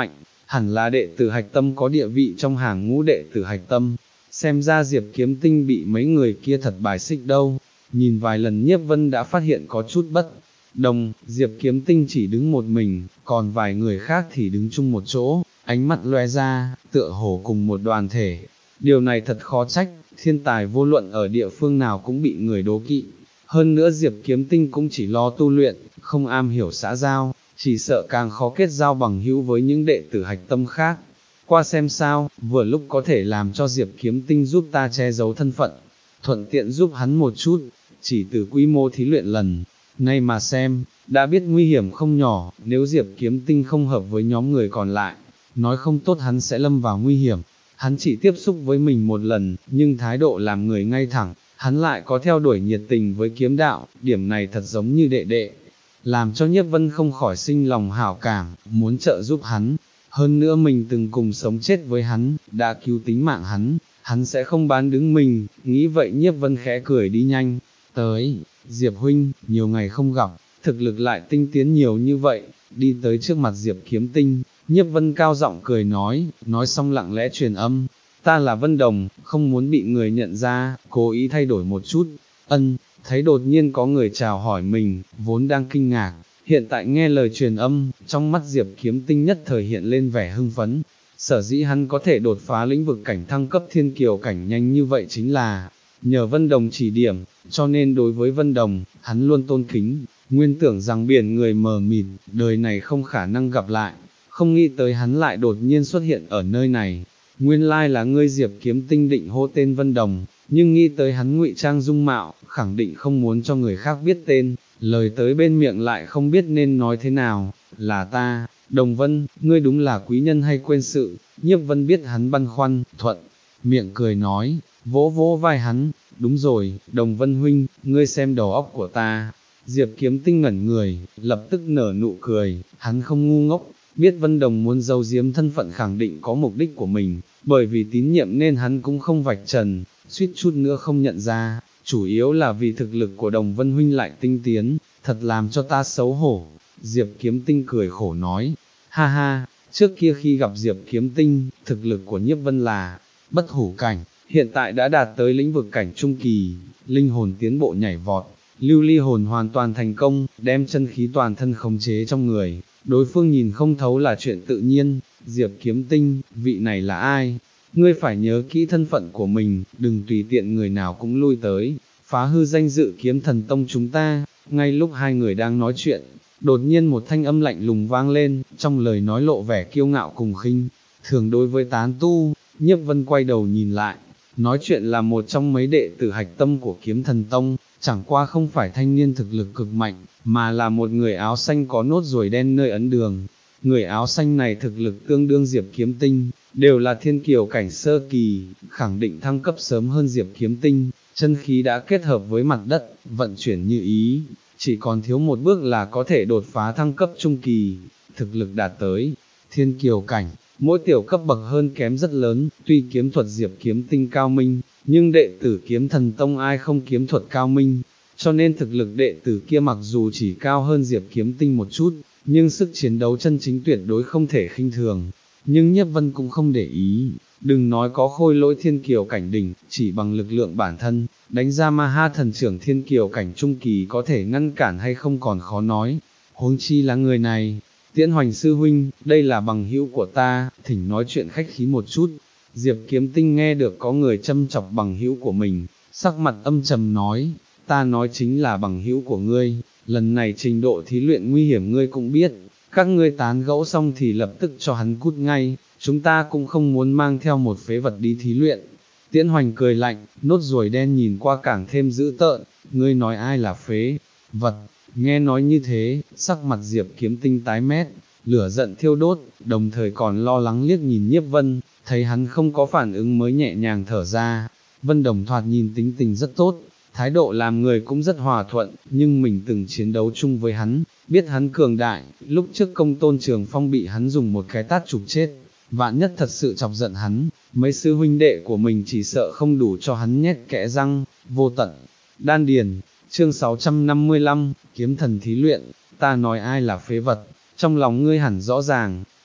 hẳn là đệ tử hạch tâm có địa vị trong hàng ngũ đệ tử hạch tâm, xem ra Diệp Kiếm Tinh bị mấy người kia thật bài xích đâu, nhìn vài lần Nhiếp Vân đã phát hiện có chút bất đồng, Diệp Kiếm Tinh chỉ đứng một mình, còn vài người khác thì đứng chung một chỗ, ánh mắt loe ra, tựa hồ cùng một đoàn thể, điều này thật khó trách, thiên tài vô luận ở địa phương nào cũng bị người đố kỵ, hơn nữa Diệp Kiếm Tinh cũng chỉ lo tu luyện, không am hiểu xã giao, chỉ sợ càng khó kết giao bằng hữu với những đệ tử hạch tâm khác. Qua xem sao, vừa lúc có thể làm cho Diệp Kiếm Tinh giúp ta che giấu thân phận, thuận tiện giúp hắn một chút, chỉ từ quy mô thí luyện lần nay mà xem, đã biết nguy hiểm không nhỏ, nếu Diệp Kiếm Tinh không hợp với nhóm người còn lại, nói không tốt hắn sẽ lâm vào nguy hiểm. Hắn chỉ tiếp xúc với mình một lần, nhưng thái độ làm người ngay thẳng, hắn lại có theo đuổi nhiệt tình với kiếm đạo, điểm này thật giống như đệ đệ, làm cho Nhiếp Vân không khỏi sinh lòng hảo cảm, muốn trợ giúp hắn. Hơn nữa mình từng cùng sống chết với hắn, đã cứu tính mạng hắn, hắn sẽ không bán đứng mình, nghĩ vậy Nhiếp Vân khẽ cười đi nhanh, tới, Diệp huynh, nhiều ngày không gặp, thực lực lại tinh tiến nhiều như vậy, đi tới trước mặt Diệp Kiếm Tinh, Nhiếp Vân cao giọng cười nói, nói xong lặng lẽ truyền âm, ta là Vân Đồng, không muốn bị người nhận ra, cố ý thay đổi một chút, ân, thấy đột nhiên có người chào hỏi mình, vốn đang kinh ngạc. Hiện tại nghe lời truyền âm, trong mắt Diệp Kiếm Tinh nhất thời hiện lên vẻ hưng phấn, sở dĩ hắn có thể đột phá lĩnh vực cảnh thăng cấp thiên kiều cảnh nhanh như vậy chính là nhờ Vân Đồng chỉ điểm, cho nên đối với Vân Đồng, hắn luôn tôn kính, nguyên tưởng rằng biển người mờ mịt, đời này không khả năng gặp lại, không nghĩ tới hắn lại đột nhiên xuất hiện ở nơi này, nguyên lai là ngươi Diệp Kiếm Tinh định hô tên Vân Đồng, nhưng nghĩ tới hắn ngụy trang dung mạo, khẳng định không muốn cho người khác biết tên. Lời tới bên miệng lại không biết nên nói thế nào, là ta, Đồng Vân, ngươi đúng là quý nhân hay quên sự, Nhiếp Vân biết hắn băn khoăn, thuận, miệng cười nói, vỗ vỗ vai hắn, đúng rồi, Đồng Vân huynh, ngươi xem đầu óc của ta, Diệp Kiếm Tinh ngẩn người, lập tức nở nụ cười, hắn không ngu ngốc, biết Vân Đồng muốn giấu giếm thân phận khẳng định có mục đích của mình, bởi vì tín nhiệm nên hắn cũng không vạch trần, suýt chút nữa không nhận ra. Chủ yếu là vì thực lực của Đồng Vân huynh lại tinh tiến, thật làm cho ta xấu hổ. Diệp Kiếm Tinh cười khổ nói, ha ha, trước kia khi gặp Diệp Kiếm Tinh, thực lực của Nhiếp Vân là bất hủ cảnh, hiện tại đã đạt tới lĩnh vực cảnh trung kỳ, linh hồn tiến bộ nhảy vọt, lưu ly hồn hoàn toàn thành công, đem chân khí toàn thân khống chế trong người, đối phương nhìn không thấu là chuyện tự nhiên. Diệp Kiếm Tinh, vị này là ai? Ngươi phải nhớ kỹ thân phận của mình, đừng tùy tiện người nào cũng lui tới, phá hư danh dự Kiếm Thần Tông chúng ta. Ngay lúc hai người đang nói chuyện, đột nhiên một thanh âm lạnh lùng vang lên, trong lời nói lộ vẻ kiêu ngạo cùng khinh thường đối với tán tu. Nhiếp Vân quay đầu nhìn lại, nói chuyện là một trong mấy đệ tử hạch tâm của Kiếm Thần Tông, chẳng qua không phải thanh niên thực lực cực mạnh, mà là một người áo xanh có nốt ruồi đen nơi ấn đường. Người áo xanh này thực lực tương đương Diệp Kiếm Tinh, đều là thiên kiều cảnh sơ kỳ, khẳng định thăng cấp sớm hơn Diệp Kiếm Tinh, chân khí đã kết hợp với mặt đất, vận chuyển như ý, chỉ còn thiếu một bước là có thể đột phá thăng cấp trung kỳ, thực lực đạt tới thiên kiều cảnh, mỗi tiểu cấp bậc hơn kém rất lớn, tuy kiếm thuật Diệp Kiếm Tinh cao minh, nhưng đệ tử Kiếm Thần Tông ai không kiếm thuật cao minh, cho nên thực lực đệ tử kia mặc dù chỉ cao hơn Diệp Kiếm Tinh một chút, nhưng sức chiến đấu chân chính tuyệt đối không thể khinh thường. Nhưng Nhiếp Vân cũng không để ý, đừng nói có khôi lỗi thiên kiều cảnh đỉnh, chỉ bằng lực lượng bản thân, đánh ra ma ha thần trưởng thiên kiều cảnh trung kỳ có thể ngăn cản hay không còn khó nói, huống chi là người này. Tiễn Hoành sư huynh, đây là bằng hữu của ta, thỉnh nói chuyện khách khí một chút. Diệp Kiếm Tinh nghe được có người châm chọc bằng hữu của mình, sắc mặt âm trầm nói, ta nói chính là bằng hữu của ngươi, lần này trình độ thí luyện nguy hiểm ngươi cũng biết, các ngươi tán gẫu xong thì lập tức cho hắn cút ngay, chúng ta cũng không muốn mang theo một phế vật đi thí luyện. Tiễn Hoành cười lạnh, nốt ruồi đen nhìn qua càng thêm dữ tợn, ngươi nói ai là phế vật? Nghe nói như thế, sắc mặt Diệp Kiếm Tinh tái mét, lửa giận thiêu đốt, đồng thời còn lo lắng liếc nhìn Nhiếp Vân, thấy hắn không có phản ứng mới nhẹ nhàng thở ra. Vân Đồng thoạt nhìn tính tình rất tốt, thái độ làm người cũng rất hòa thuận, nhưng mình từng chiến đấu chung với hắn, biết hắn cường đại, lúc trước Công Tôn Trường Phong bị hắn dùng một cái tát chụp chết, vạn nhất thật sự chọc giận hắn, mấy sư huynh đệ của mình chỉ sợ không đủ cho hắn nhét kẽ răng. Vô tận đan điền. Chương sáu trăm năm mươi lăm, Kiếm Thần thí luyện, ta nói ai là phế vật, trong lòng ngươi hẳn rõ ràng,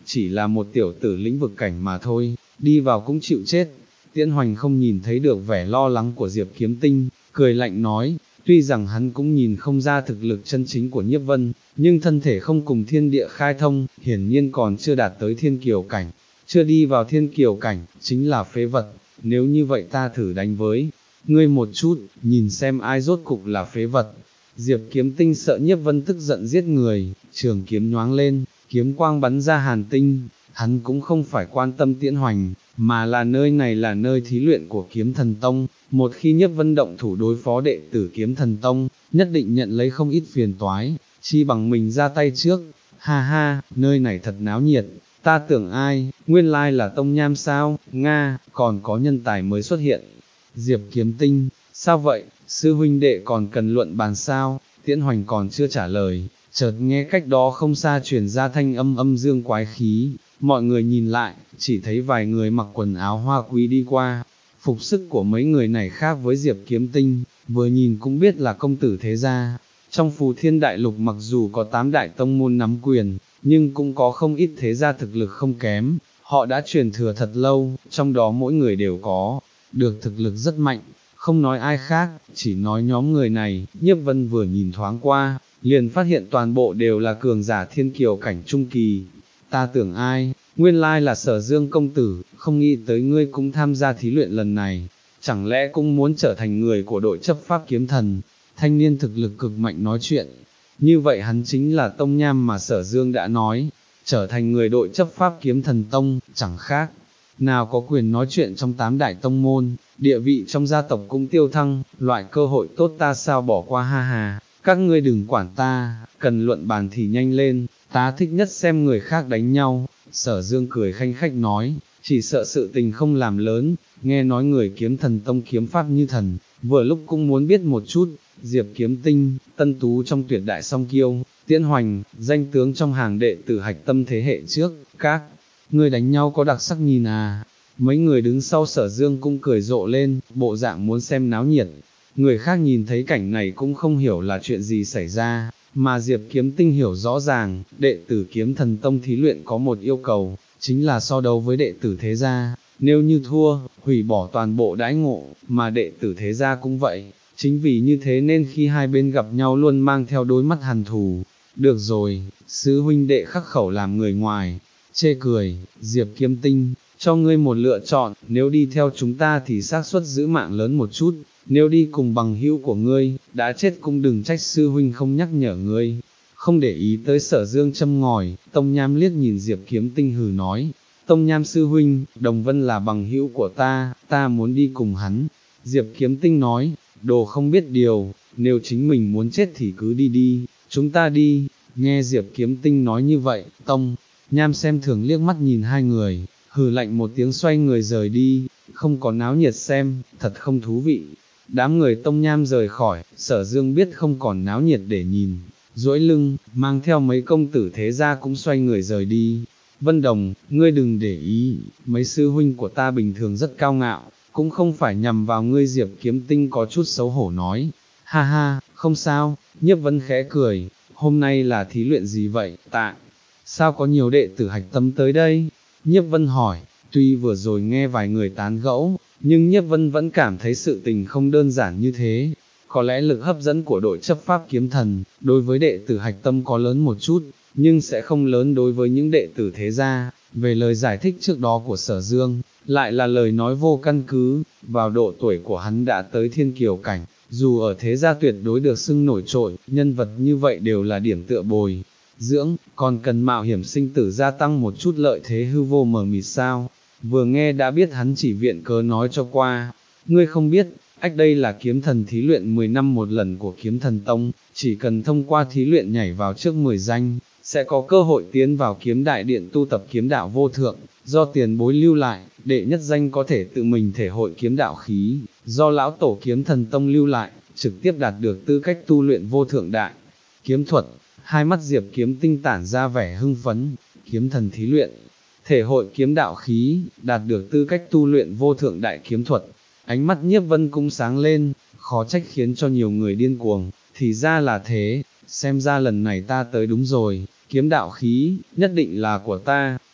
chỉ là một tiểu tử lĩnh vực cảnh mà thôi, đi vào cũng chịu chết. Tiễn Hoành không nhìn thấy được vẻ lo lắng của Diệp Kiếm Tinh, cười lạnh nói, tuy rằng hắn cũng nhìn không ra thực lực chân chính của Nhiếp Vân, nhưng thân thể không cùng thiên địa khai thông, hiển nhiên còn chưa đạt tới thiên kiều cảnh, chưa đi vào thiên kiều cảnh, chính là phế vật, nếu như vậy ta thử đánh với ngươi một chút, nhìn xem ai rốt cục là phế vật. Diệp Kiếm Tinh sợ Nhiếp Vân tức giận giết người, trường kiếm nhoáng lên, kiếm quang bắn ra hàn tinh, hắn cũng không phải quan tâm Tiễn Hoành, mà là nơi này là nơi thí luyện của Kiếm Thần Tông, một khi Nhiếp Vân động thủ đối phó đệ tử Kiếm Thần Tông, nhất định nhận lấy không ít phiền toái, chi bằng mình ra tay trước. Ha ha, nơi này thật náo nhiệt, ta tưởng ai, nguyên lai là Tông Nham sao, Nga, còn có nhân tài mới xuất hiện. Diệp Kiếm Tinh, sao vậy, sư huynh đệ còn cần luận bàn sao? Tiễn Hoành còn chưa trả lời, chợt nghe cách đó không xa truyền ra thanh âm âm dương quái khí, mọi người nhìn lại, chỉ thấy vài người mặc quần áo hoa quý đi qua. Phục sức của mấy người này khác với Diệp Kiếm Tinh, vừa nhìn cũng biết là công tử thế gia. Trong Phù Thiên Đại Lục mặc dù có tám đại tông môn nắm quyền, nhưng cũng có không ít thế gia thực lực không kém, họ đã truyền thừa thật lâu, trong đó mỗi người đều có được thực lực rất mạnh, không nói ai khác, chỉ nói nhóm người này. Nhiếp Vân vừa nhìn thoáng qua, liền phát hiện toàn bộ đều là cường giả thiên kiều cảnh trung kỳ. Ta tưởng ai, nguyên lai là Sở Dương công tử, không nghĩ tới ngươi cũng tham gia thí luyện lần này, chẳng lẽ cũng muốn trở thành người của đội chấp pháp kiếm thần? Thanh niên thực lực cực mạnh nói chuyện, như vậy hắn chính là Tông Nham mà Sở Dương đã nói, trở thành người đội chấp pháp kiếm thần tông, chẳng khác nào có quyền nói chuyện trong tám đại tông môn, địa vị trong gia tộc cũng tiêu thăng, loại cơ hội tốt ta sao bỏ qua. Ha ha, các ngươi đừng quản ta, cần luận bàn thì nhanh lên, ta thích nhất xem người khác đánh nhau. Sở Dương cười khanh khách nói, chỉ sợ sự tình không làm lớn, nghe nói người kiếm thần tông kiếm pháp như thần, vừa lúc cũng muốn biết một chút. Diệp Kiếm Tinh, tân tú trong tuyệt đại song kiêu, Tiễn Hoành, danh tướng trong hàng đệ tử hạch tâm thế hệ trước, các người đánh nhau có đặc sắc nhìn à. Mấy người đứng sau Sở Dương cũng cười rộ lên, bộ dạng muốn xem náo nhiệt. Người khác nhìn thấy cảnh này cũng không hiểu là chuyện gì xảy ra, mà Diệp Kiếm Tinh hiểu rõ ràng, đệ tử Kiếm Thần Tông thí luyện có một yêu cầu, chính là so đấu với đệ tử thế gia, nếu như thua, hủy bỏ toàn bộ đãi ngộ, mà đệ tử thế gia cũng vậy. Chính vì như thế nên khi hai bên gặp nhau luôn mang theo đôi mắt hằn thù. Được rồi, sư huynh đệ khắc khẩu làm người ngoài, chê cười. Diệp Kiếm Tinh, cho ngươi một lựa chọn, nếu đi theo chúng ta thì xác suất giữ mạng lớn một chút, nếu đi cùng bằng hữu của ngươi, đã chết cũng đừng trách sư huynh không nhắc nhở ngươi. Không để ý tới Sở Dương châm ngòi, Tông Nham liếc nhìn Diệp Kiếm Tinh hừ nói, Tông Nham sư huynh, Đồng Vân là bằng hữu của ta, ta muốn đi cùng hắn. Diệp Kiếm Tinh nói, đồ không biết điều, nếu chính mình muốn chết thì cứ đi đi, chúng ta đi. Nghe Diệp Kiếm Tinh nói như vậy, Tông Nham xem thường liếc mắt nhìn hai người, hừ lạnh một tiếng xoay người rời đi, không có náo nhiệt xem, thật không thú vị. Đám người Tông Nham rời khỏi, Sở Dương biết không còn náo nhiệt để nhìn, duỗi lưng, mang theo mấy công tử thế gia cũng xoay người rời đi. Vân Đồng, ngươi đừng để ý, mấy sư huynh của ta bình thường rất cao ngạo, cũng không phải nhằm vào ngươi. Diệp Kiếm Tinh có chút xấu hổ nói, ha ha, không sao. Nhiếp Vân khẽ cười, hôm nay là thí luyện gì vậy, tại sao có nhiều đệ tử hạch tâm tới đây? Nhiếp Vân hỏi, tuy vừa rồi nghe vài người tán gẫu, nhưng Nhiếp Vân vẫn cảm thấy sự tình không đơn giản như thế. Có lẽ lực hấp dẫn của đội chấp pháp kiếm thần, đối với đệ tử hạch tâm có lớn một chút, nhưng sẽ không lớn đối với những đệ tử thế gia. Về lời giải thích trước đó của Sở Dương, lại là lời nói vô căn cứ, vào độ tuổi của hắn đã tới thiên kiều cảnh, dù ở thế gia tuyệt đối được xưng nổi trội, nhân vật như vậy đều là điểm tựa bồi dưỡng, còn cần mạo hiểm sinh tử gia tăng một chút lợi thế hư vô mờ mịt sao? Vừa nghe đã biết hắn chỉ viện cớ nói cho qua. Ngươi không biết, ách đây là kiếm thần thí luyện mười năm một lần của Kiếm Thần Tông, chỉ cần thông qua thí luyện nhảy vào trước mười danh, sẽ có cơ hội tiến vào kiếm đại điện tu tập kiếm đạo vô thượng, do tiền bối lưu lại, đệ nhất danh có thể tự mình thể hội kiếm đạo khí, do lão tổ Kiếm Thần Tông lưu lại, trực tiếp đạt được tư cách tu luyện vô thượng đại kiếm thuật. Hai mắt Diệp Kiếm Tinh tản ra vẻ hưng phấn, kiếm thần thí luyện, thể hội kiếm đạo khí, đạt được tư cách tu luyện vô thượng đại kiếm thuật. Ánh mắt Nhiếp Vân cũng sáng lên, khó trách khiến cho nhiều người điên cuồng, thì ra là thế, xem ra lần này ta tới đúng rồi, kiếm đạo khí, nhất định là của ta.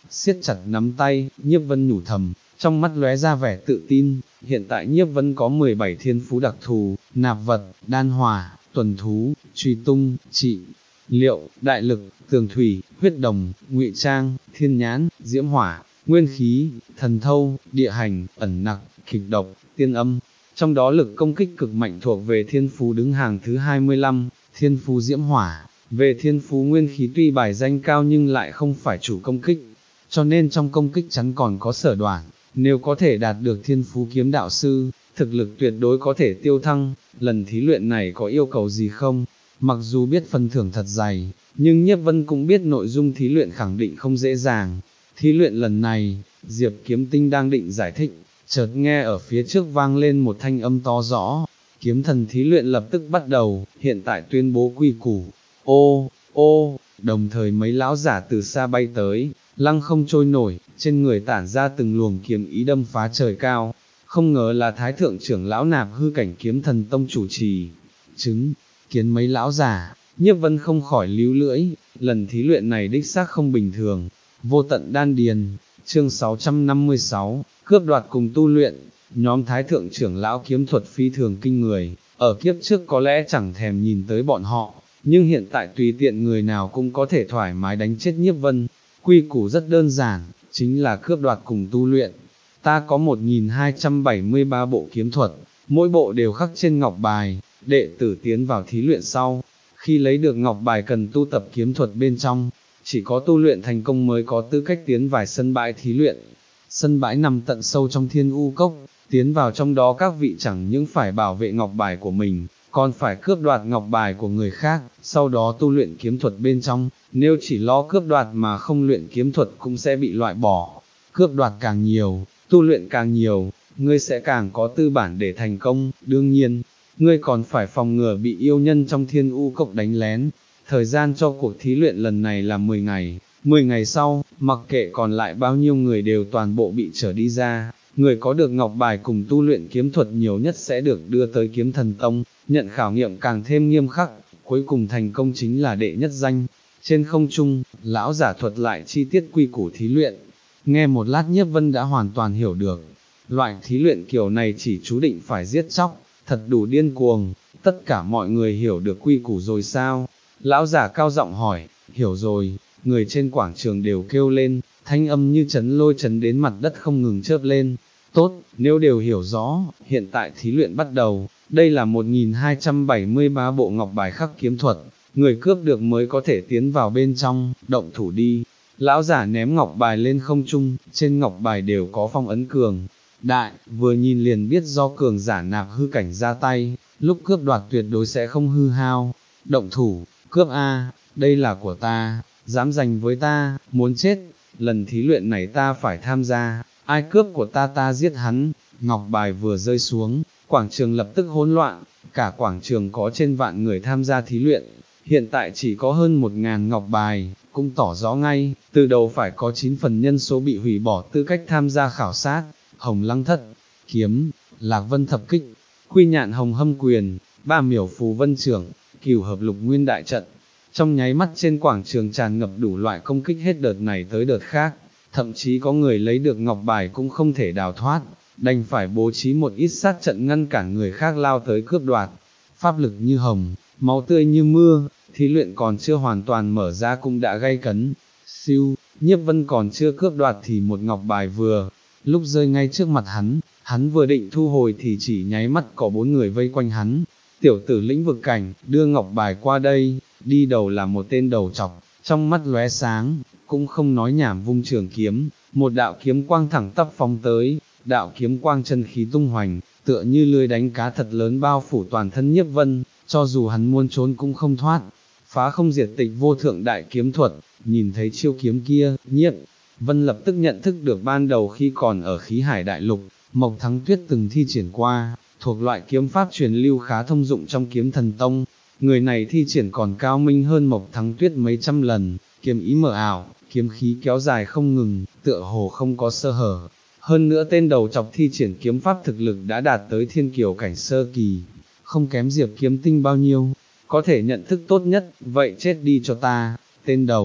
siết chặt nắm tay, Nhiếp Vân nhủ thầm, trong mắt lóe ra vẻ tự tin, hiện tại Nhiếp Vân có mười bảy thiên phú đặc thù, nạp vật, đan hỏa, tuần thú, truy tung, trị, liệu, đại lực, tường thủy, huyết đồng, ngụy trang, thiên nhãn, diễm hỏa, nguyên khí, thần thâu, địa hành, ẩn nặc, kịch độc, tiên âm. Trong đó lực công kích cực mạnh thuộc về thiên phú đứng hàng thứ hai mươi lăm, thiên phú diễm hỏa. Về thiên phú nguyên khí tuy bài danh cao nhưng lại không phải chủ công kích, cho nên trong công kích chắn còn có sở đoạn, nếu có thể đạt được thiên phú kiếm đạo sư, thực lực tuyệt đối có thể tiêu thăng. Lần thí luyện này có yêu cầu gì không? Mặc dù biết phần thưởng thật dày, nhưng Nhiếp Vân cũng biết nội dung thí luyện khẳng định không dễ dàng. Thí luyện lần này, Diệp Kiếm Tinh đang định giải thích, chợt nghe ở phía trước vang lên một thanh âm to rõ, kiếm thần thí luyện lập tức bắt đầu, hiện tại tuyên bố quy củ. Ô, ô, đồng thời mấy lão giả từ xa bay tới, lăng không trôi nổi, trên người tản ra từng luồng kiếm ý đâm phá trời cao, không ngờ là Thái Thượng trưởng lão Nạp Hư Cảnh Kiếm Thần Tông chủ trì. Chứng, kiến mấy lão giả, Nhiếp Vân không khỏi líu lưỡi, lần thí luyện này đích xác không bình thường. Vô tận đan điền, chương sáu trăm năm mươi sáu, cướp đoạt cùng tu luyện, nhóm Thái Thượng trưởng lão kiếm thuật phi thường kinh người, ở kiếp trước có lẽ chẳng thèm nhìn tới bọn họ, nhưng hiện tại tùy tiện người nào cũng có thể thoải mái đánh chết Nhiếp Vân. Quy củ rất đơn giản, chính là cướp đoạt cùng tu luyện. Ta có một nghìn hai trăm bảy mươi ba bộ kiếm thuật, mỗi bộ đều khắc trên ngọc bài, đệ tử tiến vào thí luyện sau. Khi lấy được ngọc bài cần tu tập kiếm thuật bên trong, chỉ có tu luyện thành công mới có tư cách tiến vào sân bãi thí luyện. Sân bãi nằm tận sâu trong Thiên U Cốc, tiến vào trong đó các vị chẳng những phải bảo vệ ngọc bài của mình, còn phải cướp đoạt ngọc bài của người khác, sau đó tu luyện kiếm thuật bên trong. Nếu chỉ lo cướp đoạt mà không luyện kiếm thuật cũng sẽ bị loại bỏ. Cướp đoạt càng nhiều, tu luyện càng nhiều, ngươi sẽ càng có tư bản để thành công. Đương nhiên, ngươi còn phải phòng ngừa bị yêu nhân trong Thiên U Cốc đánh lén. Thời gian cho cuộc thí luyện lần này là mười ngày, mười ngày sau, mặc kệ còn lại bao nhiêu người đều toàn bộ bị trở đi ra. Người có được ngọc bài cùng tu luyện kiếm thuật nhiều nhất sẽ được đưa tới Kiếm Thần Tông, nhận khảo nghiệm càng thêm nghiêm khắc, cuối cùng thành công chính là đệ nhất danh. Trên không trung, lão giả thuật lại chi tiết quy củ thí luyện, nghe một lát Nhiếp Vân đã hoàn toàn hiểu được. Loại thí luyện kiểu này chỉ chú định phải giết chóc, thật đủ điên cuồng. Tất cả mọi người hiểu được quy củ rồi sao? Lão giả cao giọng hỏi. Hiểu rồi. Người trên quảng trường đều kêu lên, thanh âm như chấn lôi chấn đến mặt đất không ngừng chớp lên. Tốt, nếu đều hiểu rõ, hiện tại thí luyện bắt đầu. Đây là một nghìn hai trăm bảy mươi ba bộ ngọc bài khắc kiếm thuật, người cướp được mới có thể tiến vào bên trong, động thủ đi. Lão giả ném ngọc bài lên không trung, trên ngọc bài đều có phong ấn cường đại, vừa nhìn liền biết do cường giả Nạp Hư Cảnh ra tay, lúc cướp đoạt tuyệt đối sẽ không hư hao. Động thủ, cướp a, đây là của ta, dám giành với ta, muốn chết, lần thí luyện này ta phải tham gia, ai cướp của ta ta giết hắn. Ngọc bài vừa rơi xuống, quảng trường lập tức hỗn loạn, cả quảng trường có trên vạn người tham gia thí luyện, hiện tại chỉ có hơn một ngàn ngọc bài, cũng tỏ rõ ngay, từ đầu phải có chín phần nhân số bị hủy bỏ tư cách tham gia khảo sát. Hồng Lăng Thất, kiếm, Lạc Vân Thập Kích, Quy Nhạn Hồng Hâm Quyền, Ba Miểu Phù Vân Trưởng, Cửu Hợp Lục Nguyên Đại Trận. Trong nháy mắt trên quảng trường tràn ngập đủ loại công kích hết đợt này tới đợt khác, thậm chí có người lấy được ngọc bài cũng không thể đào thoát, đành phải bố trí một ít sát trận ngăn cản người khác lao tới cướp đoạt. Pháp lực như hồng, máu tươi như mưa, thí luyện còn chưa hoàn toàn mở ra cũng đã gay cấn. Siêu, Nhiếp Vân còn chưa cướp đoạt thì một ngọc bài vừa lúc rơi ngay trước mặt hắn, hắn vừa định thu hồi thì chỉ nháy mắt có bốn người vây quanh hắn. Tiểu tử lĩnh vực cảnh, đưa ngọc bài qua đây. Đi đầu là một tên đầu trọc, trong mắt lóe sáng, cũng không nói nhảm vung trường kiếm, một đạo kiếm quang thẳng tắp phóng tới, đạo kiếm quang chân khí tung hoành, tựa như lưới đánh cá thật lớn bao phủ toàn thân Nhiếp Vân, cho dù hắn muốn trốn cũng không thoát. Phá không diệt tịch vô thượng đại kiếm thuật, nhìn thấy chiêu kiếm kia, Nhiếp Vân lập tức nhận thức được ban đầu khi còn ở khí hải đại lục, Mộc Thắng Tuyết từng thi triển qua, thuộc loại kiếm pháp truyền lưu khá thông dụng trong Kiếm Thần Tông. Người này thi triển còn cao minh hơn Mộc Thắng Tuyết mấy trăm lần, kiếm ý mờ ảo, kiếm khí kéo dài không ngừng, tựa hồ không có sơ hở. Hơn nữa tên đầu chọc thi triển kiếm pháp thực lực đã đạt tới thiên kiều cảnh sơ kỳ, không kém Diệp Kiếm Tinh bao nhiêu, có thể nhận thức tốt nhất, vậy chết đi cho ta. Tên đầu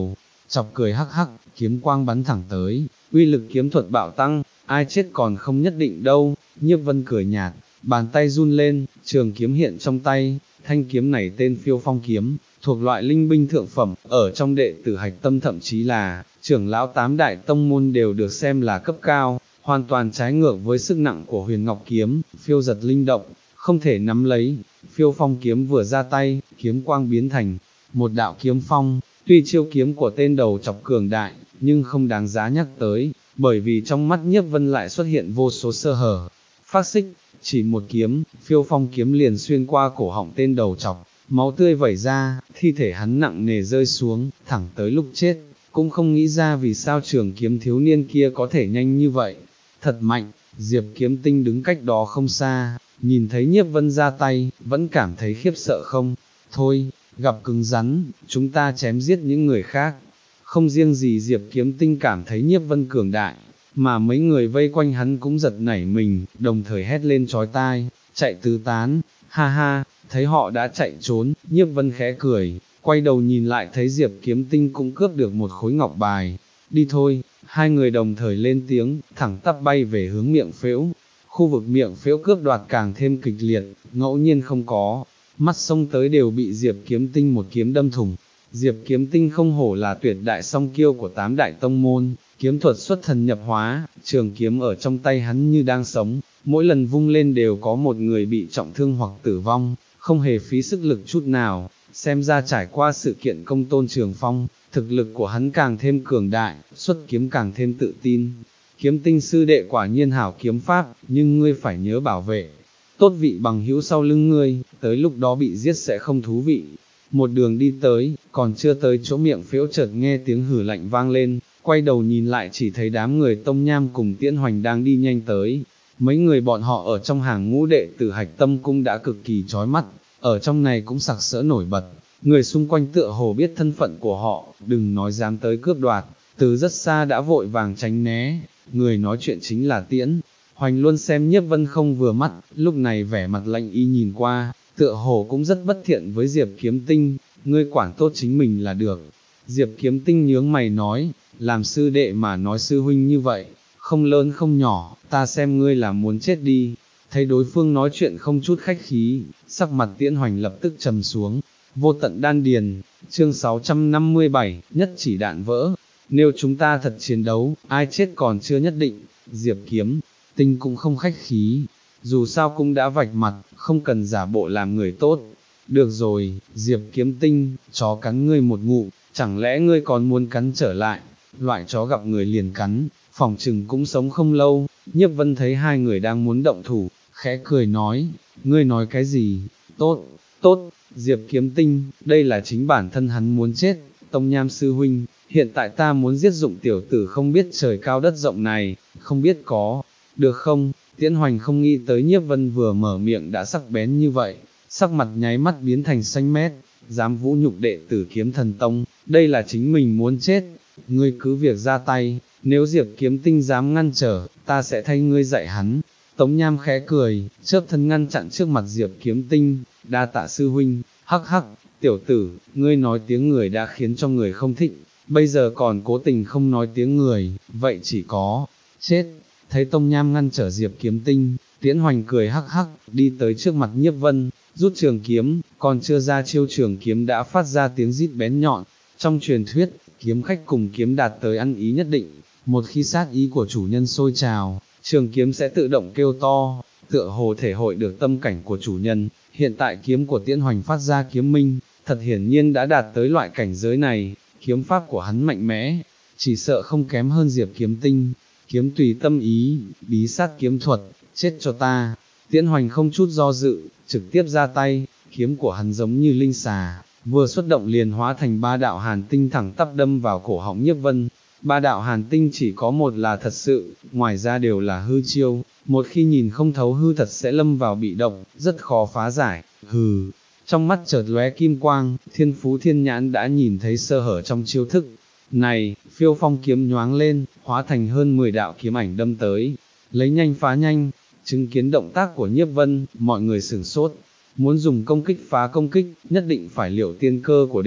chọc cười hắc hắc, kiếm quang bắn thẳng tới, uy lực kiếm thuật bạo tăng, ai chết còn không nhất định đâu. Nhiếp Vân cười nhạt, bàn tay run lên, trường kiếm hiện trong tay, thanh kiếm này tên Phiêu Phong kiếm, thuộc loại linh binh thượng phẩm, ở trong đệ tử Hạch Tâm thậm chí là trưởng lão tám đại tông môn đều được xem là cấp cao, hoàn toàn trái ngược với sức nặng của Huyền Ngọc kiếm, phiêu giật linh động, không thể nắm lấy. Phiêu Phong kiếm vừa ra tay, kiếm quang biến thành một đạo kiếm phong, tuy chiêu kiếm của tên đầu chọc cường đại, nhưng không đáng giá nhắc tới, bởi vì trong mắt Nhiếp Vân lại xuất hiện vô số sơ hở. Phát xích, chỉ một kiếm, Phiêu Phong kiếm liền xuyên qua cổ họng tên đầu chọc, máu tươi vẩy ra, thi thể hắn nặng nề rơi xuống, thẳng tới lúc chết, cũng không nghĩ ra vì sao trường kiếm thiếu niên kia có thể nhanh như vậy. Thật mạnh. Diệp Kiếm Tinh đứng cách đó không xa, nhìn thấy Nhiếp Vân ra tay, vẫn cảm thấy khiếp sợ không. Thôi, gặp cứng rắn, chúng ta chém giết những người khác. Không riêng gì Diệp Kiếm Tinh cảm thấy Nhiếp Vân cường đại, mà mấy người vây quanh hắn cũng giật nảy mình, đồng thời hét lên chói tai, chạy tứ tán, ha ha. Thấy họ đã chạy trốn, Nhiếp Vân khẽ cười, quay đầu nhìn lại thấy Diệp Kiếm Tinh cũng cướp được một khối ngọc bài. Đi thôi. Hai người đồng thời lên tiếng, thẳng tắp bay về hướng miệng phễu. Khu vực miệng phễu cướp đoạt càng thêm kịch liệt, ngẫu nhiên không có, mắt sông tới đều bị Diệp Kiếm Tinh một kiếm đâm thủng. Diệp Kiếm Tinh không hổ là tuyệt đại song kiêu của tám đại tông môn, kiếm thuật xuất thần nhập hóa, trường kiếm ở trong tay hắn như đang sống, mỗi lần vung lên đều có một người bị trọng thương hoặc tử vong, không hề phí sức lực chút nào. Xem ra trải qua sự kiện Công Tôn Trường Phong, thực lực của hắn càng thêm cường đại, xuất kiếm càng thêm tự tin. Kiếm Tinh sư đệ quả nhiên hảo kiếm pháp, nhưng ngươi phải nhớ bảo vệ tốt vị bằng hữu sau lưng ngươi, tới lúc đó bị giết sẽ không thú vị. Một đường đi tới, còn chưa tới chỗ miệng phễu chợt nghe tiếng hử lạnh vang lên, quay đầu nhìn lại chỉ thấy đám người Tông Nham cùng Tiễn Hoành đang đi nhanh tới. Mấy người bọn họ ở trong hàng ngũ đệ tử Hạch Tâm cũng đã cực kỳ chói mắt, ở trong này cũng sặc sỡ nổi bật. Người xung quanh tựa hồ biết thân phận của họ, đừng nói dám tới cướp đoạt, từ rất xa đã vội vàng tránh né. Người nói chuyện chính là Tiễn Hoành, luôn xem Nhiếp Vân không vừa mắt, lúc này vẻ mặt lạnh y nhìn qua, tựa hồ cũng rất bất thiện với Diệp Kiếm Tinh. Ngươi quản tốt chính mình là được. Diệp Kiếm Tinh nhướng mày nói, làm sư đệ mà nói sư huynh như vậy, không lớn không nhỏ, ta xem ngươi là muốn chết đi. Thấy đối phương nói chuyện không chút khách khí, sắc mặt Tiễn Hoành lập tức trầm xuống. Vô tận đan điền, chương sáu trăm năm mươi bảy, nhất chỉ đạn vỡ. Nếu chúng ta thật chiến đấu, ai chết còn chưa nhất định. Diệp Kiếm Tinh cũng không khách khí, dù sao cũng đã vạch mặt, không cần giả bộ làm người tốt. Được rồi, Diệp Kiếm Tinh, chó cắn ngươi một ngụ, chẳng lẽ ngươi còn muốn cắn trở lại? Loại chó gặp người liền cắn, phòng trừng cũng sống không lâu. Nhiếp Vân thấy hai người đang muốn động thủ, khẽ cười nói, ngươi nói cái gì? Tốt, tốt. Diệp Kiếm Tinh, đây là chính bản thân hắn muốn chết. Tông Nham sư huynh, hiện tại ta muốn giết dụng tiểu tử không biết trời cao đất rộng này, không biết có được không? Tiễn Hoành không nghĩ tới Nhiếp Vân vừa mở miệng đã sắc bén như vậy, sắc mặt nháy mắt biến thành xanh mét, dám vũ nhục đệ tử Kiếm Thần Tông, đây là chính mình muốn chết. Ngươi cứ việc ra tay, nếu Diệp Kiếm Tinh dám ngăn trở, ta sẽ thay ngươi dạy hắn. Tống Nham khẽ cười, chớp thân ngăn chặn trước mặt Diệp Kiếm Tinh, đa tạ sư huynh. Hắc hắc, tiểu tử, ngươi nói tiếng người đã khiến cho người không thích, bây giờ còn cố tình không nói tiếng người, vậy chỉ có chết. Thấy Tông Nham ngăn trở Diệp Kiếm Tinh, Tiễn Hoành cười hắc hắc, đi tới trước mặt Nhiếp Vân, rút trường kiếm, còn chưa ra chiêu trường kiếm đã phát ra tiếng rít bén nhọn. Trong truyền thuyết, kiếm khách cùng kiếm đạt tới ăn ý nhất định, một khi sát ý của chủ nhân sôi trào, trường kiếm sẽ tự động kêu to, tựa hồ thể hội được tâm cảnh của chủ nhân. Hiện tại kiếm của Tiễn Hoành phát ra kiếm minh, thật hiển nhiên đã đạt tới loại cảnh giới này, kiếm pháp của hắn mạnh mẽ, chỉ sợ không kém hơn Diệp Kiếm Tinh. Kiếm tùy tâm ý, bí sát kiếm thuật, chết cho ta. Tiễn Hoành không chút do dự, trực tiếp ra tay, kiếm của hắn giống như linh xà, vừa xuất động liền hóa thành ba đạo hàn tinh thẳng tắp đâm vào cổ họng Nhiếp Vân. Ba đạo hàn tinh chỉ có một là thật sự, ngoài ra đều là hư chiêu, một khi nhìn không thấu hư thật sẽ lâm vào bị động, rất khó phá giải. Hừ, trong mắt chợt lóe kim quang, Thiên Phú Thiên Nhãn đã nhìn thấy sơ hở trong chiêu thức này. Phiêu Phong kiếm nhoáng lên, hóa thành hơn mười đạo kiếm ảnh đâm tới, lấy nhanh phá nhanh. Chứng kiến động tác của Nhiếp Vân, mọi người sửng sốt, muốn dùng công kích phá công kích, nhất định phải liệu tiên cơ của địch.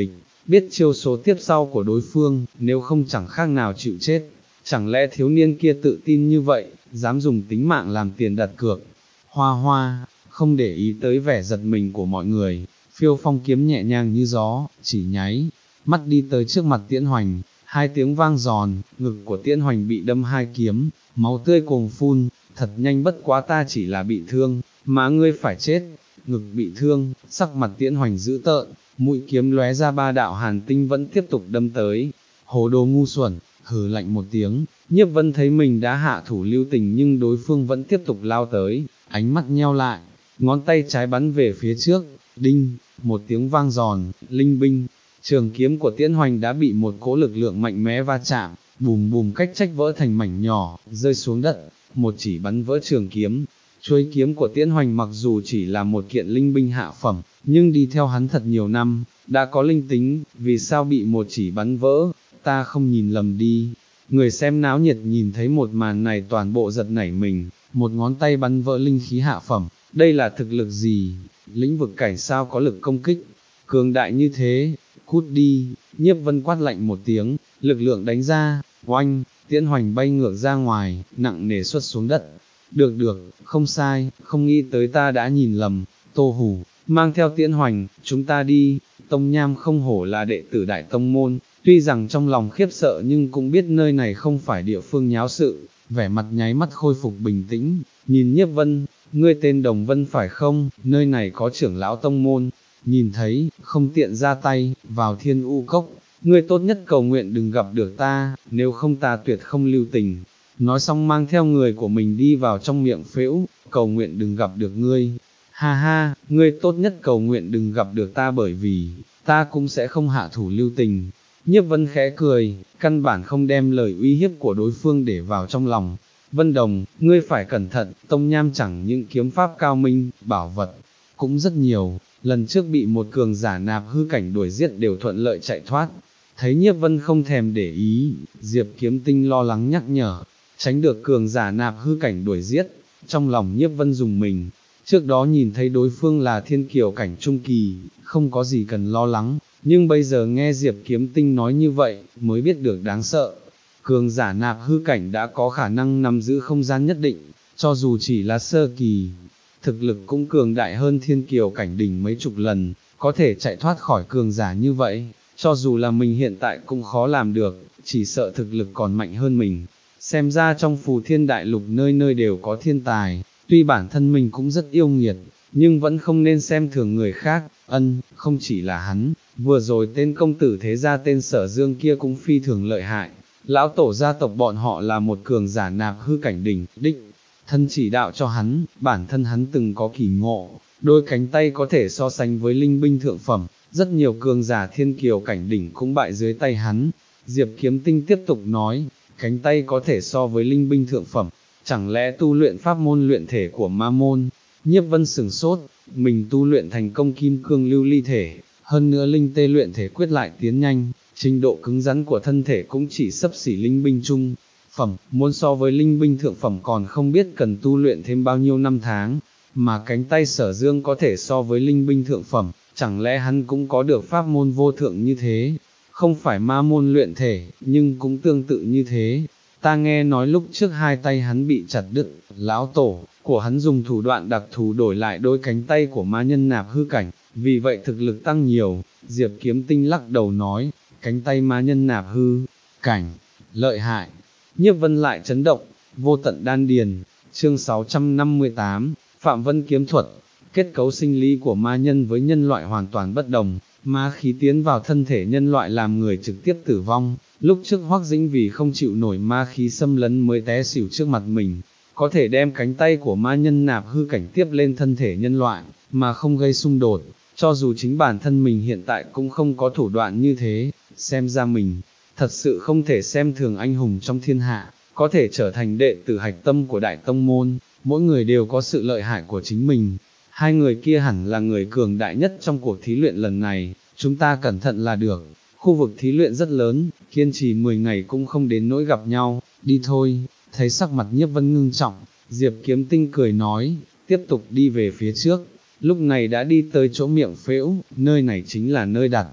biết chiêu số tiếp sau của đối phương, nếu không chẳng khác nào chịu chết. Chẳng lẽ thiếu niên kia tự tin như vậy, dám dùng tính mạng làm tiền đặt cược. Hoa hoa, không để ý tới vẻ giật mình của mọi người, phiêu phong kiếm nhẹ nhàng như gió, chỉ nháy mắt đi tới trước mặt Tiễn Hoành, hai tiếng vang giòn, ngực của Tiễn Hoành bị đâm hai kiếm, máu tươi cuồng phun, thật nhanh bất quá ta chỉ là bị thương, mà ngươi phải chết. Ngực bị thương, sắc mặt Tiễn Hoành dữ tợn, mũi kiếm lóe ra ba đạo hàn tinh vẫn tiếp tục đâm tới. Hồ đồ ngu xuẩn, hừ lạnh một tiếng, Nhiếp Vân thấy mình đã hạ thủ lưu tình nhưng đối phương vẫn tiếp tục lao tới, ánh mắt nheo lại, ngón tay trái bắn về phía trước, đinh, một tiếng vang giòn, linh binh, trường kiếm của Tiễn Hoành đã bị một cỗ lực lượng mạnh mẽ va chạm, bùm bùm cách trách vỡ thành mảnh nhỏ, rơi xuống đất, một chỉ bắn vỡ trường kiếm. Chuôi kiếm của Tiễn Hoành mặc dù chỉ là một kiện linh binh hạ phẩm, nhưng đi theo hắn thật nhiều năm, đã có linh tính, vì sao bị một chỉ bắn vỡ, ta không nhìn lầm đi. Người xem náo nhiệt nhìn thấy một màn này toàn bộ giật nảy mình, một ngón tay bắn vỡ linh khí hạ phẩm, đây là thực lực gì, lĩnh vực cảnh sao có lực công kích, cường đại như thế, cút đi. Nhiếp Vân quát lạnh một tiếng, lực lượng đánh ra, oanh, Tiễn Hoành bay ngược ra ngoài, nặng nề xuất xuống đất. Được được, không sai, không nghĩ tới ta đã nhìn lầm. Tô Hủ, mang theo Tiễn Hoành, chúng ta đi. Tông Nham không hổ là đệ tử đại tông môn, tuy rằng trong lòng khiếp sợ nhưng cũng biết nơi này không phải địa phương nháo sự, vẻ mặt nháy mắt khôi phục bình tĩnh, nhìn Nhiếp Vân, ngươi tên Đồng Vân phải không, nơi này có trưởng lão tông môn, nhìn thấy, không tiện ra tay, vào Thiên U Cốc, ngươi tốt nhất cầu nguyện đừng gặp được ta, nếu không ta tuyệt không lưu tình. Nói xong mang theo người của mình đi vào trong miệng phễu, cầu nguyện đừng gặp được ngươi. Ha ha, ngươi tốt nhất cầu nguyện đừng gặp được ta bởi vì, ta cũng sẽ không hạ thủ lưu tình. Nhiếp Vân khẽ cười, căn bản không đem lời uy hiếp của đối phương để vào trong lòng. Vân Đồng, ngươi phải cẩn thận, Tông Nham chẳng những kiếm pháp cao minh, bảo vật, cũng rất nhiều, lần trước bị một cường giả nạp hư cảnh đuổi giết đều thuận lợi chạy thoát. Thấy Nhiếp Vân không thèm để ý, Diệp Kiếm Tinh lo lắng nhắc nhở, tránh được cường giả nạp hư cảnh đuổi giết, trong lòng Nhiếp Vân dùng mình, trước đó nhìn thấy đối phương là thiên kiều cảnh trung kỳ, không có gì cần lo lắng, nhưng bây giờ nghe Diệp Kiếm Tinh nói như vậy, mới biết được đáng sợ. Cường giả nạp hư cảnh đã có khả năng nắm giữ không gian nhất định, cho dù chỉ là sơ kỳ, thực lực cũng cường đại hơn thiên kiều cảnh đỉnh mấy chục lần, có thể chạy thoát khỏi cường giả như vậy, cho dù là mình hiện tại cũng khó làm được, chỉ sợ thực lực còn mạnh hơn mình. Xem ra trong phù thiên đại lục nơi nơi đều có thiên tài, tuy bản thân mình cũng rất yêu nghiệt, nhưng vẫn không nên xem thường người khác. Ân, không chỉ là hắn, vừa rồi tên công tử thế gia tên Sở Dương kia cũng phi thường lợi hại, lão tổ gia tộc bọn họ là một cường giả nạp hư cảnh đỉnh, đích thân chỉ đạo cho hắn, bản thân hắn từng có kỳ ngộ, đôi cánh tay có thể so sánh với linh binh thượng phẩm, rất nhiều cường giả thiên kiều cảnh đỉnh cũng bại dưới tay hắn. Diệp Kiếm Tinh tiếp tục nói, cánh tay có thể so với linh binh thượng phẩm, chẳng lẽ tu luyện pháp môn luyện thể của ma môn? Nhiếp Vân sửng sốt, mình tu luyện thành công kim cương lưu ly thể, hơn nữa linh tê luyện thể quyết lại tiến nhanh, trình độ cứng rắn của thân thể cũng chỉ sấp xỉ linh binh trung phẩm, muốn so với linh binh thượng phẩm còn không biết cần tu luyện thêm bao nhiêu năm tháng, mà cánh tay Sở Dương có thể so với linh binh thượng phẩm, chẳng lẽ hắn cũng có được pháp môn vô thượng như thế? Không phải ma môn luyện thể, nhưng cũng tương tự như thế. Ta nghe nói lúc trước hai tay hắn bị chặt đứt, lão tổ của hắn dùng thủ đoạn đặc thù đổi lại đôi cánh tay của ma nhân nạp hư cảnh, vì vậy thực lực tăng nhiều. Diệp Kiếm Tinh lắc đầu nói, cánh tay ma nhân nạp hư cảnh, lợi hại. Nhiếp Vân lại chấn động, vô tận đan điền, chương sáu trăm năm mươi tám, Phạm Vân kiếm thuật. Kết cấu sinh lý của ma nhân với nhân loại hoàn toàn bất đồng, ma khí tiến vào thân thể nhân loại làm người trực tiếp tử vong. Lúc trước Hoắc Dĩnh vì không chịu nổi ma khí xâm lấn mới té xỉu trước mặt mình, có thể đem cánh tay của ma nhân nạp hư cảnh tiếp lên thân thể nhân loại, mà không gây xung đột, cho dù chính bản thân mình hiện tại cũng không có thủ đoạn như thế, xem ra mình, thật sự không thể xem thường anh hùng trong thiên hạ, có thể trở thành đệ tử hạch tâm của đại tông môn, mỗi người đều có sự lợi hại của chính mình. Hai người kia hẳn là người cường đại nhất trong cuộc thí luyện lần này, chúng ta cẩn thận là được. Khu vực thí luyện rất lớn, kiên trì mười ngày cũng không đến nỗi gặp nhau, đi thôi. Thấy sắc mặt Nhiếp Vân ngưng trọng, Diệp Kiếm Tinh cười nói, tiếp tục đi về phía trước. Lúc này đã đi tới chỗ miệng phễu, nơi này chính là nơi đặt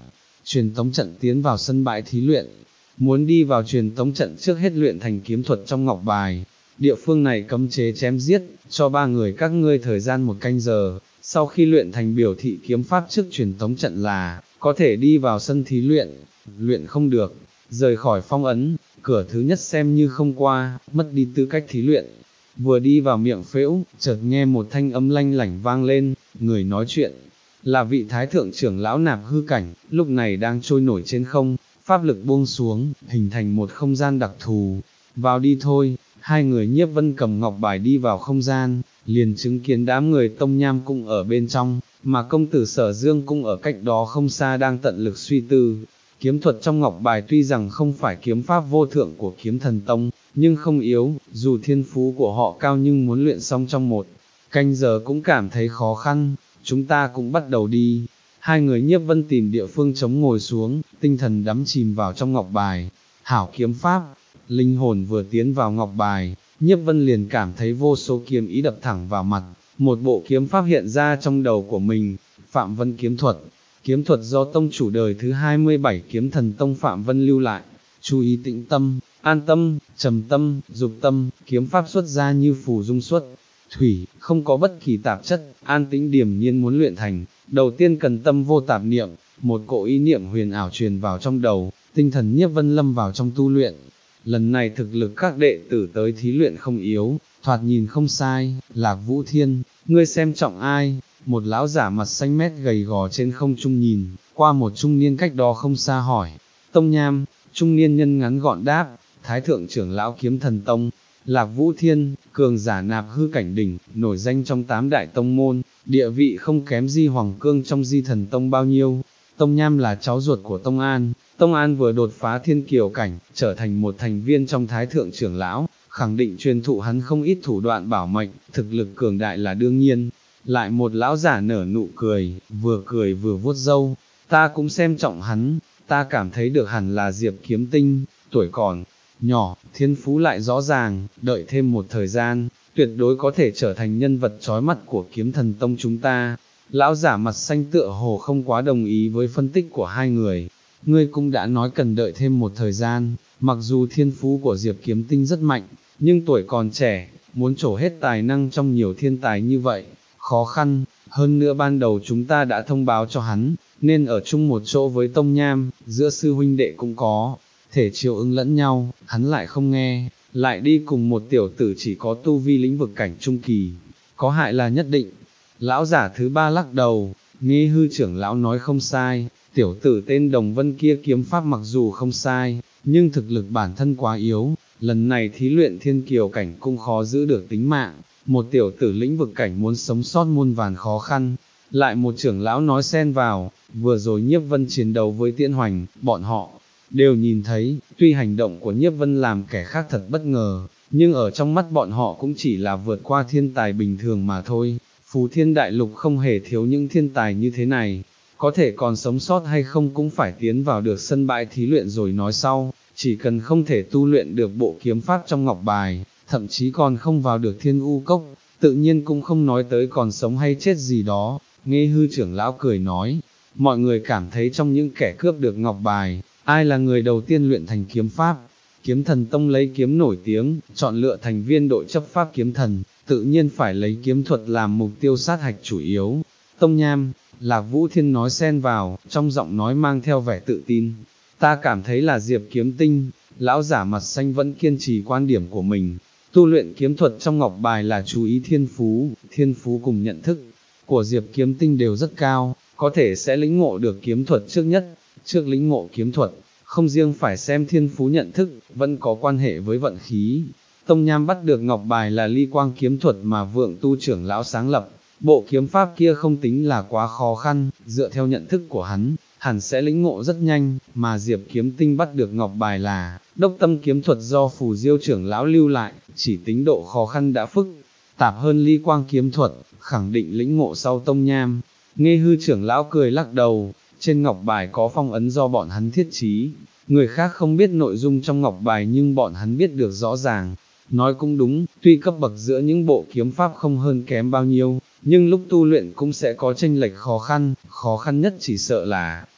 truyền tống trận tiến vào sân bãi thí luyện, muốn đi vào truyền tống trận trước hết luyện thành kiếm thuật trong ngọc bài. Địa phương này cấm chế chém giết, cho ba người các ngươi thời gian một canh giờ, sau khi luyện thành biểu thị kiếm pháp trước truyền tống trận là, có thể đi vào sân thí luyện, luyện không được, rời khỏi phong ấn, cửa thứ nhất xem như không qua, mất đi tư cách thí luyện. Vừa đi vào miệng phễu, chợt nghe một thanh âm lanh lảnh vang lên, người nói chuyện, là vị thái thượng trưởng lão Nạp Hư Cảnh, lúc này đang trôi nổi trên không, pháp lực buông xuống, hình thành một không gian đặc thù, vào đi thôi. Hai người Nhiếp Vân cầm ngọc bài đi vào không gian, liền chứng kiến đám người Tông Nham cũng ở bên trong, mà công tử Sở Dương cũng ở cách đó không xa đang tận lực suy tư. Kiếm thuật trong ngọc bài tuy rằng không phải kiếm pháp vô thượng của kiếm thần tông, nhưng không yếu, dù thiên phú của họ cao nhưng muốn luyện xong trong một canh giờ cũng cảm thấy khó khăn. Chúng ta cũng bắt đầu đi. Hai người Nhiếp Vân tìm địa phương trống ngồi xuống, tinh thần đắm chìm vào trong ngọc bài. Hảo kiếm pháp, linh hồn vừa tiến vào ngọc bài, Nhiếp Vân liền cảm thấy vô số kiếm ý đập thẳng vào mặt, một bộ kiếm pháp hiện ra trong đầu của mình. Phạm Vân kiếm thuật, kiếm thuật do tông chủ đời thứ hai mươi bảy kiếm thần tông Phạm Vân lưu lại. Chú ý tĩnh tâm, an tâm, trầm tâm, dục tâm, kiếm pháp xuất ra như phù dung xuất thủy, không có bất kỳ tạp chất, an tĩnh điềm nhiên. Muốn luyện thành, đầu tiên cần tâm vô tạp niệm, một cỗ ý niệm huyền ảo truyền vào trong đầu, tinh thần Nhiếp Vân lâm vào trong tu luyện. Lần này thực lực các đệ tử tới thí luyện không yếu, thoạt nhìn không sai. Lạc Vũ Thiên, ngươi xem trọng ai? Một lão giả mặt xanh mét gầy gò trên không trung nhìn qua một trung niên cách đó không xa hỏi. Tông Nham, trung niên nhân ngắn gọn đáp, thái thượng trưởng lão kiếm thần tông. Lạc Vũ Thiên, cường giả Nạp Hư Cảnh đỉnh, nổi danh trong tám đại tông môn, địa vị không kém Di Hoàng Cương trong Di Thần Tông bao nhiêu. Tông Nham là cháu ruột của Tông An, Tông An vừa đột phá thiên kiều cảnh, trở thành một thành viên trong thái thượng trưởng lão, khẳng định truyền thụ hắn không ít thủ đoạn bảo mệnh, thực lực cường đại là đương nhiên. Lại một lão giả nở nụ cười, vừa cười vừa vuốt râu, ta cũng xem trọng hắn, ta cảm thấy được hẳn là Diệp Kiếm Tinh, tuổi còn nhỏ, thiên phú lại rõ ràng, đợi thêm một thời gian, tuyệt đối có thể trở thành nhân vật chói mắt của kiếm thần tông chúng ta. Lão giả mặt xanh tựa hồ không quá đồng ý với phân tích của hai người. Ngươi cũng đã nói cần đợi thêm một thời gian, mặc dù thiên phú của Diệp Kiếm Tinh rất mạnh, nhưng tuổi còn trẻ, muốn trổ hết tài năng trong nhiều thiên tài như vậy, khó khăn. Hơn nữa ban đầu chúng ta đã thông báo cho hắn, nên ở chung một chỗ với Tông Nham, giữa sư huynh đệ cũng có thể chiều ứng lẫn nhau, hắn lại không nghe, lại đi cùng một tiểu tử chỉ có tu vi lĩnh vực cảnh trung kỳ, có hại là nhất định. Lão giả thứ ba lắc đầu, Nghi Hư trưởng lão nói không sai, tiểu tử tên Đồng Vân kia kiếm pháp mặc dù không sai, nhưng thực lực bản thân quá yếu, lần này thí luyện thiên kiều cảnh cũng khó giữ được tính mạng, một tiểu tử lĩnh vực cảnh muốn sống sót muôn vàn khó khăn. Lại một trưởng lão nói xen vào, vừa rồi Nhiếp Vân chiến đấu với Tiễn Hoành, bọn họ đều nhìn thấy, tuy hành động của Nhiếp Vân làm kẻ khác thật bất ngờ, nhưng ở trong mắt bọn họ cũng chỉ là vượt qua thiên tài bình thường mà thôi. Phù Thiên Đại Lục không hề thiếu những thiên tài như thế này, có thể còn sống sót hay không cũng phải tiến vào được sân bãi thí luyện rồi nói sau, chỉ cần không thể tu luyện được bộ kiếm pháp trong ngọc bài, thậm chí còn không vào được Thiên U Cốc, tự nhiên cũng không nói tới còn sống hay chết gì đó. Nghe Hư trưởng lão cười nói, mọi người cảm thấy trong những kẻ cướp được ngọc bài, ai là người đầu tiên luyện thành kiếm pháp? Kiếm thần tông lấy kiếm nổi tiếng, chọn lựa thành viên đội chấp pháp kiếm thần, tự nhiên phải lấy kiếm thuật làm mục tiêu sát hạch chủ yếu. Tông Nham, Lạc Vũ Thiên nói xen vào, trong giọng nói mang theo vẻ tự tin. Ta cảm thấy là Diệp Kiếm Tinh. Lão giả mặt xanh vẫn kiên trì quan điểm của mình. Tu luyện kiếm thuật trong ngọc bài là chú ý thiên phú, thiên phú cùng nhận thức của Diệp Kiếm Tinh đều rất cao, có thể sẽ lĩnh ngộ được kiếm thuật trước nhất. Trước lĩnh ngộ kiếm thuật, không riêng phải xem thiên phú nhận thức, vẫn có quan hệ với vận khí. Tông Nham bắt được ngọc bài là ly quang kiếm thuật mà Vượng Tu trưởng lão sáng lập, bộ kiếm pháp kia không tính là quá khó khăn, dựa theo nhận thức của hắn, hẳn sẽ lĩnh ngộ rất nhanh, mà Diệp Kiếm Tinh bắt được ngọc bài là đốc tâm kiếm thuật do Phù Diêu trưởng lão lưu lại, chỉ tính độ khó khăn đã phức tạp hơn ly quang kiếm thuật, khẳng định lĩnh ngộ sau Tông Nham. Nghe Hư trưởng lão cười lắc đầu, trên ngọc bài có phong ấn do bọn hắn thiết trí, người khác không biết nội dung trong ngọc bài nhưng bọn hắn biết được rõ ràng. Nói cũng đúng, tuy cấp bậc giữa những bộ kiếm pháp không hơn kém bao nhiêu, nhưng lúc tu luyện cũng sẽ có chênh lệch khó khăn, khó khăn nhất chỉ sợ là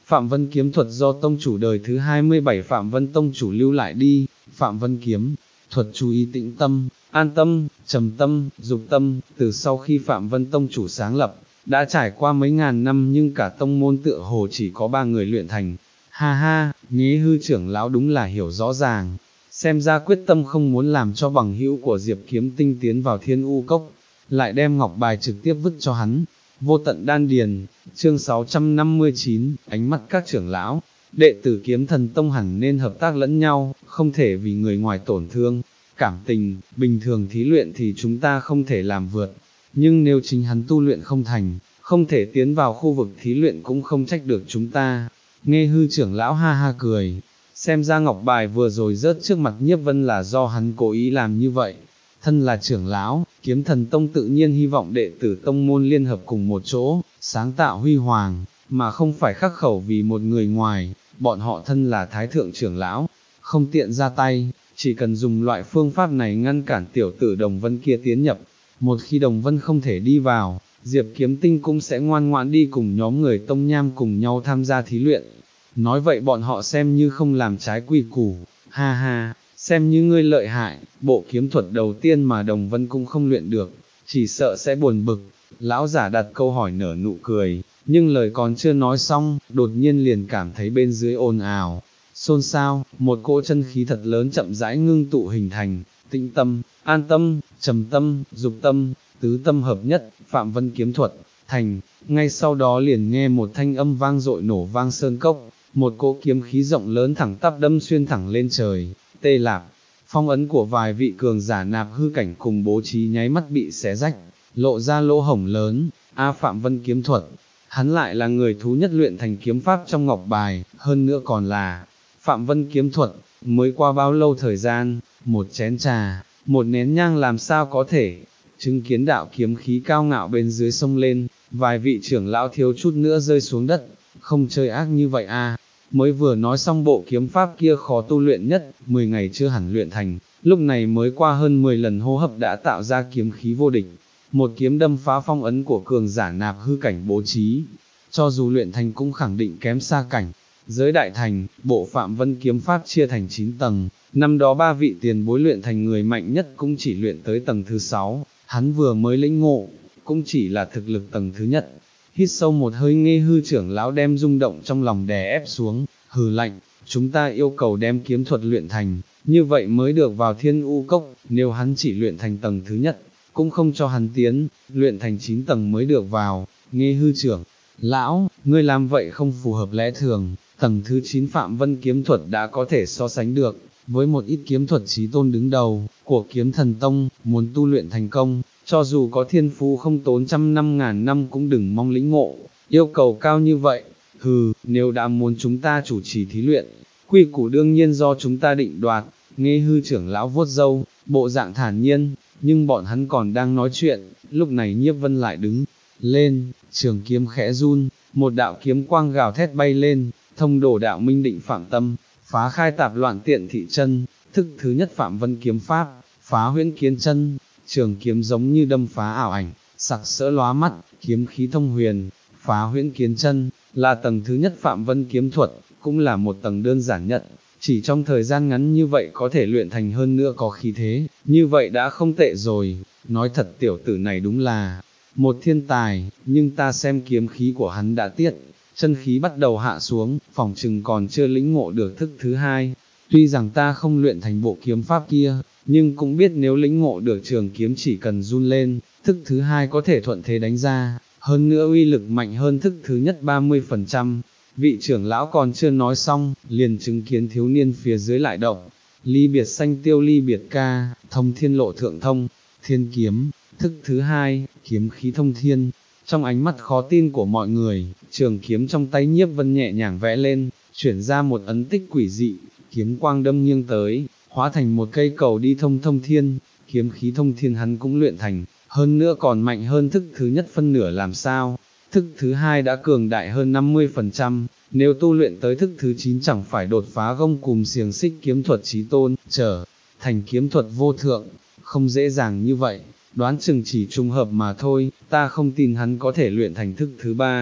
Phạm Vân kiếm thuật do tông chủ đời thứ hai mươi bảy Phạm Vân tông chủ lưu lại đi, Phạm Vân kiếm thuật chú ý tĩnh tâm, an tâm, trầm tâm, dục tâm, từ sau khi Phạm Vân tông chủ sáng lập, đã trải qua mấy ngàn năm nhưng cả tông môn tựa hồ chỉ có ba người luyện thành. Ha ha, Nghê Hư trưởng lão đúng là hiểu rõ ràng, xem ra quyết tâm không muốn làm cho bằng hữu của Diệp Kiếm Tinh tiến vào Thiên U Cốc, lại đem ngọc bài trực tiếp vứt cho hắn. Vô tận đan điền, chương sáu trăm năm mươi chín, ánh mắt các trưởng lão, đệ tử Kiếm Thần Tông hẳn nên hợp tác lẫn nhau, không thể vì người ngoài tổn thương, cảm tình, bình thường thí luyện thì chúng ta không thể làm vượt, nhưng nếu chính hắn tu luyện không thành, không thể tiến vào khu vực thí luyện cũng không trách được chúng ta. Nghê Hư trưởng lão ha ha cười, xem ra ngọc bài vừa rồi rớt trước mặt Nhiếp Vân là do hắn cố ý làm như vậy. Thân là trưởng lão, Kiếm Thần Tông tự nhiên hy vọng đệ tử tông môn liên hợp cùng một chỗ, sáng tạo huy hoàng, mà không phải khắc khẩu vì một người ngoài, bọn họ thân là thái thượng trưởng lão, không tiện ra tay, chỉ cần dùng loại phương pháp này ngăn cản tiểu tử Đồng Vân kia tiến nhập. Một khi Đồng Vân không thể đi vào, Diệp Kiếm Tinh cũng sẽ ngoan ngoãn đi cùng nhóm người Tông Nham cùng nhau tham gia thí luyện. Nói vậy bọn họ xem như không làm trái quy củ, ha ha, xem như ngươi lợi hại, bộ kiếm thuật đầu tiên mà Đồng Vân cũng không luyện được, chỉ sợ sẽ buồn bực. Lão giả đặt câu hỏi nở nụ cười, nhưng lời còn chưa nói xong, đột nhiên liền cảm thấy bên dưới ồn ào, xôn xao, một cỗ chân khí thật lớn chậm rãi ngưng tụ hình thành, tĩnh tâm, an tâm, trầm tâm, dục tâm, tứ tâm hợp nhất, Phạm Vân kiếm thuật, thành. Ngay sau đó liền nghe một thanh âm vang dội nổ vang sơn cốc, một cỗ kiếm khí rộng lớn thẳng tắp đâm xuyên thẳng lên trời, tê lạp, phong ấn của vài vị cường giả nạp hư cảnh cùng bố trí nháy mắt bị xé rách, lộ ra lỗ hổng lớn. A Phạm Vân kiếm thuật, hắn lại là người thú nhất luyện thành kiếm pháp trong ngọc bài, hơn nữa còn là Phạm Vân kiếm thuật, mới qua bao lâu thời gian, một chén trà, một nén nhang làm sao có thể, chứng kiến đạo kiếm khí cao ngạo bên dưới sông lên, vài vị trưởng lão thiếu chút nữa rơi xuống đất, không chơi ác như vậy a. Mới vừa nói xong bộ kiếm pháp kia khó tu luyện nhất, mười ngày chưa hẳn luyện thành, lúc này mới qua hơn mười lần hô hấp đã tạo ra kiếm khí vô địch, một kiếm đâm phá phong ấn của cường giả nạp hư cảnh bố trí, cho dù luyện thành cũng khẳng định kém xa cảnh. Giới đại thành, bộ Phạm Vân kiếm pháp chia thành chín tầng, năm đó ba vị tiền bối luyện thành người mạnh nhất cũng chỉ luyện tới tầng thứ sáu, hắn vừa mới lĩnh ngộ, cũng chỉ là thực lực tầng thứ nhất. Hít sâu một hơi, Nghê Hư trưởng lão đem rung động trong lòng đè ép xuống, hừ lạnh, chúng ta yêu cầu đem kiếm thuật luyện thành, như vậy mới được vào Thiên U Cốc, nếu hắn chỉ luyện thành tầng thứ nhất, cũng không cho hắn tiến, luyện thành chín tầng mới được vào. Nghê Hư trưởng lão, ngươi làm vậy không phù hợp lẽ thường, tầng thứ chín Phạm Vân kiếm thuật đã có thể so sánh được với một ít kiếm thuật chí tôn đứng đầu của Kiếm Thần Tông, muốn tu luyện thành công, cho dù có thiên phú không tốn trăm năm ngàn năm cũng đừng mong lĩnh ngộ, yêu cầu cao như vậy. Hừ, nếu đã muốn chúng ta chủ trì thí luyện, quy củ đương nhiên do chúng ta định đoạt. Nghê Hư trưởng lão vuốt râu, bộ dạng thản nhiên, nhưng bọn hắn còn đang nói chuyện, lúc này Nhiếp Vân lại đứng lên, trường kiếm khẽ run, một đạo kiếm quang gào thét bay lên, thông đổ đạo minh định phạm tâm, phá khai tạp loạn tiện thị chân, thức thứ nhất Phạm Vân kiếm pháp, phá huyễn kiến chân, trường kiếm giống như đâm phá ảo ảnh, sặc sỡ lóa mắt, kiếm khí thông huyền, phá huyễn kiến chân, là tầng thứ nhất Phạm Vân kiếm thuật, cũng là một tầng đơn giản nhất, chỉ trong thời gian ngắn như vậy có thể luyện thành, hơn nữa có khí thế, như vậy đã không tệ rồi. Nói thật tiểu tử này đúng là một thiên tài, nhưng ta xem kiếm khí của hắn đã tiết, chân khí bắt đầu hạ xuống, phỏng chừng còn chưa lĩnh ngộ được thức thứ hai. Tuy rằng ta không luyện thành bộ kiếm pháp kia, nhưng cũng biết nếu lĩnh ngộ được trường kiếm chỉ cần run lên, thức thứ hai có thể thuận thế đánh ra, hơn nữa uy lực mạnh hơn thức thứ nhất ba mươi phần trăm. Vị trưởng lão còn chưa nói xong, liền chứng kiến thiếu niên phía dưới lại động, ly biệt xanh tiêu ly biệt ca, thông thiên lộ thượng thông, thiên kiếm, thức thứ hai, kiếm khí thông thiên. Trong ánh mắt khó tin của mọi người, trường kiếm trong tay Nhiếp Vân nhẹ nhàng vẽ lên, chuyển ra một ấn tích quỷ dị, kiếm quang đâm nghiêng tới, hóa thành một cây cầu đi thông thông thiên, kiếm khí thông thiên hắn cũng luyện thành, hơn nữa còn mạnh hơn thức thứ nhất phân nửa làm sao, thức thứ hai đã cường đại hơn năm mươi phần trăm, nếu tu luyện tới thức thứ chín chẳng phải đột phá gông cùm xiềng xích kiếm thuật chí tôn, trở thành kiếm thuật vô thượng, không dễ dàng như vậy. Đoán chừng chỉ trùng hợp mà thôi, ta không tin hắn có thể luyện thành thức thứ ba.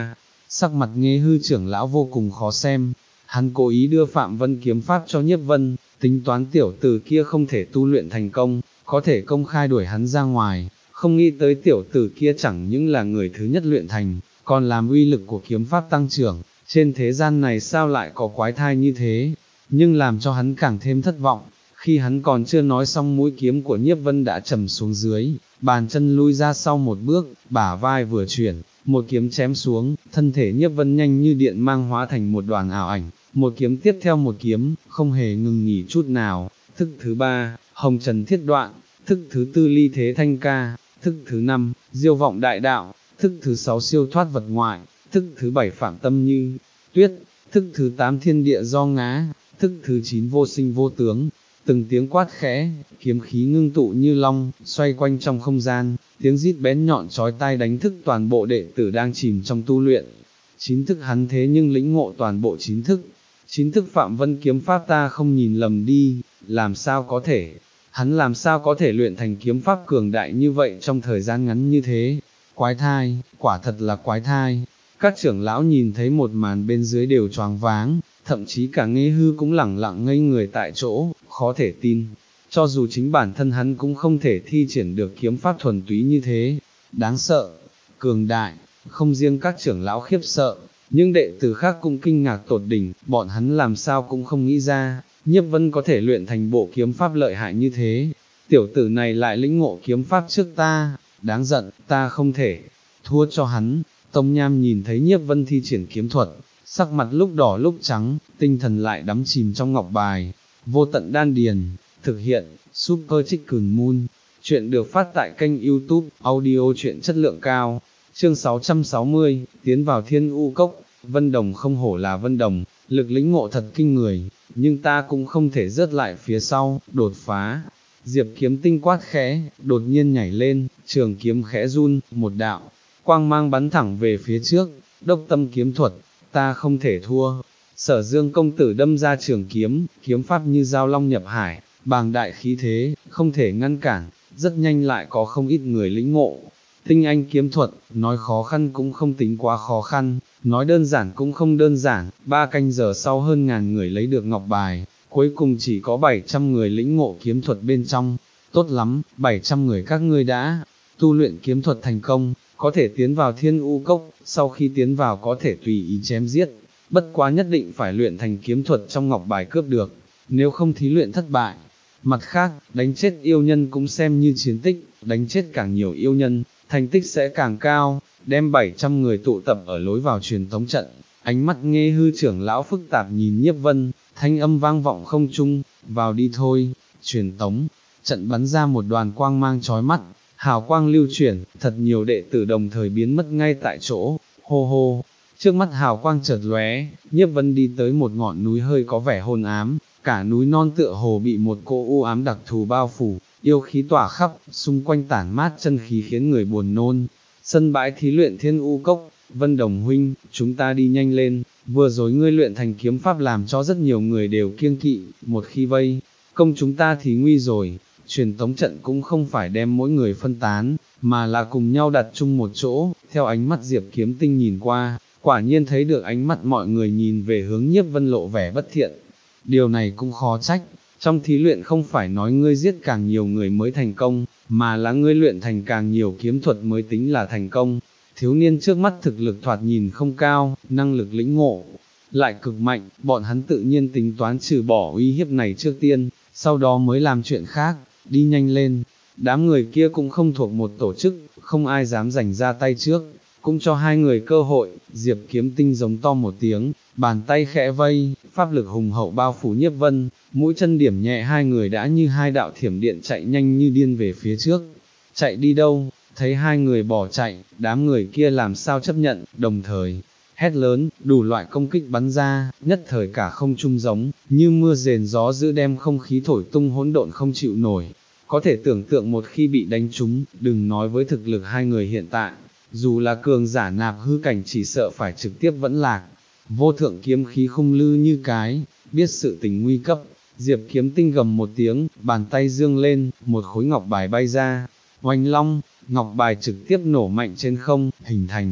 sắc mặt Nghê Hư trưởng lão vô cùng khó xem, hắn cố ý đưa Phạm Vân kiếm pháp cho Nhiếp Vân, tính toán tiểu tử kia không thể tu luyện thành công, có thể công khai đuổi hắn ra ngoài, không nghĩ tới tiểu tử kia chẳng những là người thứ nhất luyện thành, còn làm uy lực của kiếm pháp tăng trưởng, trên thế gian này sao lại có quái thai như thế, nhưng làm cho hắn càng thêm thất vọng, khi hắn còn chưa nói xong mũi kiếm của Nhiếp Vân đã trầm xuống dưới, bàn chân lui ra sau một bước, bả vai vừa chuyển, một kiếm chém xuống, thân thể Nhiếp Vân nhanh như điện mang hóa thành một đoàn ảo ảnh, một kiếm tiếp theo một kiếm, không hề ngừng nghỉ chút nào. Thức thứ ba, Hồng Trần Thiết Đoạn, thức thứ tư Ly Thế Thanh Ca, thức thứ năm, Diêu Vọng Đại Đạo, thức thứ sáu Siêu Thoát Vật Ngoại, thức thứ bảy Phạm Tâm Như Tuyết, thức thứ tám Thiên Địa Do Ngã, thức thứ chín Vô Sinh Vô Tướng. Từng tiếng quát khẽ, kiếm khí ngưng tụ như long, xoay quanh trong không gian, tiếng rít bén nhọn chói tai đánh thức toàn bộ đệ tử đang chìm trong tu luyện. Chín thức hắn thế nhưng lĩnh ngộ toàn bộ chín thức. Chín thức Phạm Vân kiếm pháp ta không nhìn lầm đi, làm sao có thể, hắn làm sao có thể luyện thành kiếm pháp cường đại như vậy trong thời gian ngắn như thế. Quái thai, quả thật là quái thai. Các trưởng lão nhìn thấy một màn bên dưới đều choáng váng, thậm chí cả Nghê Hư cũng lẳng lặng ngây người tại chỗ, khó thể tin, cho dù chính bản thân hắn cũng không thể thi triển được kiếm pháp thuần túy như thế, đáng sợ, cường đại, không riêng các trưởng lão khiếp sợ, nhưng đệ tử khác cũng kinh ngạc tột đỉnh, bọn hắn làm sao cũng không nghĩ ra, Nhiếp Vân có thể luyện thành bộ kiếm pháp lợi hại như thế, tiểu tử này lại lĩnh ngộ kiếm pháp trước ta, đáng giận, ta không thể thua cho hắn. Tông Nham nhìn thấy Nhiếp Vân thi triển kiếm thuật, sắc mặt lúc đỏ lúc trắng, tinh thần lại đắm chìm trong ngọc bài. Vô Tận Đan Điền, thực hiện, Super Chicken Moon, chuyện được phát tại kênh YouTube, audio truyện chất lượng cao, chương sáu trăm sáu mươi, tiến vào Thiên U Cốc. Vân Đồng không hổ là Vân Đồng, lực lĩnh ngộ thật kinh người, nhưng ta cũng không thể rớt lại phía sau, đột phá. Diệp Kiếm Tinh quát khẽ, đột nhiên nhảy lên, trường kiếm khẽ run, một đạo quang mang bắn thẳng về phía trước, Đốc Tâm kiếm thuật, ta không thể thua. Sở Dương công tử đâm ra trường kiếm, kiếm pháp như dao long nhập hải, bàng đại khí thế, không thể ngăn cản, rất nhanh lại có không ít người lĩnh ngộ. Tinh Anh kiếm thuật, nói khó khăn cũng không tính quá khó khăn, nói đơn giản cũng không đơn giản, ba canh giờ sau hơn ngàn người lấy được ngọc bài, cuối cùng chỉ có bảy trăm người lĩnh ngộ kiếm thuật bên trong. Tốt lắm, bảy trăm người các ngươi đã tu luyện kiếm thuật thành công, có thể tiến vào Thiên U Cốc, sau khi tiến vào có thể tùy ý chém giết, bất quá nhất định phải luyện thành kiếm thuật trong ngọc bài cướp được, nếu không thí luyện thất bại. Mặt khác, đánh chết yêu nhân cũng xem như chiến tích, đánh chết càng nhiều yêu nhân, thành tích sẽ càng cao, đem bảy trăm người tụ tập ở lối vào truyền tống trận. Ánh mắt Nghê Hư trưởng lão phức tạp nhìn Nhiếp Vân, thanh âm vang vọng không trung, vào đi thôi. Truyền tống trận bắn ra một đoàn quang mang chói mắt, hào quang lưu chuyển, thật nhiều đệ tử đồng thời biến mất ngay tại chỗ. Hô hô, trước mắt hào quang chợt lóe, Nhiếp Vân đi tới một ngọn núi hơi có vẻ hôn ám, cả núi non tựa hồ bị một cô u ám đặc thù bao phủ, yêu khí tỏa khắp, xung quanh tản mát chân khí khiến người buồn nôn. Sân bãi thí luyện Thiên U Cốc. Vân Đồng huynh, chúng ta đi nhanh lên, vừa rồi ngươi luyện thành kiếm pháp làm cho rất nhiều người đều kiêng kỵ, một khi vây công chúng ta thì nguy rồi. Truyền tống trận cũng không phải đem mỗi người phân tán, mà là cùng nhau đặt chung một chỗ. Theo ánh mắt Diệp Kiếm Tinh nhìn qua, quả nhiên thấy được ánh mắt mọi người nhìn về hướng Nhiếp Vân lộ vẻ bất thiện. Điều này cũng khó trách, trong thí luyện không phải nói ngươi giết càng nhiều người mới thành công, mà là ngươi luyện thành càng nhiều kiếm thuật mới tính là thành công. Thiếu niên trước mắt thực lực thoạt nhìn không cao, năng lực lĩnh ngộ lại cực mạnh, bọn hắn tự nhiên tính toán trừ bỏ uy hiếp này trước tiên, sau đó mới làm chuyện khác. Đi nhanh lên, đám người kia cũng không thuộc một tổ chức, không ai dám giành ra tay trước, cũng cho hai người cơ hội. Diệp Kiếm Tinh giống to một tiếng, bàn tay khẽ vây, pháp lực hùng hậu bao phủ Nhiếp Vân, mũi chân điểm nhẹ, hai người đã như hai đạo thiểm điện chạy nhanh như điên về phía trước. Chạy đi đâu? Thấy hai người bỏ chạy, đám người kia làm sao chấp nhận, đồng thời hét lớn, đủ loại công kích bắn ra, nhất thời cả không trung giống như mưa rền gió dữ đem không khí thổi tung hỗn độn không chịu nổi. Có thể tưởng tượng một khi bị đánh trúng, đừng nói với thực lực hai người hiện tại, dù là cường giả nạp hư cảnh chỉ sợ phải trực tiếp vẫn lạc. Vô thượng kiếm khí khung lư như cái, biết sự tình nguy cấp, Diệp Kiếm Tinh gầm một tiếng, bàn tay dương lên, một khối ngọc bài bay ra, oanh long, ngọc bài trực tiếp nổ mạnh trên không, hình thành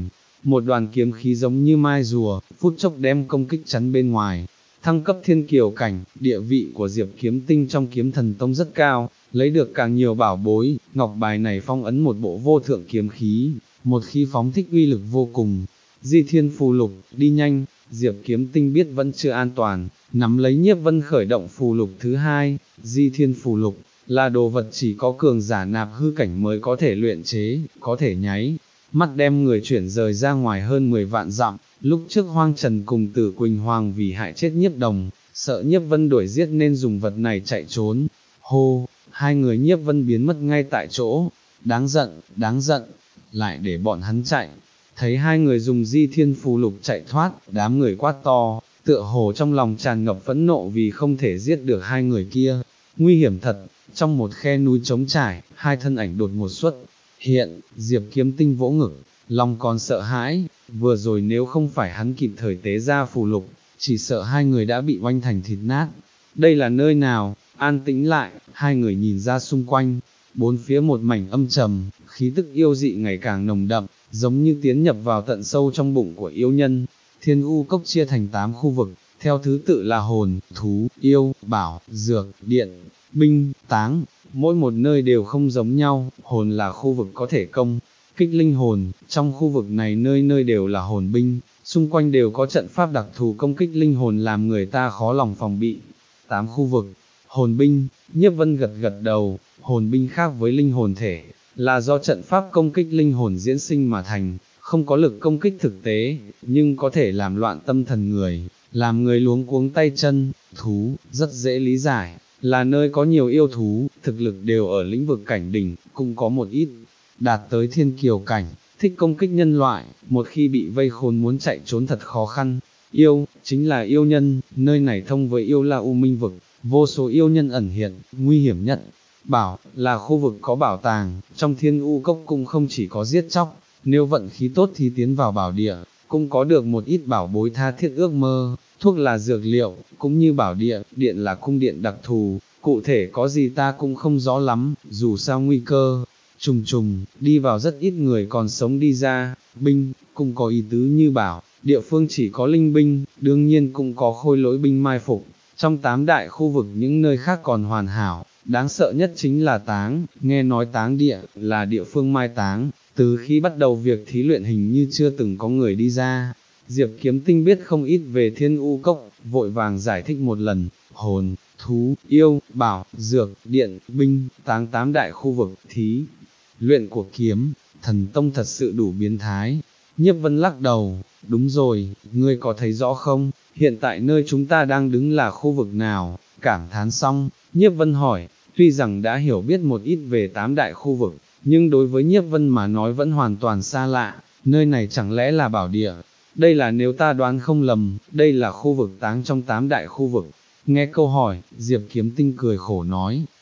một đoàn kiếm khí giống như mai rùa, phút chốc đem công kích chắn bên ngoài. Thăng cấp thiên kiều cảnh, địa vị của Diệp Kiếm Tinh trong kiếm thần tông rất cao, lấy được càng nhiều bảo bối, ngọc bài này phong ấn một bộ vô thượng kiếm khí, một khi phóng thích uy lực vô cùng. Di Thiên phù lục, đi nhanh, Diệp Kiếm Tinh biết vẫn chưa an toàn, nắm lấy Nhiếp Vân khởi động phù lục thứ hai. Di Thiên phù lục là đồ vật chỉ có cường giả nạp hư cảnh mới có thể luyện chế, có thể nháy mắt đem người chuyển rời ra ngoài hơn mười vạn dặm. Lúc trước Hoang Trần cùng Tử Quỳnh Hoàng vì hại chết Nhiếp Đồng, sợ Nhiếp Vân đuổi giết nên dùng vật này chạy trốn. Hô, hai người Nhiếp Vân biến mất ngay tại chỗ. Đáng giận, đáng giận, lại để bọn hắn chạy. Thấy hai người dùng Di Thiên phù lục chạy thoát, đám người quát to, tựa hồ trong lòng tràn ngập phẫn nộ vì không thể giết được hai người kia. Nguy hiểm thật. Trong một khe núi trống trải, hai thân ảnh đột ngột xuất hiện. Diệp Kiếm Tinh vỗ ngực, lòng còn sợ hãi, vừa rồi nếu không phải hắn kịp thời tế ra phù lục, chỉ sợ hai người đã bị oanh thành thịt nát. Đây là nơi nào? An tĩnh lại, hai người nhìn ra xung quanh, bốn phía một mảnh âm trầm, khí tức yêu dị ngày càng nồng đậm, giống như tiến nhập vào tận sâu trong bụng của yêu nhân. Thiên U cốc chia thành tám khu vực, theo thứ tự là hồn, thú, yêu, bảo, dược, điện, binh, táng, mỗi một nơi đều không giống nhau. Hồn là khu vực có thể công kích linh hồn, trong khu vực này nơi nơi đều là hồn binh, xung quanh đều có trận pháp đặc thù công kích linh hồn làm người ta khó lòng phòng bị. Tám khu vực, hồn binh, Nhiếp Vân gật gật đầu, hồn binh khác với linh hồn thể, là do trận pháp công kích linh hồn diễn sinh mà thành, không có lực công kích thực tế, nhưng có thể làm loạn tâm thần người, làm người luống cuống tay chân. Thú, rất dễ lý giải, là nơi có nhiều yêu thú, thực lực đều ở lĩnh vực cảnh đỉnh, cũng có một ít đạt tới thiên kiều cảnh, thích công kích nhân loại, một khi bị vây khốn muốn chạy trốn thật khó khăn. Yêu, chính là yêu nhân, nơi này thông với yêu là u minh vực, vô số yêu nhân ẩn hiện, nguy hiểm nhất. Bảo, là khu vực có bảo tàng, trong thiên u cốc cũng không chỉ có giết chóc, nếu vận khí tốt thì tiến vào bảo địa, cũng có được một ít bảo bối tha thiết ước mơ. Thuốc là dược liệu, cũng như bảo địa, điện là cung điện đặc thù, cụ thể có gì ta cũng không rõ lắm, dù sao nguy cơ trùng trùng, đi vào rất ít người còn sống đi ra. Binh, cũng có ý tứ như bảo, địa phương chỉ có linh binh, đương nhiên cũng có khôi lỗi binh mai phục. Trong tám đại khu vực những nơi khác còn hoàn hảo, đáng sợ nhất chính là táng, nghe nói táng địa, là địa phương mai táng, từ khi bắt đầu việc thí luyện hình như chưa từng có người đi ra. Diệp Kiếm Tinh biết không ít về thiên u cốc, vội vàng giải thích một lần. Hồn, thú, yêu, bảo, dược, điện, binh, táng tám đại khu vực, thí luyện của kiếm thần tông thật sự đủ biến thái. Nhiếp Vân lắc đầu, đúng rồi, ngươi có thấy rõ không, hiện tại nơi chúng ta đang đứng là khu vực nào? Cảm thán xong, Nhiếp Vân hỏi, tuy rằng đã hiểu biết một ít về tám đại khu vực, nhưng đối với Nhiếp Vân mà nói vẫn hoàn toàn xa lạ. Nơi này chẳng lẽ là bảo địa? Đây là nếu ta đoán không lầm, đây là khu vực táng trong tám đại khu vực. Nghe câu hỏi, Diệp Kiếm Tinh cười khổ nói,